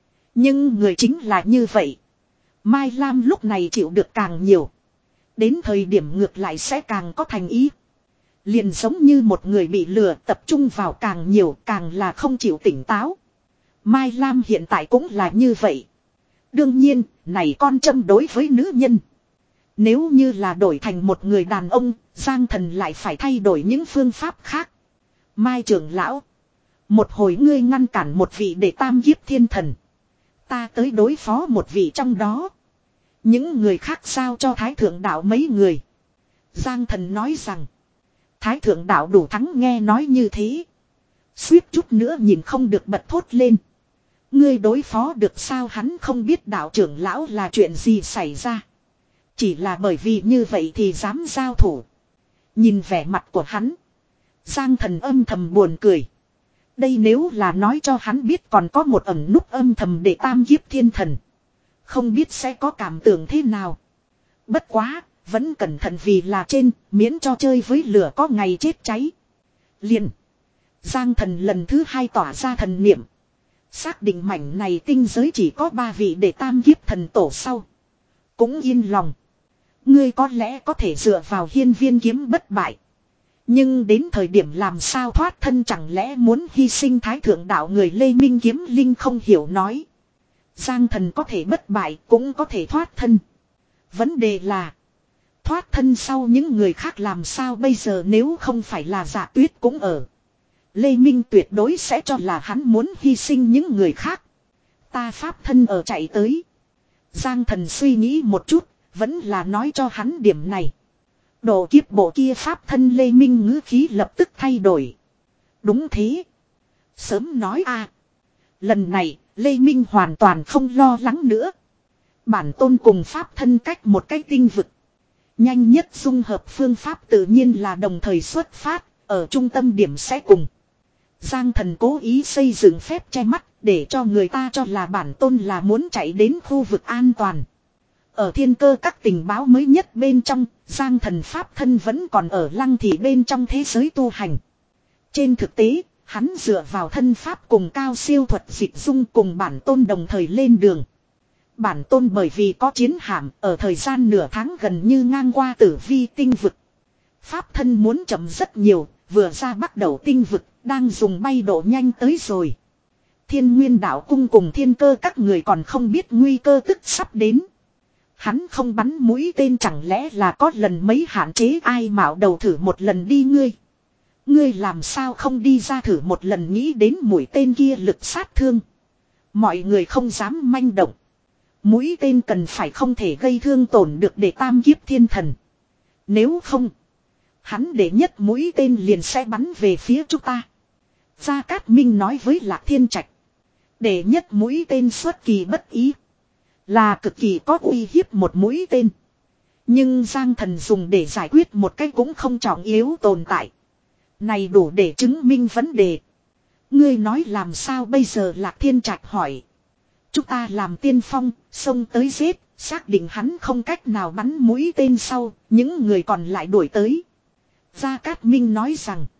Nhưng người chính là như vậy. Mai Lam lúc này chịu được càng nhiều, đến thời điểm ngược lại sẽ càng có thành ý. Liền giống như một người bị lừa, tập trung vào càng nhiều càng là không chịu tỉnh táo. Mai Lam hiện tại cũng là như vậy. Đương nhiên, này con châm đối với nữ nhân. Nếu như là đổi thành một người đàn ông, Giang thần lại phải thay đổi những phương pháp khác. Mai trưởng lão, một hồi ngươi ngăn cản một vị để tam kiếp thiên thần, ta tới đối phó một vị trong đó. Những người khác giao cho Thái thượng đạo mấy người. Giang thần nói rằng. Thái thượng đạo đủ thắng nghe nói như thế, suýt chút nữa nhìn không được bật thốt lên. Ngươi đối phó được sao? Hắn không biết đạo trưởng lão là chuyện gì xảy ra, chỉ là bởi vì như vậy thì dám giao thủ. Nhìn vẻ mặt của hắn, Giang thần âm thầm buồn cười. Đây nếu là nói cho hắn biết còn có một ẩn núp âm thầm để tam kiếp thiên thần. Không biết sẽ có cảm tưởng thế nào. Bất quá, vẫn cẩn thận vì là trên, miễn cho chơi với lửa có ngày chết cháy. Liền. Giang thần lần thứ hai tỏa ra thần niệm. Xác định mảnh này tinh giới chỉ có ba vị để tam kiếp thần tổ sau. Cũng yên lòng. Ngươi có lẽ có thể dựa vào hiên viên kiếm bất bại. Nhưng đến thời điểm làm sao thoát thân chẳng lẽ muốn hy sinh thái thượng đạo người Lê Minh Kiếm Linh không hiểu nói. Giang thần có thể bất bại cũng có thể thoát thân. Vấn đề là. Thoát thân sau những người khác làm sao bây giờ nếu không phải là Dạ Tuyết cũng ở. Lê Minh tuyệt đối sẽ cho là hắn muốn hy sinh những người khác. Ta pháp thân ở chạy tới. Giang thần suy nghĩ một chút, vẫn là nói cho hắn điểm này. Độ kiếp bộ kia pháp thân Lê Minh ngữ khí lập tức thay đổi. Đúng thế. Sớm nói a. Lần này, Lê Minh hoàn toàn không lo lắng nữa. Bản tôn cùng pháp thân cách một cái tinh vực. Nhanh nhất dung hợp phương pháp tự nhiên là đồng thời xuất phát, ở trung tâm điểm sẽ cùng. Giang thần cố ý xây dựng phép che mắt để cho người ta cho là bản tôn là muốn chạy đến khu vực an toàn. Ở thiên cơ các tình báo mới nhất bên trong, Giang thần pháp thân vẫn còn ở lăng thị bên trong thế giới tu hành. Trên thực tế, hắn dựa vào thân pháp cùng cao siêu thuật dịch dung cùng bản tôn đồng thời lên đường. Bản tôn bởi vì có chiến hạm ở thời gian nửa tháng gần như ngang qua tử vi tinh vực. Pháp thân muốn chậm rất nhiều, vừa ra bắt đầu tinh vực, đang dùng bay độ nhanh tới rồi. Thiên Nguyên Đạo Cung cùng thiên cơ các người còn không biết nguy cơ tức sắp đến. Hắn không bắn mũi tên chẳng lẽ là có lần mấy hạn chế ai mạo đầu thử một lần đi ngươi. Ngươi làm sao không đi ra thử một lần nghĩ đến mũi tên kia lực sát thương. Mọi người không dám manh động. Mũi tên cần phải không thể gây thương tổn được để tam kiếp thiên thần. Nếu không, hắn để nhất mũi tên liền sẽ bắn về phía chúng ta. Gia Cát Minh nói với Lạc Thiên Trạch. Để nhất mũi tên xuất kỳ bất ý. Là cực kỳ có uy hiếp một mũi tên. Nhưng Giang thần dùng để giải quyết một cái cũng không trọng yếu tồn tại. Này đủ để chứng minh vấn đề. Ngươi nói làm sao bây giờ Lạc Thiên Trạch hỏi. Chúng ta làm tiên phong, xông tới giết, xác định hắn không cách nào bắn mũi tên sau, những người còn lại đuổi tới. Gia Cát Minh nói rằng.